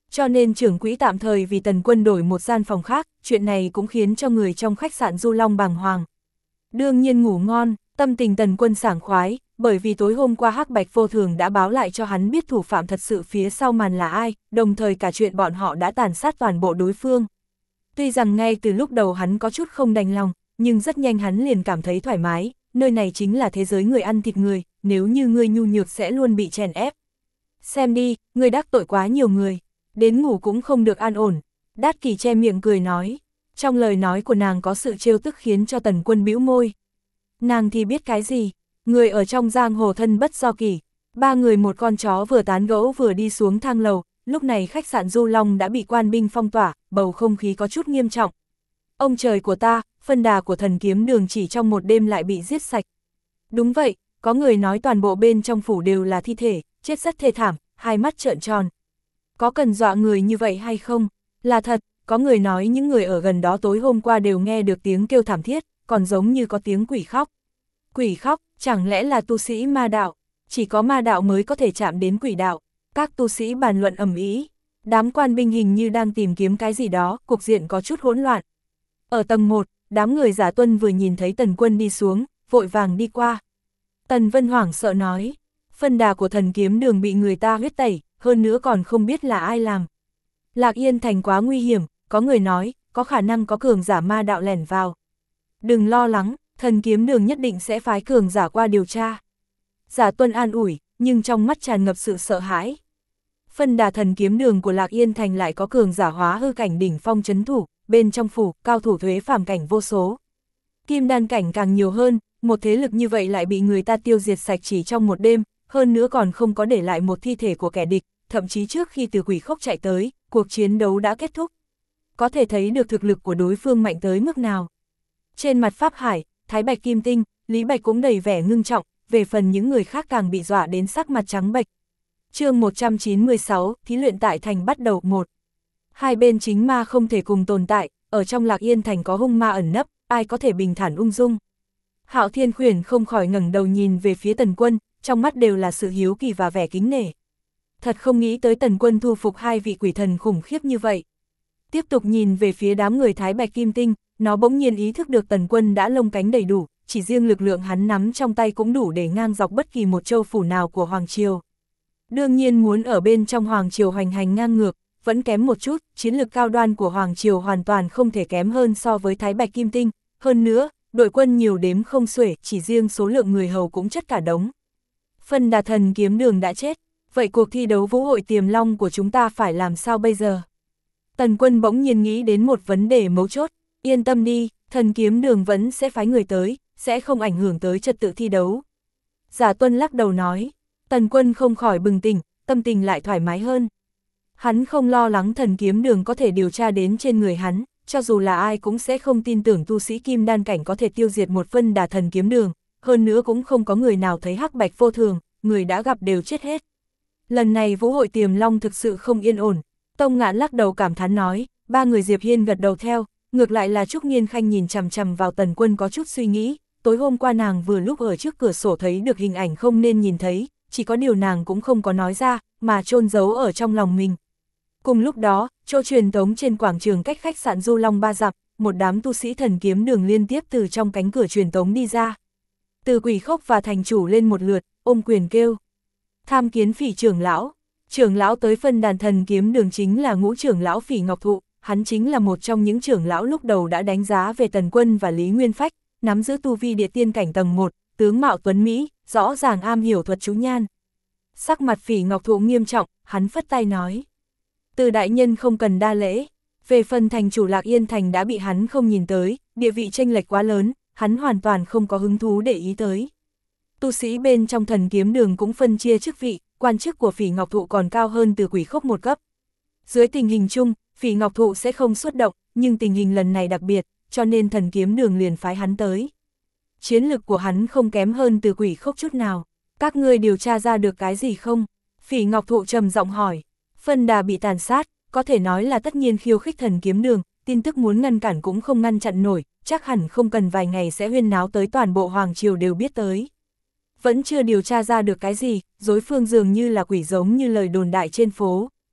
Cho nên trưởng quỹ tạm thời vì Tần Quân đổi một gian phòng khác, chuyện này cũng khiến cho người trong khách sạn Du Long bàng hoàng. Đương nhiên ngủ ngon, tâm tình Tần Quân sảng khoái, bởi vì tối hôm qua Hắc Bạch Vô Thường đã báo lại cho hắn biết thủ phạm thật sự phía sau màn là ai, đồng thời cả chuyện bọn họ đã tàn sát toàn bộ đối phương. Tuy rằng ngay từ lúc đầu hắn có chút không đành lòng, nhưng rất nhanh hắn liền cảm thấy thoải mái, nơi này chính là thế giới người ăn thịt người, nếu như ngươi nhu nhược sẽ luôn bị chèn ép. Xem đi, ngươi đắc tội quá nhiều người, đến ngủ cũng không được an ổn. Đát Kỷ che miệng cười nói, trong lời nói của nàng có sự trêu tức khiến cho Tần Quân bĩu môi. Nàng thì biết cái gì, người ở trong giang hồ thân bất do kỷ. Ba người một con chó vừa tán gẫu vừa đi xuống thang lầu, lúc này khách sạn Du Long đã bị quan binh phong tỏa, bầu không khí có chút nghiêm trọng. Ông trời của ta, phân đà của Thần Kiếm Đường chỉ trong một đêm lại bị giết sạch. Đúng vậy, có người nói toàn bộ bên trong phủ đều là thi thể, chết rất thê thảm, hai mắt trợn tròn. Có cần dọa người như vậy hay không? Là thật, có người nói những người ở gần đó tối hôm qua đều nghe được tiếng kêu thảm thiết, còn giống như có tiếng quỷ khóc. Quỷ khóc, chẳng lẽ là tu sĩ ma đạo? Chỉ có ma đạo mới có thể chạm đến quỷ đạo. Các tu sĩ bàn luận ầm ĩ. Đám quan binh hình như đang tìm kiếm cái gì đó, cục diện có chút hỗn loạn. Ở tầng 1, đám người giả tuân vừa nhìn thấy Tần Quân đi xuống, vội vàng đi qua. Tần Vân hoảng sợ nói, phân đà của Thần Kiếm Đường bị người ta huyết tẩy, hơn nữa còn không biết là ai làm. Lạc Yên Thành quá nguy hiểm, có người nói, có khả năng có cường giả ma đạo lẻn vào. Đừng lo lắng, Thần Kiếm Đường nhất định sẽ phái cường giả qua điều tra. Giả Tuân an ủi, nhưng trong mắt tràn ngập sự sợ hãi. Phân đà Thần Kiếm Đường của Lạc Yên Thành lại có cường giả hóa hư cảnh đỉnh phong trấn thủ, bên trong phủ, cao thủ thuế phàm cảnh vô số. Kim đan cảnh càng nhiều hơn, một thế lực như vậy lại bị người ta tiêu diệt sạch chỉ trong một đêm, hơn nữa còn không có để lại một thi thể của kẻ địch, thậm chí trước khi từ quỷ khốc chạy tới, cuộc chiến đấu đã kết thúc. Có thể thấy được thực lực của đối phương mạnh tới mức nào. Trên mặt Pháp Hải, Thái Bạch Kim Tinh, Lý Bạch cũng đầy vẻ ngưng trọng, về phần những người khác càng bị dọa đến sắc mặt trắng bệch. Chương 196, thí luyện tại thành bắt đầu 1. Hai bên chính ma không thể cùng tồn tại, ở trong Lạc Yên Thành có hung ma ẩn nấp, ai có thể bình thản ung dung. Hạo Thiên Khuyển không khỏi ngẩng đầu nhìn về phía Tần Quân, trong mắt đều là sự hiếu kỳ và vẻ kính nể. Thật không nghĩ tới Tần Quân thu phục hai vị quỷ thần khủng khiếp như vậy. Tiếp tục nhìn về phía đám người Thái Bạch Kim Tinh, nó bỗng nhiên ý thức được Tần Quân đã lông cánh đầy đủ, chỉ riêng lực lượng hắn nắm trong tay cũng đủ để ngang dọc bất kỳ một châu phủ nào của Hoàng Triều. Đương nhiên muốn ở bên trong Hoàng Triều hoành hành ngang ngược, vẫn kém một chút, chiến lược cao đoan của Hoàng Triều hoàn toàn không thể kém hơn so với Thái Bạch Kim Tinh, hơn nữa, đội quân nhiều đếm không xuể, chỉ riêng số lượng người hầu cũng chất cả đống. Phân đà Thần Kiếm Đường đã chết, vậy cuộc thi đấu vũ hội tiềm long của chúng ta phải làm sao bây giờ? Tần Quân bỗng nhiên nghĩ đến một vấn đề mấu chốt, yên tâm đi, Thần Kiếm Đường vẫn sẽ phái người tới, sẽ không ảnh hưởng tới trật tự thi đấu. Giả Tuân lắc đầu nói, Tần Quân không khỏi bừng tỉnh, tâm tình lại thoải mái hơn. Hắn không lo lắng Thần Kiếm Đường có thể điều tra đến trên người hắn, cho dù là ai cũng sẽ không tin tưởng tu sĩ kim đan cảnh có thể tiêu diệt một phân đà Thần Kiếm Đường, hơn nữa cũng không có người nào thấy Hắc Bạch Vô Thường, người đã gặp đều chết hết. Lần này vũ hội tiềm long thực sự không yên ổn, Tông Ngạn lắc đầu cảm thán nói, ba người Diệp Hiên gật đầu theo, ngược lại là Trúc Nghiên Khanh nhìn chằm chằm vào Tần Quân có chút suy nghĩ, tối hôm qua nàng vừa lúc ở trước cửa sổ thấy được hình ảnh không nên nhìn thấy, chỉ có điều nàng cũng không có nói ra, mà chôn giấu ở trong lòng mình. Cùng lúc đó, chỗ truyền tống trên quảng trường cách khách sạn Du Long 3 dặm, một đám tu sĩ Thần Kiếm Đường liên tiếp từ trong cánh cửa truyền tống đi ra. Từ Quỷ Khốc và thành chủ lên một lượt, ôm quyền kêu. Tham kiến Phỉ trưởng lão. Trưởng lão tới phân đàn Thần Kiếm Đường chính là ngũ trưởng lão Phỉ Ngọc Thụ, hắn chính là một trong những trưởng lão lúc đầu đã đánh giá về Tần Quân và Lý Nguyên Phách, nắm giữ tu vi địa tiên cảnh tầng 1, tướng mạo tuấn Mỹ, rõ ràng am hiểu thuật chú nhan. Sắc mặt Phỉ Ngọc Thụ nghiêm trọng, hắn phất tay nói. Từ đại nhân không cần đa lễ, về phần thành chủ Lạc Yên Thành đã bị hắn không nhìn tới, địa vị chênh lệch quá lớn, hắn hoàn toàn không có hứng thú để ý tới. Tu sĩ bên trong Thần Kiếm Đường cũng phân chia chức vị, quan chức của Phỉ Ngọc Thụ còn cao hơn Từ Quỷ Khốc một cấp. Dưới tình hình chung, Phỉ Ngọc Thụ sẽ không xuất động, nhưng tình hình lần này đặc biệt, cho nên Thần Kiếm Đường liền phái hắn tới. Chiến lực của hắn không kém hơn Từ Quỷ Khốc chút nào. Các ngươi điều tra ra được cái gì không? Phỉ Ngọc Thụ trầm giọng hỏi. Phân đà bị tàn sát, có thể nói là tất nhiên khiêu khích Thần Kiếm Đường, tin tức muốn ngăn cản cũng không ngăn chặn nổi, chắc hẳn không cần vài ngày sẽ huyên náo tới toàn bộ Hoàng Triều đều biết tới. Vẫn chưa điều tra ra được cái gì, đối phương dường như là quỷ giống như lời đồn đại trên phố.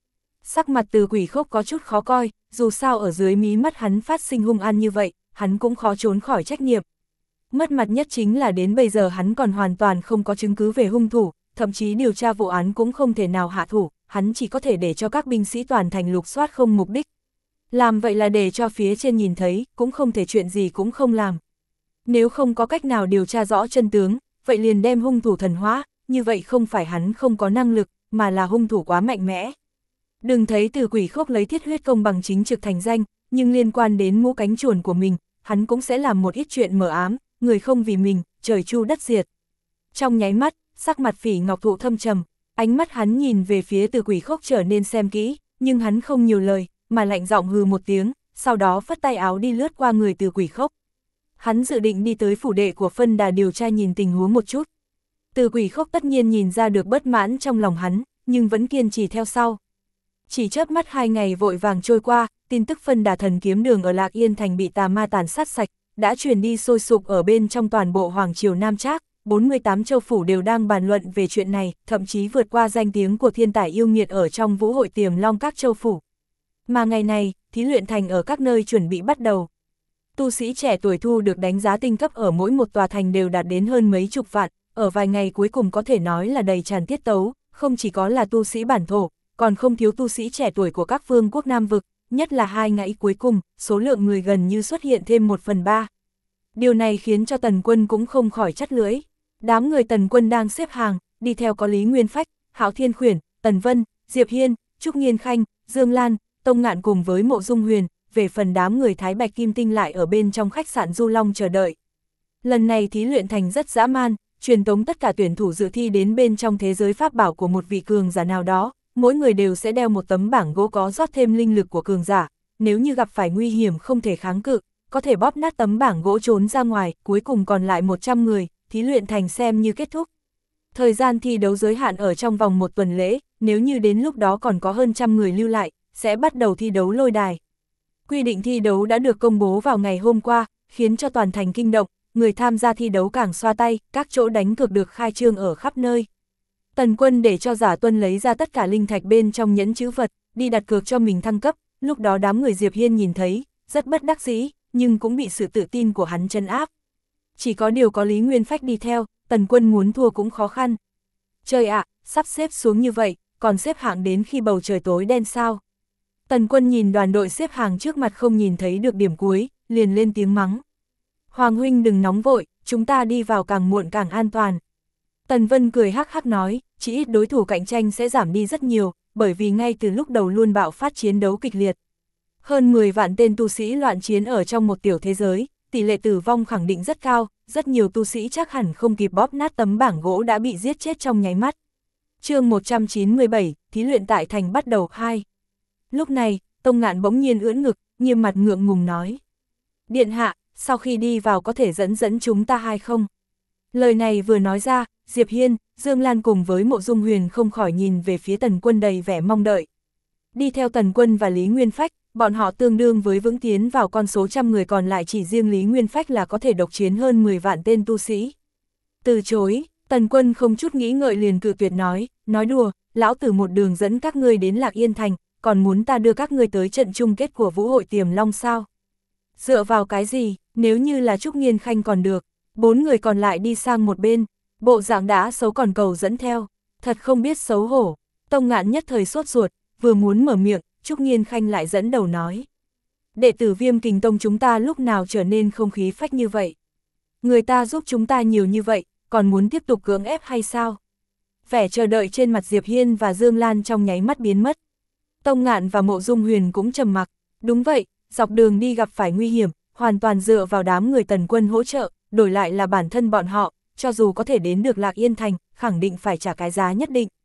Sắc mặt Từ Quỷ Khốc có chút khó coi, dù sao ở dưới mí mắt hắn phát sinh hung an như vậy, hắn cũng khó trốn khỏi trách nhiệm. Mất mặt nhất chính là đến bây giờ hắn còn hoàn toàn không có chứng cứ về hung thủ, thậm chí điều tra vụ án cũng không thể nào hạ thủ, hắn chỉ có thể để cho các binh sĩ toàn thành lục soát không mục đích. Làm vậy là để cho phía trên nhìn thấy, cũng không thể chuyện gì cũng không làm. Nếu không có cách nào điều tra rõ chân tướng, vậy liền đem hung thủ thần hóa, như vậy không phải hắn không có năng lực, mà là hung thủ quá mạnh mẽ. Đừng thấy Từ Quỷ Khốc lấy thiết huyết công bằng chính trực thành danh, nhưng liên quan đến mũ cánh chuồn của mình, hắn cũng sẽ làm một ít chuyện mờ ám, người không vì mình, trời chu đất diệt. Trong nháy mắt, sắc mặt Phỉ Ngọc Thụ thâm trầm, ánh mắt hắn nhìn về phía Từ Quỷ Khốc trở nên xem kỹ, nhưng hắn không nhiều lời, mà lạnh giọng hừ một tiếng, sau đó phất tay áo đi lướt qua người Từ Quỷ Khốc. Hắn dự định đi tới phủ đệ của Phân Đà điều tra nhìn tình huống một chút. Từ Quỷ Khốc tất nhiên nhìn ra được bất mãn trong lòng hắn, nhưng vẫn kiên trì theo sau. Chỉ chớp mắt 2 ngày vội vàng trôi qua, tin tức Phân Đà thần kiếm đường ở Lạc Yên thành bị tà ma tàn sát sạch, đã truyền đi sôi sục ở bên trong toàn bộ Hoàng triều Nam Trác, 48 châu phủ đều đang bàn luận về chuyện này, thậm chí vượt qua danh tiếng của thiên tài yêu nghiệt ở trong vũ hội Tiềm Long các châu phủ. Mà ngày này, thí luyện thành ở các nơi chuẩn bị bắt đầu. Tu sĩ trẻ tuổi thu được đánh giá tinh cấp ở mỗi một tòa thành đều đạt đến hơn mấy chục vạn, ở vài ngày cuối cùng có thể nói là đầy tràn tiết tấu, không chỉ có là tu sĩ bản thổ, còn không thiếu tu sĩ trẻ tuổi của các vương quốc Nam vực, nhất là 2 ngày cuối cùng, số lượng người gần như xuất hiện thêm 1/3. Điều này khiến cho Tần Quân cũng không khỏi chắt lưỡi. Đám người Tần Quân đang xếp hàng, đi theo có Lý Nguyên Phách, Hạo Thiên Khuyển, Tần Vân, Diệp Hiên, Trúc Nghiên Khanh, Dương Lan, Tông Ngạn cùng với Mộ Dung Huyền, về phần đám người Thái Bạch Kim Tinh lại ở bên trong khách sạn Du Long chờ đợi. Lần này thí luyện thành rất dã man, truyền tống tất cả tuyển thủ dự thi đến bên trong thế giới pháp bảo của một vị cường giả nào đó, mỗi người đều sẽ đeo một tấm bảng gỗ có rót thêm linh lực của cường giả, nếu như gặp phải nguy hiểm không thể kháng cự, có thể bóp nát tấm bảng gỗ trốn ra ngoài, cuối cùng còn lại 100 người, thí luyện thành xem như kết thúc. Thời gian thi đấu giới hạn ở trong vòng 1 tuần lễ, nếu như đến lúc đó còn có hơn 100 người lưu lại, sẽ bắt đầu thi đấu lôi đài. Quy định thi đấu đã được công bố vào ngày hôm qua, khiến cho toàn thành kinh động, người tham gia thi đấu càng xoa tay, các chỗ đánh cược được khai trương ở khắp nơi. Tần Quân để cho Giả Tuân lấy ra tất cả linh thạch bên trong nhẫn chữ vật, đi đặt cược cho mình thăng cấp, lúc đó đám người Diệp Hiên nhìn thấy, rất bất đắc dĩ, nhưng cũng bị sự tự tin của hắn trấn áp. Chỉ có điều có Lý Nguyên Phách đi theo, Tần Quân muốn thua cũng khó khăn. Trời ạ, sắp xếp xuống như vậy, còn xếp hạng đến khi bầu trời tối đen sao? Tần Quân nhìn đoàn đội xếp hàng trước mặt không nhìn thấy được điểm cuối, liền lên tiếng mắng. Hoàng huynh đừng nóng vội, chúng ta đi vào càng muộn càng an toàn. Tần Vân cười hắc hắc nói, chỉ ít đối thủ cạnh tranh sẽ giảm đi rất nhiều, bởi vì ngay từ lúc đầu luôn bạo phát chiến đấu kịch liệt. Hơn 10 vạn tên tu sĩ loạn chiến ở trong một tiểu thế giới, tỷ lệ tử vong khẳng định rất cao, rất nhiều tu sĩ chắc hẳn không kịp bóp nát tấm bảng gỗ đã bị giết chết trong nháy mắt. Chương 197, thí luyện tại thành bắt đầu 2. Lúc này, Tông Ngạn bỗng nhiên ưỡn ngực, nghiêm mặt ngượng ngùng nói. Điện hạ, sau khi đi vào có thể dẫn chúng ta hay không? Lời này vừa nói ra, Diệp Hiên, Dương Lan cùng với Mộ Dung Huyền không khỏi nhìn về phía Tần Quân đầy vẻ mong đợi. Đi theo Tần Quân và Lý Nguyên Phách, bọn họ tương đương với vững tiến vào con số 100 người, còn lại chỉ riêng Lý Nguyên Phách là có thể độc chiến hơn 10 vạn tên tu sĩ. Từ chối, Tần Quân không chút nghĩ ngợi liền cự tuyệt nói đùa, lão tử một đường dẫn các ngươi đến Lạc Yên thành, còn muốn ta đưa các ngươi tới trận chung kết của vũ hội Tiềm Long sao? Dựa vào cái gì, nếu như là Trúc Nghiên Khanh còn được, 4 người còn lại đi sang một bên, bộ dạng đã xấu còn cầu dẫn theo, thật không biết xấu hổ. Tông Ngạn nhất thời sốt ruột, vừa muốn mở miệng, Trúc Nghiên Khanh lại dẫn đầu nói. Đệ tử Viêm Kình Tông chúng ta lúc nào trở nên không khí phách như vậy? Người ta giúp chúng ta nhiều như vậy, còn muốn tiếp tục cưỡng ép hay sao? Vẻ chờ đợi trên mặt Diệp Hiên và Dương Lan trong nháy mắt biến mất. Tông Ngạn và Mộ Dung Huyền cũng trầm mặc, đúng vậy, dọc đường đi gặp phải nguy hiểm, hoàn toàn dựa vào đám người Tần Quân hỗ trợ, đổi lại là bản thân bọn họ, cho dù có thể đến được Lạc Yên thành, khẳng định phải trả cái giá nhất định.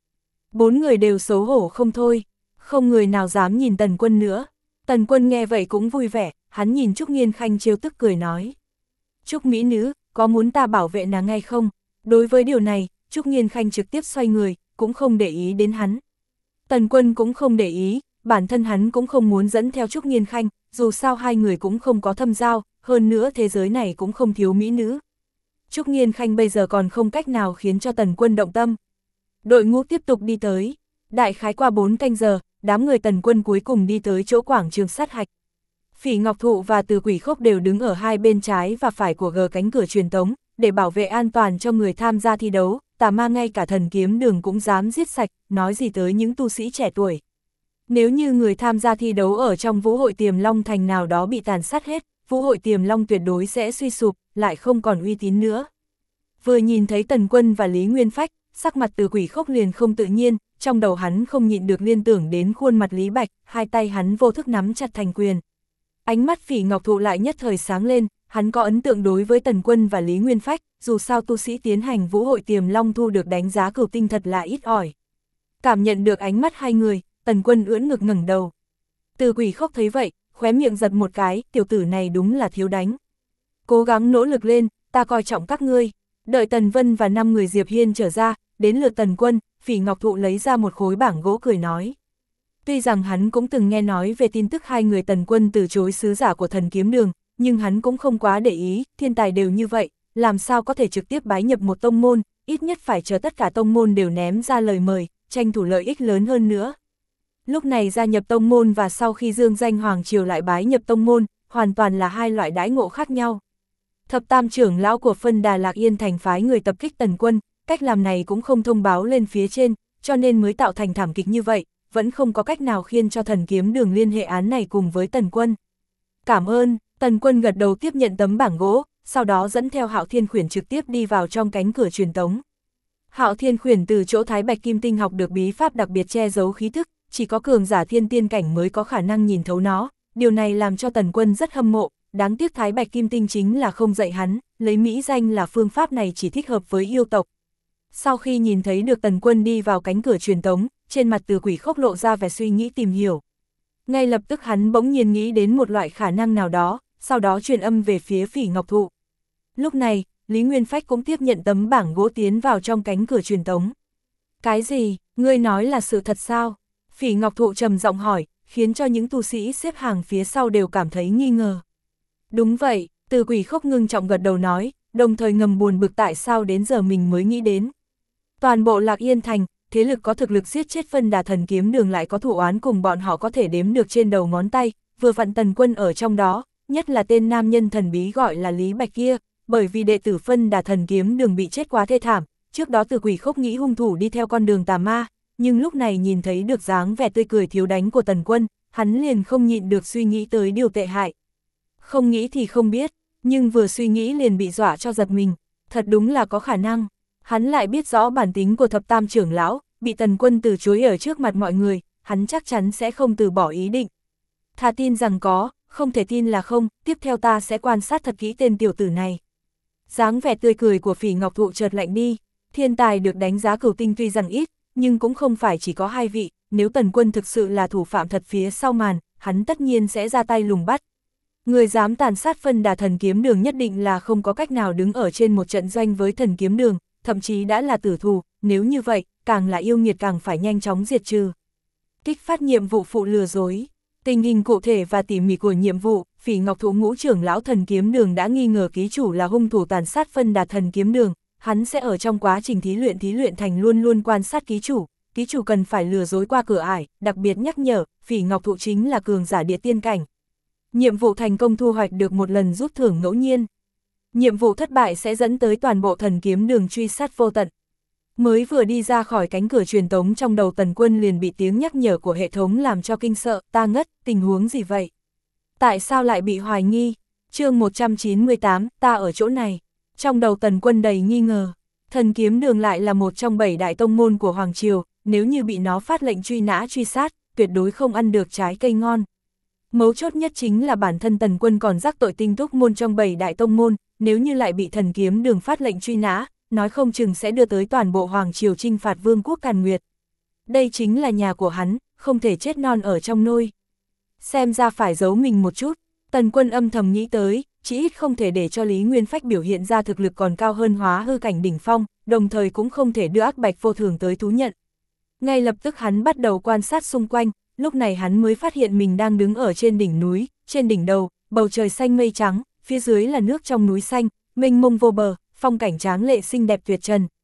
4 người đều xấu hổ không thôi, không người nào dám nhìn Tần Quân nữa. Tần Quân nghe vậy cũng vui vẻ, hắn nhìn Trúc Nghiên Khanh trêu tức cười nói. Trúc mỹ nữ, có muốn ta bảo vệ nàng ngay không? Đối với điều này, Trúc Nghiên Khanh trực tiếp xoay người, cũng không để ý đến hắn. Tần Quân cũng không để ý, bản thân hắn cũng không muốn dẫn theo Trúc Nghiên Khanh, dù sao hai người cũng không có thâm giao, hơn nữa thế giới này cũng không thiếu mỹ nữ. Trúc Nghiên Khanh bây giờ còn không cách nào khiến cho Tần Quân động tâm. Đội ngũ tiếp tục đi tới, đại khái qua 4 canh giờ, đám người Tần Quân cuối cùng đi tới chỗ quảng trường sát hạch. Phỉ Ngọc Thụ và Từ Quỷ Khốc đều đứng ở hai bên trái và phải của cánh cửa truyền tống, để bảo vệ an toàn cho người tham gia thi đấu. Tà ma ngay cả Thần Kiếm Đường cũng dám giết sạch, nói gì tới những tu sĩ trẻ tuổi. Nếu như người tham gia thi đấu ở trong Vũ hội Tiềm Long Thành nào đó bị tàn sát hết, Vũ hội Tiềm Long tuyệt đối sẽ suy sụp, lại không còn uy tín nữa. Vừa nhìn thấy Tần Quân và Lý Nguyên Phách, sắc mặt Từ Quỷ Khốc liền không tự nhiên, trong đầu hắn không nhịn được liên tưởng đến khuôn mặt Lý Bạch, hai tay hắn vô thức nắm chặt thành quyền. Ánh mắt Phỉ Ngọc Thụ lại nhất thời sáng lên, hắn có ấn tượng đối với Tần Quân và Lý Nguyên Phách, dù sao tu sĩ tiến hành Vũ hội Tiềm Long thu được đánh giá cửu tinh thật là ít ỏi. Cảm nhận được ánh mắt hai người, Tần Quân ưỡn ngực ngẩng đầu. Từ Quỷ Khốc thấy vậy, khóe miệng giật một cái, tiểu tử này đúng là thiếu đánh. Cố gắng nỗ lực lên, ta coi trọng các ngươi. Đợi Tần Vân và 5 người Diệp Hiên trở ra, đến lượt Tần Quân, Phỉ Ngọc Thụ lấy ra một khối bảng gỗ cười nói. Tuy rằng hắn cũng từng nghe nói về tin tức hai người Tần Quân từ chối sứ giả của Thần Kiếm Đường, nhưng hắn cũng không quá để ý, thiên tài đều như vậy, làm sao có thể trực tiếp bái nhập một tông môn, ít nhất phải chờ tất cả tông môn đều ném ra lời mời, tranh thủ lợi ích lớn hơn nữa. Lúc này gia nhập tông môn và sau khi dương danh Hoàng Triều lại bái nhập tông môn, hoàn toàn là hai loại đãi ngộ khác nhau. Thập tam trưởng lão của phân Đà Lạc Yên Thành phái người tập kích Tần Quân, cách làm này cũng không thông báo lên phía trên, cho nên mới tạo thành thảm kịch như vậy, vẫn không có cách nào khiến cho Thần Kiếm Đường liên hệ án này cùng với Tần Quân. Cảm ơn, Tần Quân gật đầu tiếp nhận tấm bảng gỗ, sau đó dẫn theo Hạo Thiên Khuyển trực tiếp đi vào trong cánh cửa truyền tống. Hạo Thiên Khuyển từ chỗ Thái Bạch Kim Tinh học được bí pháp đặc biệt che giấu khí thức, chỉ có cường giả thiên tiên cảnh mới có khả năng nhìn thấu nó, điều này làm cho Tần Quân rất hâm mộ, đáng tiếc Thái Bạch Kim Tinh chính là không dạy hắn, lấy mỹ danh là phương pháp này chỉ thích hợp với yêu tộc. Sau khi nhìn thấy được Tần Quân đi vào cánh cửa truyền tống, trên mặt Từ Quỷ Khốc lộ ra vẻ suy nghĩ tìm hiểu. Ngay lập tức hắn bỗng nhiên nghĩ đến một loại khả năng nào đó, sau đó truyền âm về phía Phỉ Ngọc Thụ. Lúc này, Lý Nguyên Phách cũng tiếp nhận tấm bảng gỗ tiến vào trong cánh cửa truyền tống. Cái gì, ngươi nói là sự thật sao? Phỉ Ngọc Thụ trầm giọng hỏi, khiến cho những tu sĩ xếp hàng phía sau đều cảm thấy nghi ngờ. Đúng vậy, Từ Quỷ Khốc ngưng trọng gật đầu nói, đồng thời ngầm buồn bực tại sao đến giờ mình mới nghĩ đến. Toàn bộ Lạc Yên Thành, thế lực có thực lực giết chết phân Đà Thần Kiếm Đường lại có thủ oán cùng bọn họ có thể đếm được trên đầu ngón tay, vừa vặn Tần Quân ở trong đó, nhất là tên nam nhân thần bí gọi là Lý Bạch kia, bởi vì đệ tử phân Đà Thần Kiếm Đường bị chết quá thê thảm, trước đó Từ Quỷ Khốc nghĩ hung thủ đi theo con đường tà ma, nhưng lúc này nhìn thấy được dáng vẻ tươi cười thiếu đánh của Tần Quân, hắn liền không nhịn được suy nghĩ tới điều tệ hại. Không nghĩ thì không biết, nhưng vừa suy nghĩ liền bị dọa cho giật mình, thật đúng là có khả năng. Hắn lại biết rõ bản tính của thập tam trưởng lão, bị Tần Quân từ chối ở trước mặt mọi người, hắn chắc chắn sẽ không từ bỏ ý định. Thà tin rằng có, không thể tin là không, tiếp theo ta sẽ quan sát thật kỹ tên tiểu tử này. Dáng vẻ tươi cười của Phỉ Ngọc Thụ chợt lạnh đi, thiên tài được đánh giá cửu tinh tuy rằng ít, nhưng cũng không phải chỉ có hai vị, nếu Tần Quân thực sự là thủ phạm thật phía sau màn, hắn tất nhiên sẽ ra tay lùng bắt. Người dám tàn sát phân Đà Thần Kiếm Đường nhất định là không có cách nào đứng ở trên một trận doanh với Thần Kiếm Đường, thậm chí đã là tử thù, nếu như vậy, càng là yêu nghiệt càng phải nhanh chóng diệt trừ. Kích phát nhiệm vụ phụ lừa dối. Tình hình cụ thể và tỉ mỉ của nhiệm vụ, Phỉ Ngọc Thụ ngũ trưởng lão Thần Kiếm Đường đã nghi ngờ ký chủ là hung thủ tàn sát phân Đà Thần Kiếm Đường, hắn sẽ ở trong quá trình thí luyện thành luôn luôn quan sát ký chủ cần phải lừa dối qua cửa ải, đặc biệt nhắc nhở, Phỉ Ngọc Thụ chính là cường giả địa tiên cảnh. Nhiệm vụ thành công thu hoạch được một lần rút thưởng ngẫu nhiên. Nhiệm vụ thất bại sẽ dẫn tới toàn bộ Thần Kiếm Đường truy sát vô tận. Mới vừa đi ra khỏi cánh cửa truyền tống trong đầu Tần Quân liền bị tiếng nhắc nhở của hệ thống làm cho kinh sợ, ta ngất, tình huống gì vậy? Tại sao lại bị hoài nghi? Chương 198, ta ở chỗ này. Trong đầu Tần Quân đầy nghi ngờ, Thần Kiếm Đường lại là một trong 7 đại tông môn của Hoàng Triều, nếu như bị nó phát lệnh truy nã truy sát, tuyệt đối không ăn được trái cây ngon. Mấu chốt nhất chính là bản thân Tần Quân còn rắc tội tinh túc môn trong 7 đại tông môn, nếu như lại bị Thần Kiếm Đường phát lệnh truy nã, nói không chừng sẽ đưa tới toàn bộ Hoàng Triều chinh phạt Vương quốc Càn Nguyệt. Đây chính là nhà của hắn, không thể chết non ở trong nôi. Xem ra phải giấu mình một chút, Tần Quân âm thầm nghĩ tới, chỉ ít không thể để cho Lý Nguyên Phách biểu hiện ra thực lực còn cao hơn hóa hư cảnh đỉnh phong, đồng thời cũng không thể đưa Ác Bạch Vô Thường tới thú nhận. Ngay lập tức hắn bắt đầu quan sát xung quanh, lúc này hắn mới phát hiện mình đang đứng ở trên đỉnh núi, trên đỉnh đầu, bầu trời xanh mây trắng, phía dưới là nước trong núi xanh, mênh mông vô bờ, phong cảnh tráng lệ xinh đẹp tuyệt trần,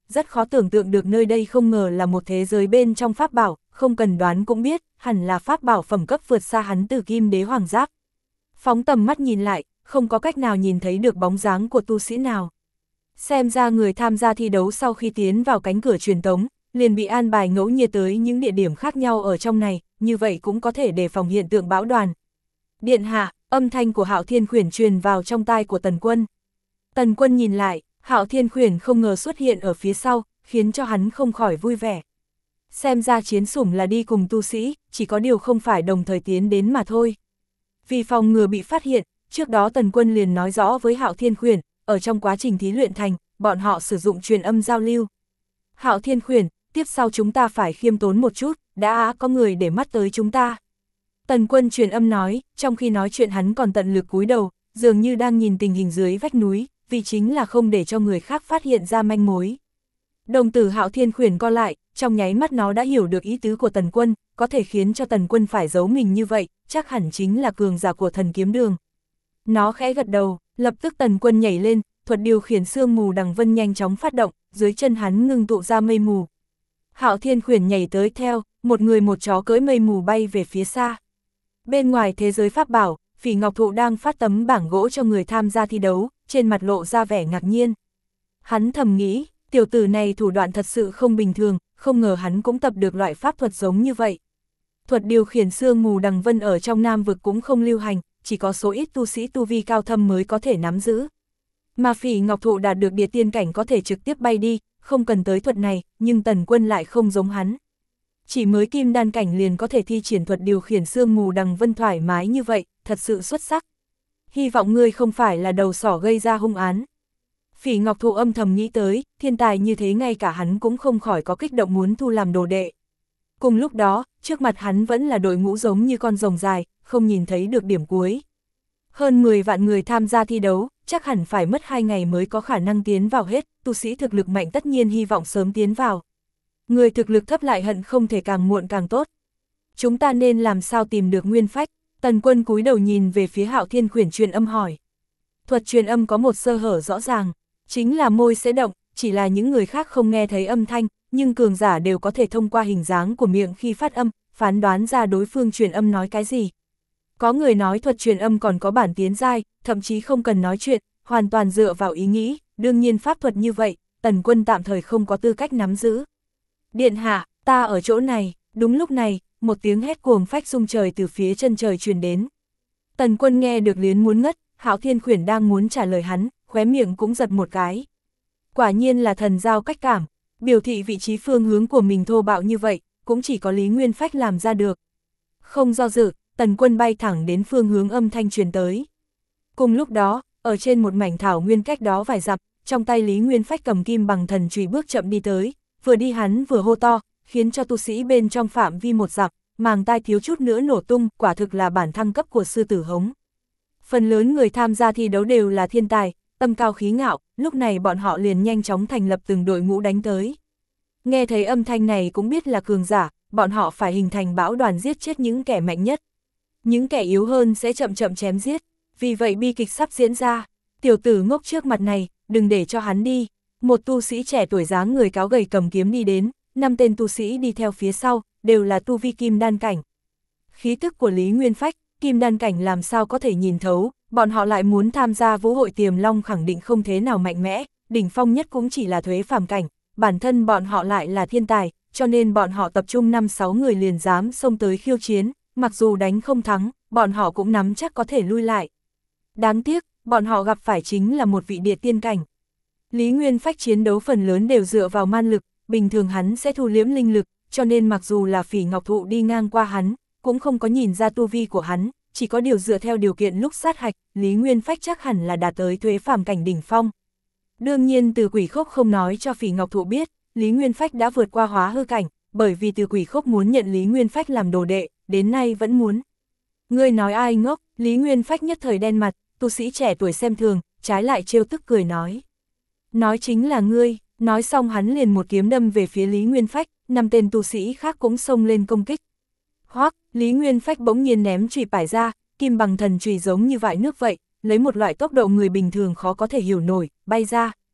rất khó tưởng tượng được nơi đây không ngờ là một thế giới bên trong pháp bảo, không cần đoán cũng biết, hẳn là pháp bảo phẩm cấp vượt xa hắn từ Kim Đế Hoàng Giáp. Phóng tầm mắt nhìn lại, không có cách nào nhìn thấy được bóng dáng của tu sĩ nào. Xem ra người tham gia thi đấu sau khi tiến vào cánh cửa truyền tống, liền bị an bài ngẫu nhiên tới những địa điểm khác nhau ở trong này, như vậy cũng có thể đề phòng hiện tượng bão đoàn. Điện hạ, âm thanh của Hạo Thiên Khuyển truyền vào trong tai của Tần Quân. Tần Quân nhìn lại, Hạo Thiên Khuyển không ngờ xuất hiện ở phía sau, khiến cho hắn không khỏi vui vẻ. Xem ra chiến sủng là đi cùng tu sĩ, chỉ có điều không phải đồng thời tiến đến mà thôi. Vì phòng ngừa bị phát hiện, trước đó Tần Quân liền nói rõ với Hạo Thiên Khuyển, ở trong quá trình thí luyện thành, bọn họ sử dụng truyền âm giao lưu. Hạo Thiên Khuyển, tiếp sau chúng ta phải khiêm tốn một chút, đã có người để mắt tới chúng ta. Tần Quân truyền âm nói, trong khi nói chuyện hắn còn tận lực cúi đầu, dường như đang nhìn tình hình dưới vách núi, vì chính là không để cho người khác phát hiện ra manh mối. Đồng tử Hạo Thiên Khuyển co lại, trong nháy mắt nó đã hiểu được ý tứ của Tần Quân, có thể khiến cho Tần Quân phải giấu mình như vậy, chắc hẳn chính là cường giả của Thần Kiếm Đường. Nó khẽ gật đầu, lập tức Tần Quân nhảy lên, thuật điều khiển sương mù đằng vân nhanh chóng phát động, dưới chân hắn ngưng tụ ra mây mù. Hạo Thiên Khuyển nhảy tới theo, một người một chó cưỡi mây mù bay về phía xa. Bên ngoài thế giới pháp bảo, Phỉ Ngọc Thụ đang phát tấm bảng gỗ cho người tham gia thi đấu, trên mặt lộ ra vẻ ngạc nhiên. Hắn thầm nghĩ, tiểu tử này thủ đoạn thật sự không bình thường, không ngờ hắn cũng tập được loại pháp thuật giống như vậy. Thuật điều khiển sương mù đằng vân ở trong Nam vực cũng không lưu hành, chỉ có số ít tu sĩ tu vi cao thâm mới có thể nắm giữ. Mà Phỉ Ngọc Thụ đạt được địa tiên cảnh có thể trực tiếp bay đi, không cần tới thuật này, nhưng Tần Quân lại không giống hắn. Chỉ mới kim đan cảnh liền có thể thi triển thuật điều khiển sương mù đằng vân thoải mái như vậy, thật sự xuất sắc. Hy vọng ngươi không phải là đầu sỏ gây ra hung án. Phỉ Ngọc Thụ âm thầm nghĩ tới, thiên tài như thế ngay cả hắn cũng không khỏi có kích động muốn thu làm đồ đệ. Cùng lúc đó, trước mặt hắn vẫn là đội ngũ giống như con rồng dài, không nhìn thấy được điểm cuối. Hơn 10 vạn người tham gia thi đấu, chắc hẳn phải mất 2 ngày mới có khả năng tiến vào hết, tu sĩ thực lực mạnh tất nhiên hy vọng sớm tiến vào. Người thực lực thấp lại hận không thể càng muộn càng tốt. Chúng ta nên làm sao tìm được nguyên phách? Tần Quân cúi đầu nhìn về phía Hạo Thiên Khuyển truyền âm hỏi. Thuật truyền âm có một sơ hở rõ ràng, chính là môi sẽ động, chỉ là những người khác không nghe thấy âm thanh, nhưng cường giả đều có thể thông qua hình dáng của miệng khi phát âm, phán đoán ra đối phương truyền âm nói cái gì. Có người nói thuật truyền âm còn có bản tiến giai, thậm chí không cần nói chuyện, hoàn toàn dựa vào ý nghĩ, đương nhiên pháp thuật như vậy, Tần Quân tạm thời không có tư cách nắm giữ. Điện hạ, ta ở chỗ này, đúng lúc này, một tiếng hét cuồng phách rung trời từ phía chân trời truyền đến. Tần Quân nghe được liến muốn ngất, Hạo Thiên Khuyển đang muốn trả lời hắn, khóe miệng cũng giật một cái. Quả nhiên là thần giao cách cảm, biểu thị vị trí phương hướng của mình thô bạo như vậy, cũng chỉ có Lý Nguyên Phách làm ra được. Không do dự, Tần Quân bay thẳng đến phương hướng âm thanh truyền tới. Cùng lúc đó, ở trên một mảnh thảo nguyên cách đó vài dặm, trong tay Lý Nguyên Phách cầm kim bằng thần chùy bước chậm đi tới, vừa đi hắn vừa hô to, khiến cho tu sĩ bên trong phạm vi một dặm, màng tai thiếu chút nữa nổ tung, quả thực là bản thăng cấp của sư tử hống. Phần lớn người tham gia thi đấu đều là thiên tài, tâm cao khí ngạo, lúc này bọn họ liền nhanh chóng thành lập từng đội ngũ đánh tới. Nghe thấy âm thanh này cũng biết là cường giả, bọn họ phải hình thành bão đoàn giết chết những kẻ mạnh nhất. Những kẻ yếu hơn sẽ chậm chậm chém giết, vì vậy bi kịch sắp diễn ra. Tiểu tử ngốc trước mặt này, đừng để cho hắn đi. Một tu sĩ trẻ tuổi dáng người cáo gầy cầm kiếm đi đến, 5 tên tu sĩ đi theo phía sau, đều là tu vi kim đan cảnh. Khí tức của Lý Nguyên Phách, kim đan cảnh làm sao có thể nhìn thấu, bọn họ lại muốn tham gia vũ hội Tiềm Long khẳng định không thế nào mạnh mẽ, đỉnh phong nhất cũng chỉ là Thuế phàm cảnh, bản thân bọn họ lại là thiên tài, cho nên bọn họ tập trung 5-6 người liền dám xông tới khiêu chiến, mặc dù đánh không thắng, bọn họ cũng nắm chắc có thể lui lại. Đáng tiếc, bọn họ gặp phải chính là một vị địa tiên cảnh. Lý Nguyên Phách chiến đấu phần lớn đều dựa vào man lực, bình thường hắn sẽ thu liễm linh lực, cho nên mặc dù là Phỉ Ngọc Thụ đi ngang qua hắn, cũng không có nhìn ra tu vi của hắn, chỉ có điều dựa theo điều kiện lúc sát hạch, Lý Nguyên Phách chắc hẳn là đạt tới Thuế phàm cảnh đỉnh phong. Đương nhiên Từ Quỷ Khốc không nói cho Phỉ Ngọc Thụ biết, Lý Nguyên Phách đã vượt qua hóa hư cảnh, bởi vì Từ Quỷ Khốc muốn nhận Lý Nguyên Phách làm đồ đệ, đến nay vẫn muốn. Ngươi nói ai ngốc? Lý Nguyên Phách nhất thời đen mặt, tu sĩ trẻ tuổi xem thường, trái lại trêu tức cười nói. Nói chính là ngươi, nói xong hắn liền một kiếm đâm về phía Lý Nguyên Phách, 5 tên tu sĩ khác cũng xông lên công kích. Hoắc, Lý Nguyên Phách bỗng nhiên ném chùy pải ra, kim bằng thần chùy giống như vại nước vậy, lấy một loại tốc độ người bình thường khó có thể hiểu nổi, bay ra.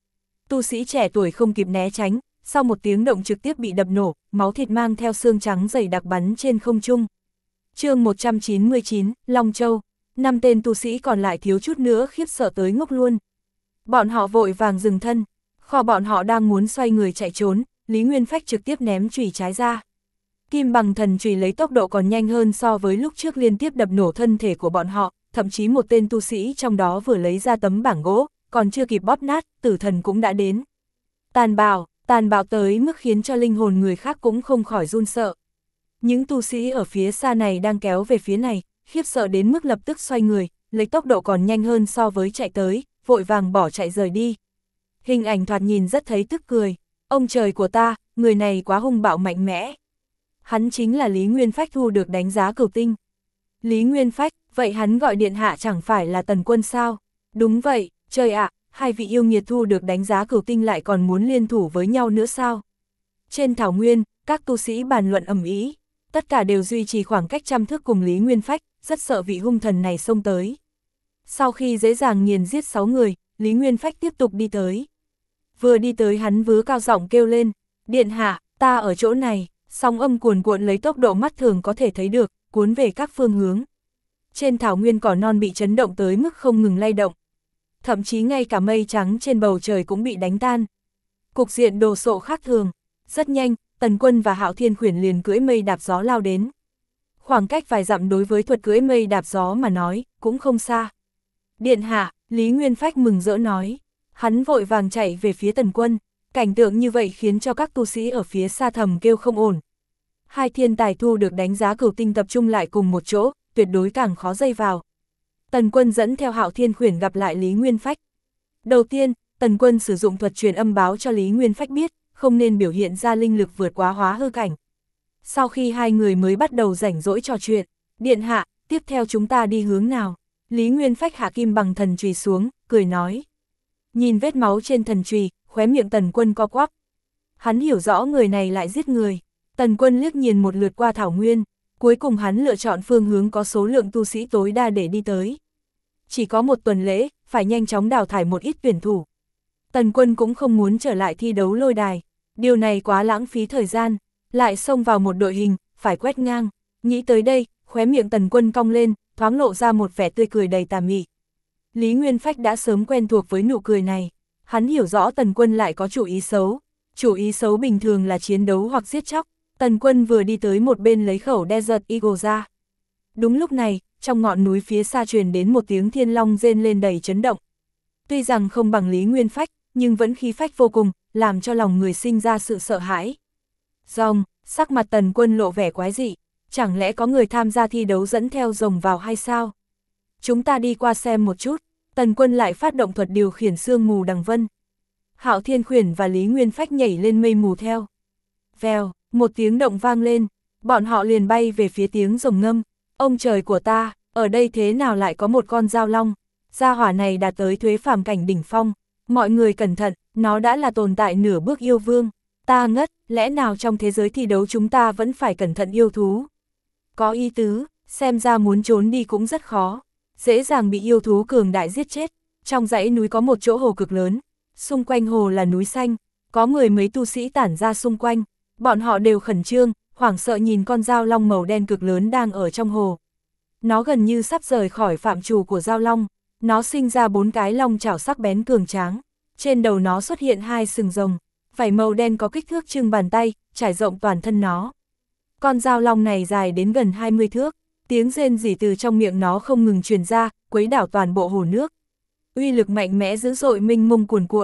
Tu sĩ trẻ tuổi không kịp né tránh, sau một tiếng động trực tiếp bị đập nổ, máu thịt mang theo xương trắng dày đặc bắn trên không trung. Chương 199, Long Châu. 5 tên tu sĩ còn lại thiếu chút nữa khiếp sợ tới ngốc luôn. Bọn họ vội vàng dừng thân, kho bọn họ đang muốn xoay người chạy trốn, Lý Nguyên Phách trực tiếp ném chùy trái ra. Kim bằng thần chùy lấy tốc độ còn nhanh hơn so với lúc trước liên tiếp đập nổ thân thể của bọn họ, thậm chí một tên tu sĩ trong đó vừa lấy ra tấm bảng gỗ, còn chưa kịp bóp nát, tử thần cũng đã đến. Tàn bạo tới mức khiến cho linh hồn người khác cũng không khỏi run sợ. Những tu sĩ ở phía xa này đang kéo về phía này, khiếp sợ đến mức lập tức xoay người, lấy tốc độ còn nhanh hơn so với chạy tới, vội vàng bỏ chạy rời đi. Hình ảnh thoạt nhìn rất thấy tức cười. Ông trời của ta, người này quá hung bạo mạnh mẽ. Hắn chính là Lý Nguyên Phách thu được đánh giá cửu tinh. Lý Nguyên Phách, vậy hắn gọi điện hạ chẳng phải là Tần Quân sao? Đúng vậy, trời ạ, hai vị yêu nghiệt thu được đánh giá cửu tinh lại còn muốn liên thủ với nhau nữa sao? Trên thảo nguyên, các tu sĩ bàn luận ầm ĩ, tất cả đều duy trì khoảng cách 100 thước cùng Lý Nguyên Phách, rất sợ vị hung thần này xông tới. Sau khi dễ dàng nghiền giết 6 người, Lý Nguyên Phách tiếp tục đi tới. Vừa đi tới hắn vứ cao giọng kêu lên, điện hạ, ta ở chỗ này, sóng âm cuồn cuộn lấy tốc độ mắt thường có thể thấy được, cuốn về các phương hướng. Trên thảo nguyên cỏ non bị chấn động tới mức không ngừng lay động. Thậm chí ngay cả mây trắng trên bầu trời cũng bị đánh tan. Cục diện đồ sộ khác thường. Rất nhanh, Tần Quân và Hạo Thiên Khuyển liền cưỡi mây đạp gió lao đến. Khoảng cách vài dặm đối với thuật cưỡi mây đạp gió mà nói, cũng không xa. Điện hạ, Lý Nguyên Phách mừng rỡ nói. Hắn vội vàng chạy về phía Tần Quân. Cảnh tượng như vậy khiến cho các tu sĩ ở phía xa thầm kêu không ổn. Hai thiên tài thu được đánh giá cửu tinh tập trung lại cùng một chỗ, tuyệt đối càng khó dây vào. Tần Quân dẫn theo Hạo Thiên Khuyển gặp lại Lý Nguyên Phách. Đầu tiên, Tần Quân sử dụng thuật truyền âm báo cho Lý Nguyên Phách biết, không nên biểu hiện ra linh lực vượt quá hóa hư cảnh. Sau khi hai người mới bắt đầu rảnh rỗi trò chuyện, điện hạ, tiếp theo chúng ta đi hướng nào? Lý Nguyên Phách hạ kim bằng thần chùy xuống, cười nói. Nhìn vết máu trên thần chùy, khóe miệng Tần Quân co quắp. Hắn hiểu rõ người này lại giết người. Tần Quân liếc nhìn một lượt qua thảo nguyên, cuối cùng hắn lựa chọn phương hướng có số lượng tu sĩ tối đa để đi tới. Chỉ có một tuần lễ, phải nhanh chóng đào thải một ít tuyển thủ. Tần Quân cũng không muốn trở lại thi đấu lôi đài, điều này quá lãng phí thời gian, lại xông vào một đội hình, phải quét ngang. Nghĩ tới đây, khóe miệng Tần Quân cong lên, thoáng lộ ra một vẻ tươi cười đầy tà mị. Lý Nguyên Phách đã sớm quen thuộc với nụ cười này, hắn hiểu rõ Tần Quân lại có chủ ý xấu. Chủ ý xấu bình thường là chiến đấu hoặc giết chóc. Tần Quân vừa đi tới một bên lấy khẩu Desert Eagle ra. Đúng lúc này, trong ngọn núi phía xa truyền đến một tiếng thiên long rên lên đầy chấn động. Tuy rằng không bằng Lý Nguyên Phách, nhưng vẫn khí phách vô cùng, làm cho lòng người sinh ra sự sợ hãi. Rồng, sắc mặt Tần Quân lộ vẻ quái dị, chẳng lẽ có người tham gia thi đấu dẫn theo rồng vào hay sao? Chúng ta đi qua xem một chút. Tần Quân lại phát động thuật điều khiển sương mù đằng vân. Hạo Thiên Khuyển và Lý Nguyên Phách nhảy lên mây mù theo. Vèo, một tiếng động vang lên, bọn họ liền bay về phía tiếng rồng ngâm. Ông trời của ta, ở đây thế nào lại có một con dao long? Gia hỏa này đạt tới thuế phàm cảnh đỉnh phong. Mọi người cẩn thận, nó đã là tồn tại nửa bước yêu vương. Ta ngất, lẽ nào trong thế giới thi đấu chúng ta vẫn phải cẩn thận yêu thú? Có ý tứ, xem ra muốn trốn đi cũng rất khó. Dễ dàng bị yêu thú cường đại giết chết. Trong dãy núi có một chỗ hồ cực lớn, xung quanh hồ là núi xanh, có 10 mấy tu sĩ tản ra xung quanh. Bọn họ đều khẩn trương, hoảng sợ nhìn con dao long màu đen cực lớn đang ở trong hồ. Nó gần như sắp rời khỏi phạm trù của dao long, nó sinh ra 4 cái long chảo sắc bén cường tráng. Trên đầu nó xuất hiện 2 sừng rồng, vảy màu đen có kích thước chừng bàn tay, trải rộng toàn thân nó. Con dao long này dài đến gần 20 thước, tiếng rên rỉ từ trong miệng nó không ngừng truyền ra, quấy đảo toàn bộ hồ nước. Uy lực mạnh mẽ dữ dội mênh mông cuồn cuộn,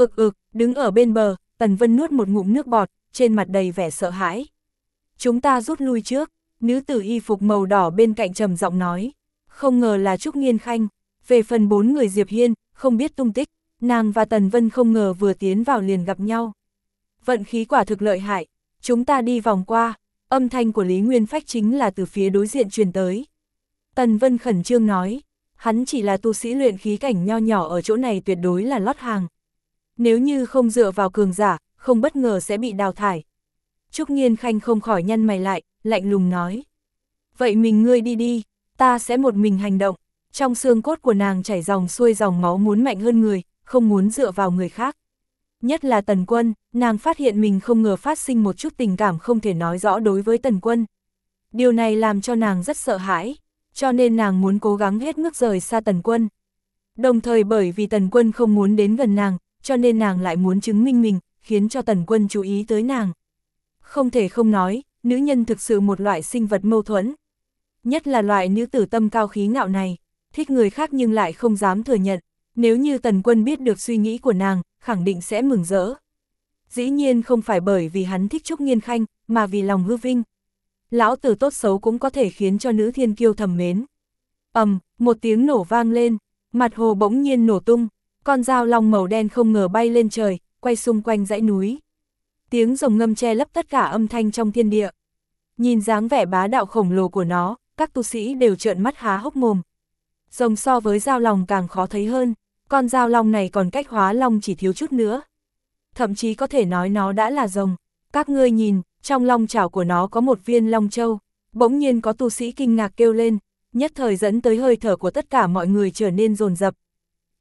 đứng ở bên bờ, Tần Vân nuốt một ngụm nước bọt, trên mặt đầy vẻ sợ hãi. Chúng ta rút lui trước, nữ tử y phục màu đỏ bên cạnh trầm giọng nói. Không ngờ là Trúc Nghiên Khanh. Về phần 4 người Diệp Hiên, không biết tung tích, nàng và Tần Vân không ngờ vừa tiến vào liền gặp nhau. Vận khí quả thực lợi hại, chúng ta đi vòng qua, âm thanh của Lý Nguyên Phách chính là từ phía đối diện truyền tới. Tần Vân khẩn trương nói, hắn chỉ là tu sĩ luyện khí cảnh nho nhỏ ở chỗ này tuyệt đối là lót hàng. Nếu như không dựa vào cường giả, không bất ngờ sẽ bị đào thải. Trúc Nghiên Khanh không khỏi nhăn mày lại, lạnh lùng nói. Vậy ngươi đi đi, ta sẽ một mình hành động. Trong xương cốt của nàng chảy dòng xuôi dòng máu muốn mạnh hơn người, không muốn dựa vào người khác. Nhất là Tần Quân, nàng phát hiện mình không ngờ phát sinh một chút tình cảm không thể nói rõ đối với Tần Quân. Điều này làm cho nàng rất sợ hãi, cho nên nàng muốn cố gắng hết mức rời xa Tần Quân. Đồng thời bởi vì Tần Quân không muốn đến gần nàng, cho nên nàng lại muốn chứng minh mình, khiến cho Tần Quân chú ý tới nàng. Không thể không nói, nữ nhân thực sự một loại sinh vật mâu thuẫn. Nhất là loại nữ tử tâm cao khí ngạo này, thích người khác nhưng lại không dám thừa nhận. Nếu như Tần Quân biết được suy nghĩ của nàng, khẳng định sẽ mừng rỡ. Dĩ nhiên không phải bởi vì hắn thích Trúc Nghiên Khanh, mà vì lòng hư vinh. Lão tử tốt xấu cũng có thể khiến cho nữ thiên kiêu thầm mến. Một tiếng nổ vang lên, mặt hồ bỗng nhiên nổ tung, con dao long màu đen không ngờ bay lên trời, quay xung quanh dãy núi. Tiếng rồng ngâm che lấp tất cả âm thanh trong thiên địa. Nhìn dáng vẻ bá đạo khổng lồ của nó, các tu sĩ đều trợn mắt há hốc mồm. Rồng so với dao long càng khó thấy hơn, con dao long này còn cách hóa long chỉ thiếu chút nữa. Thậm chí có thể nói nó đã là rồng. Các ngươi nhìn, trong long chảo của nó có một viên long châu. Bỗng nhiên có tu sĩ kinh ngạc kêu lên, nhất thời dẫn tới hơi thở của tất cả mọi người trở nên dồn dập.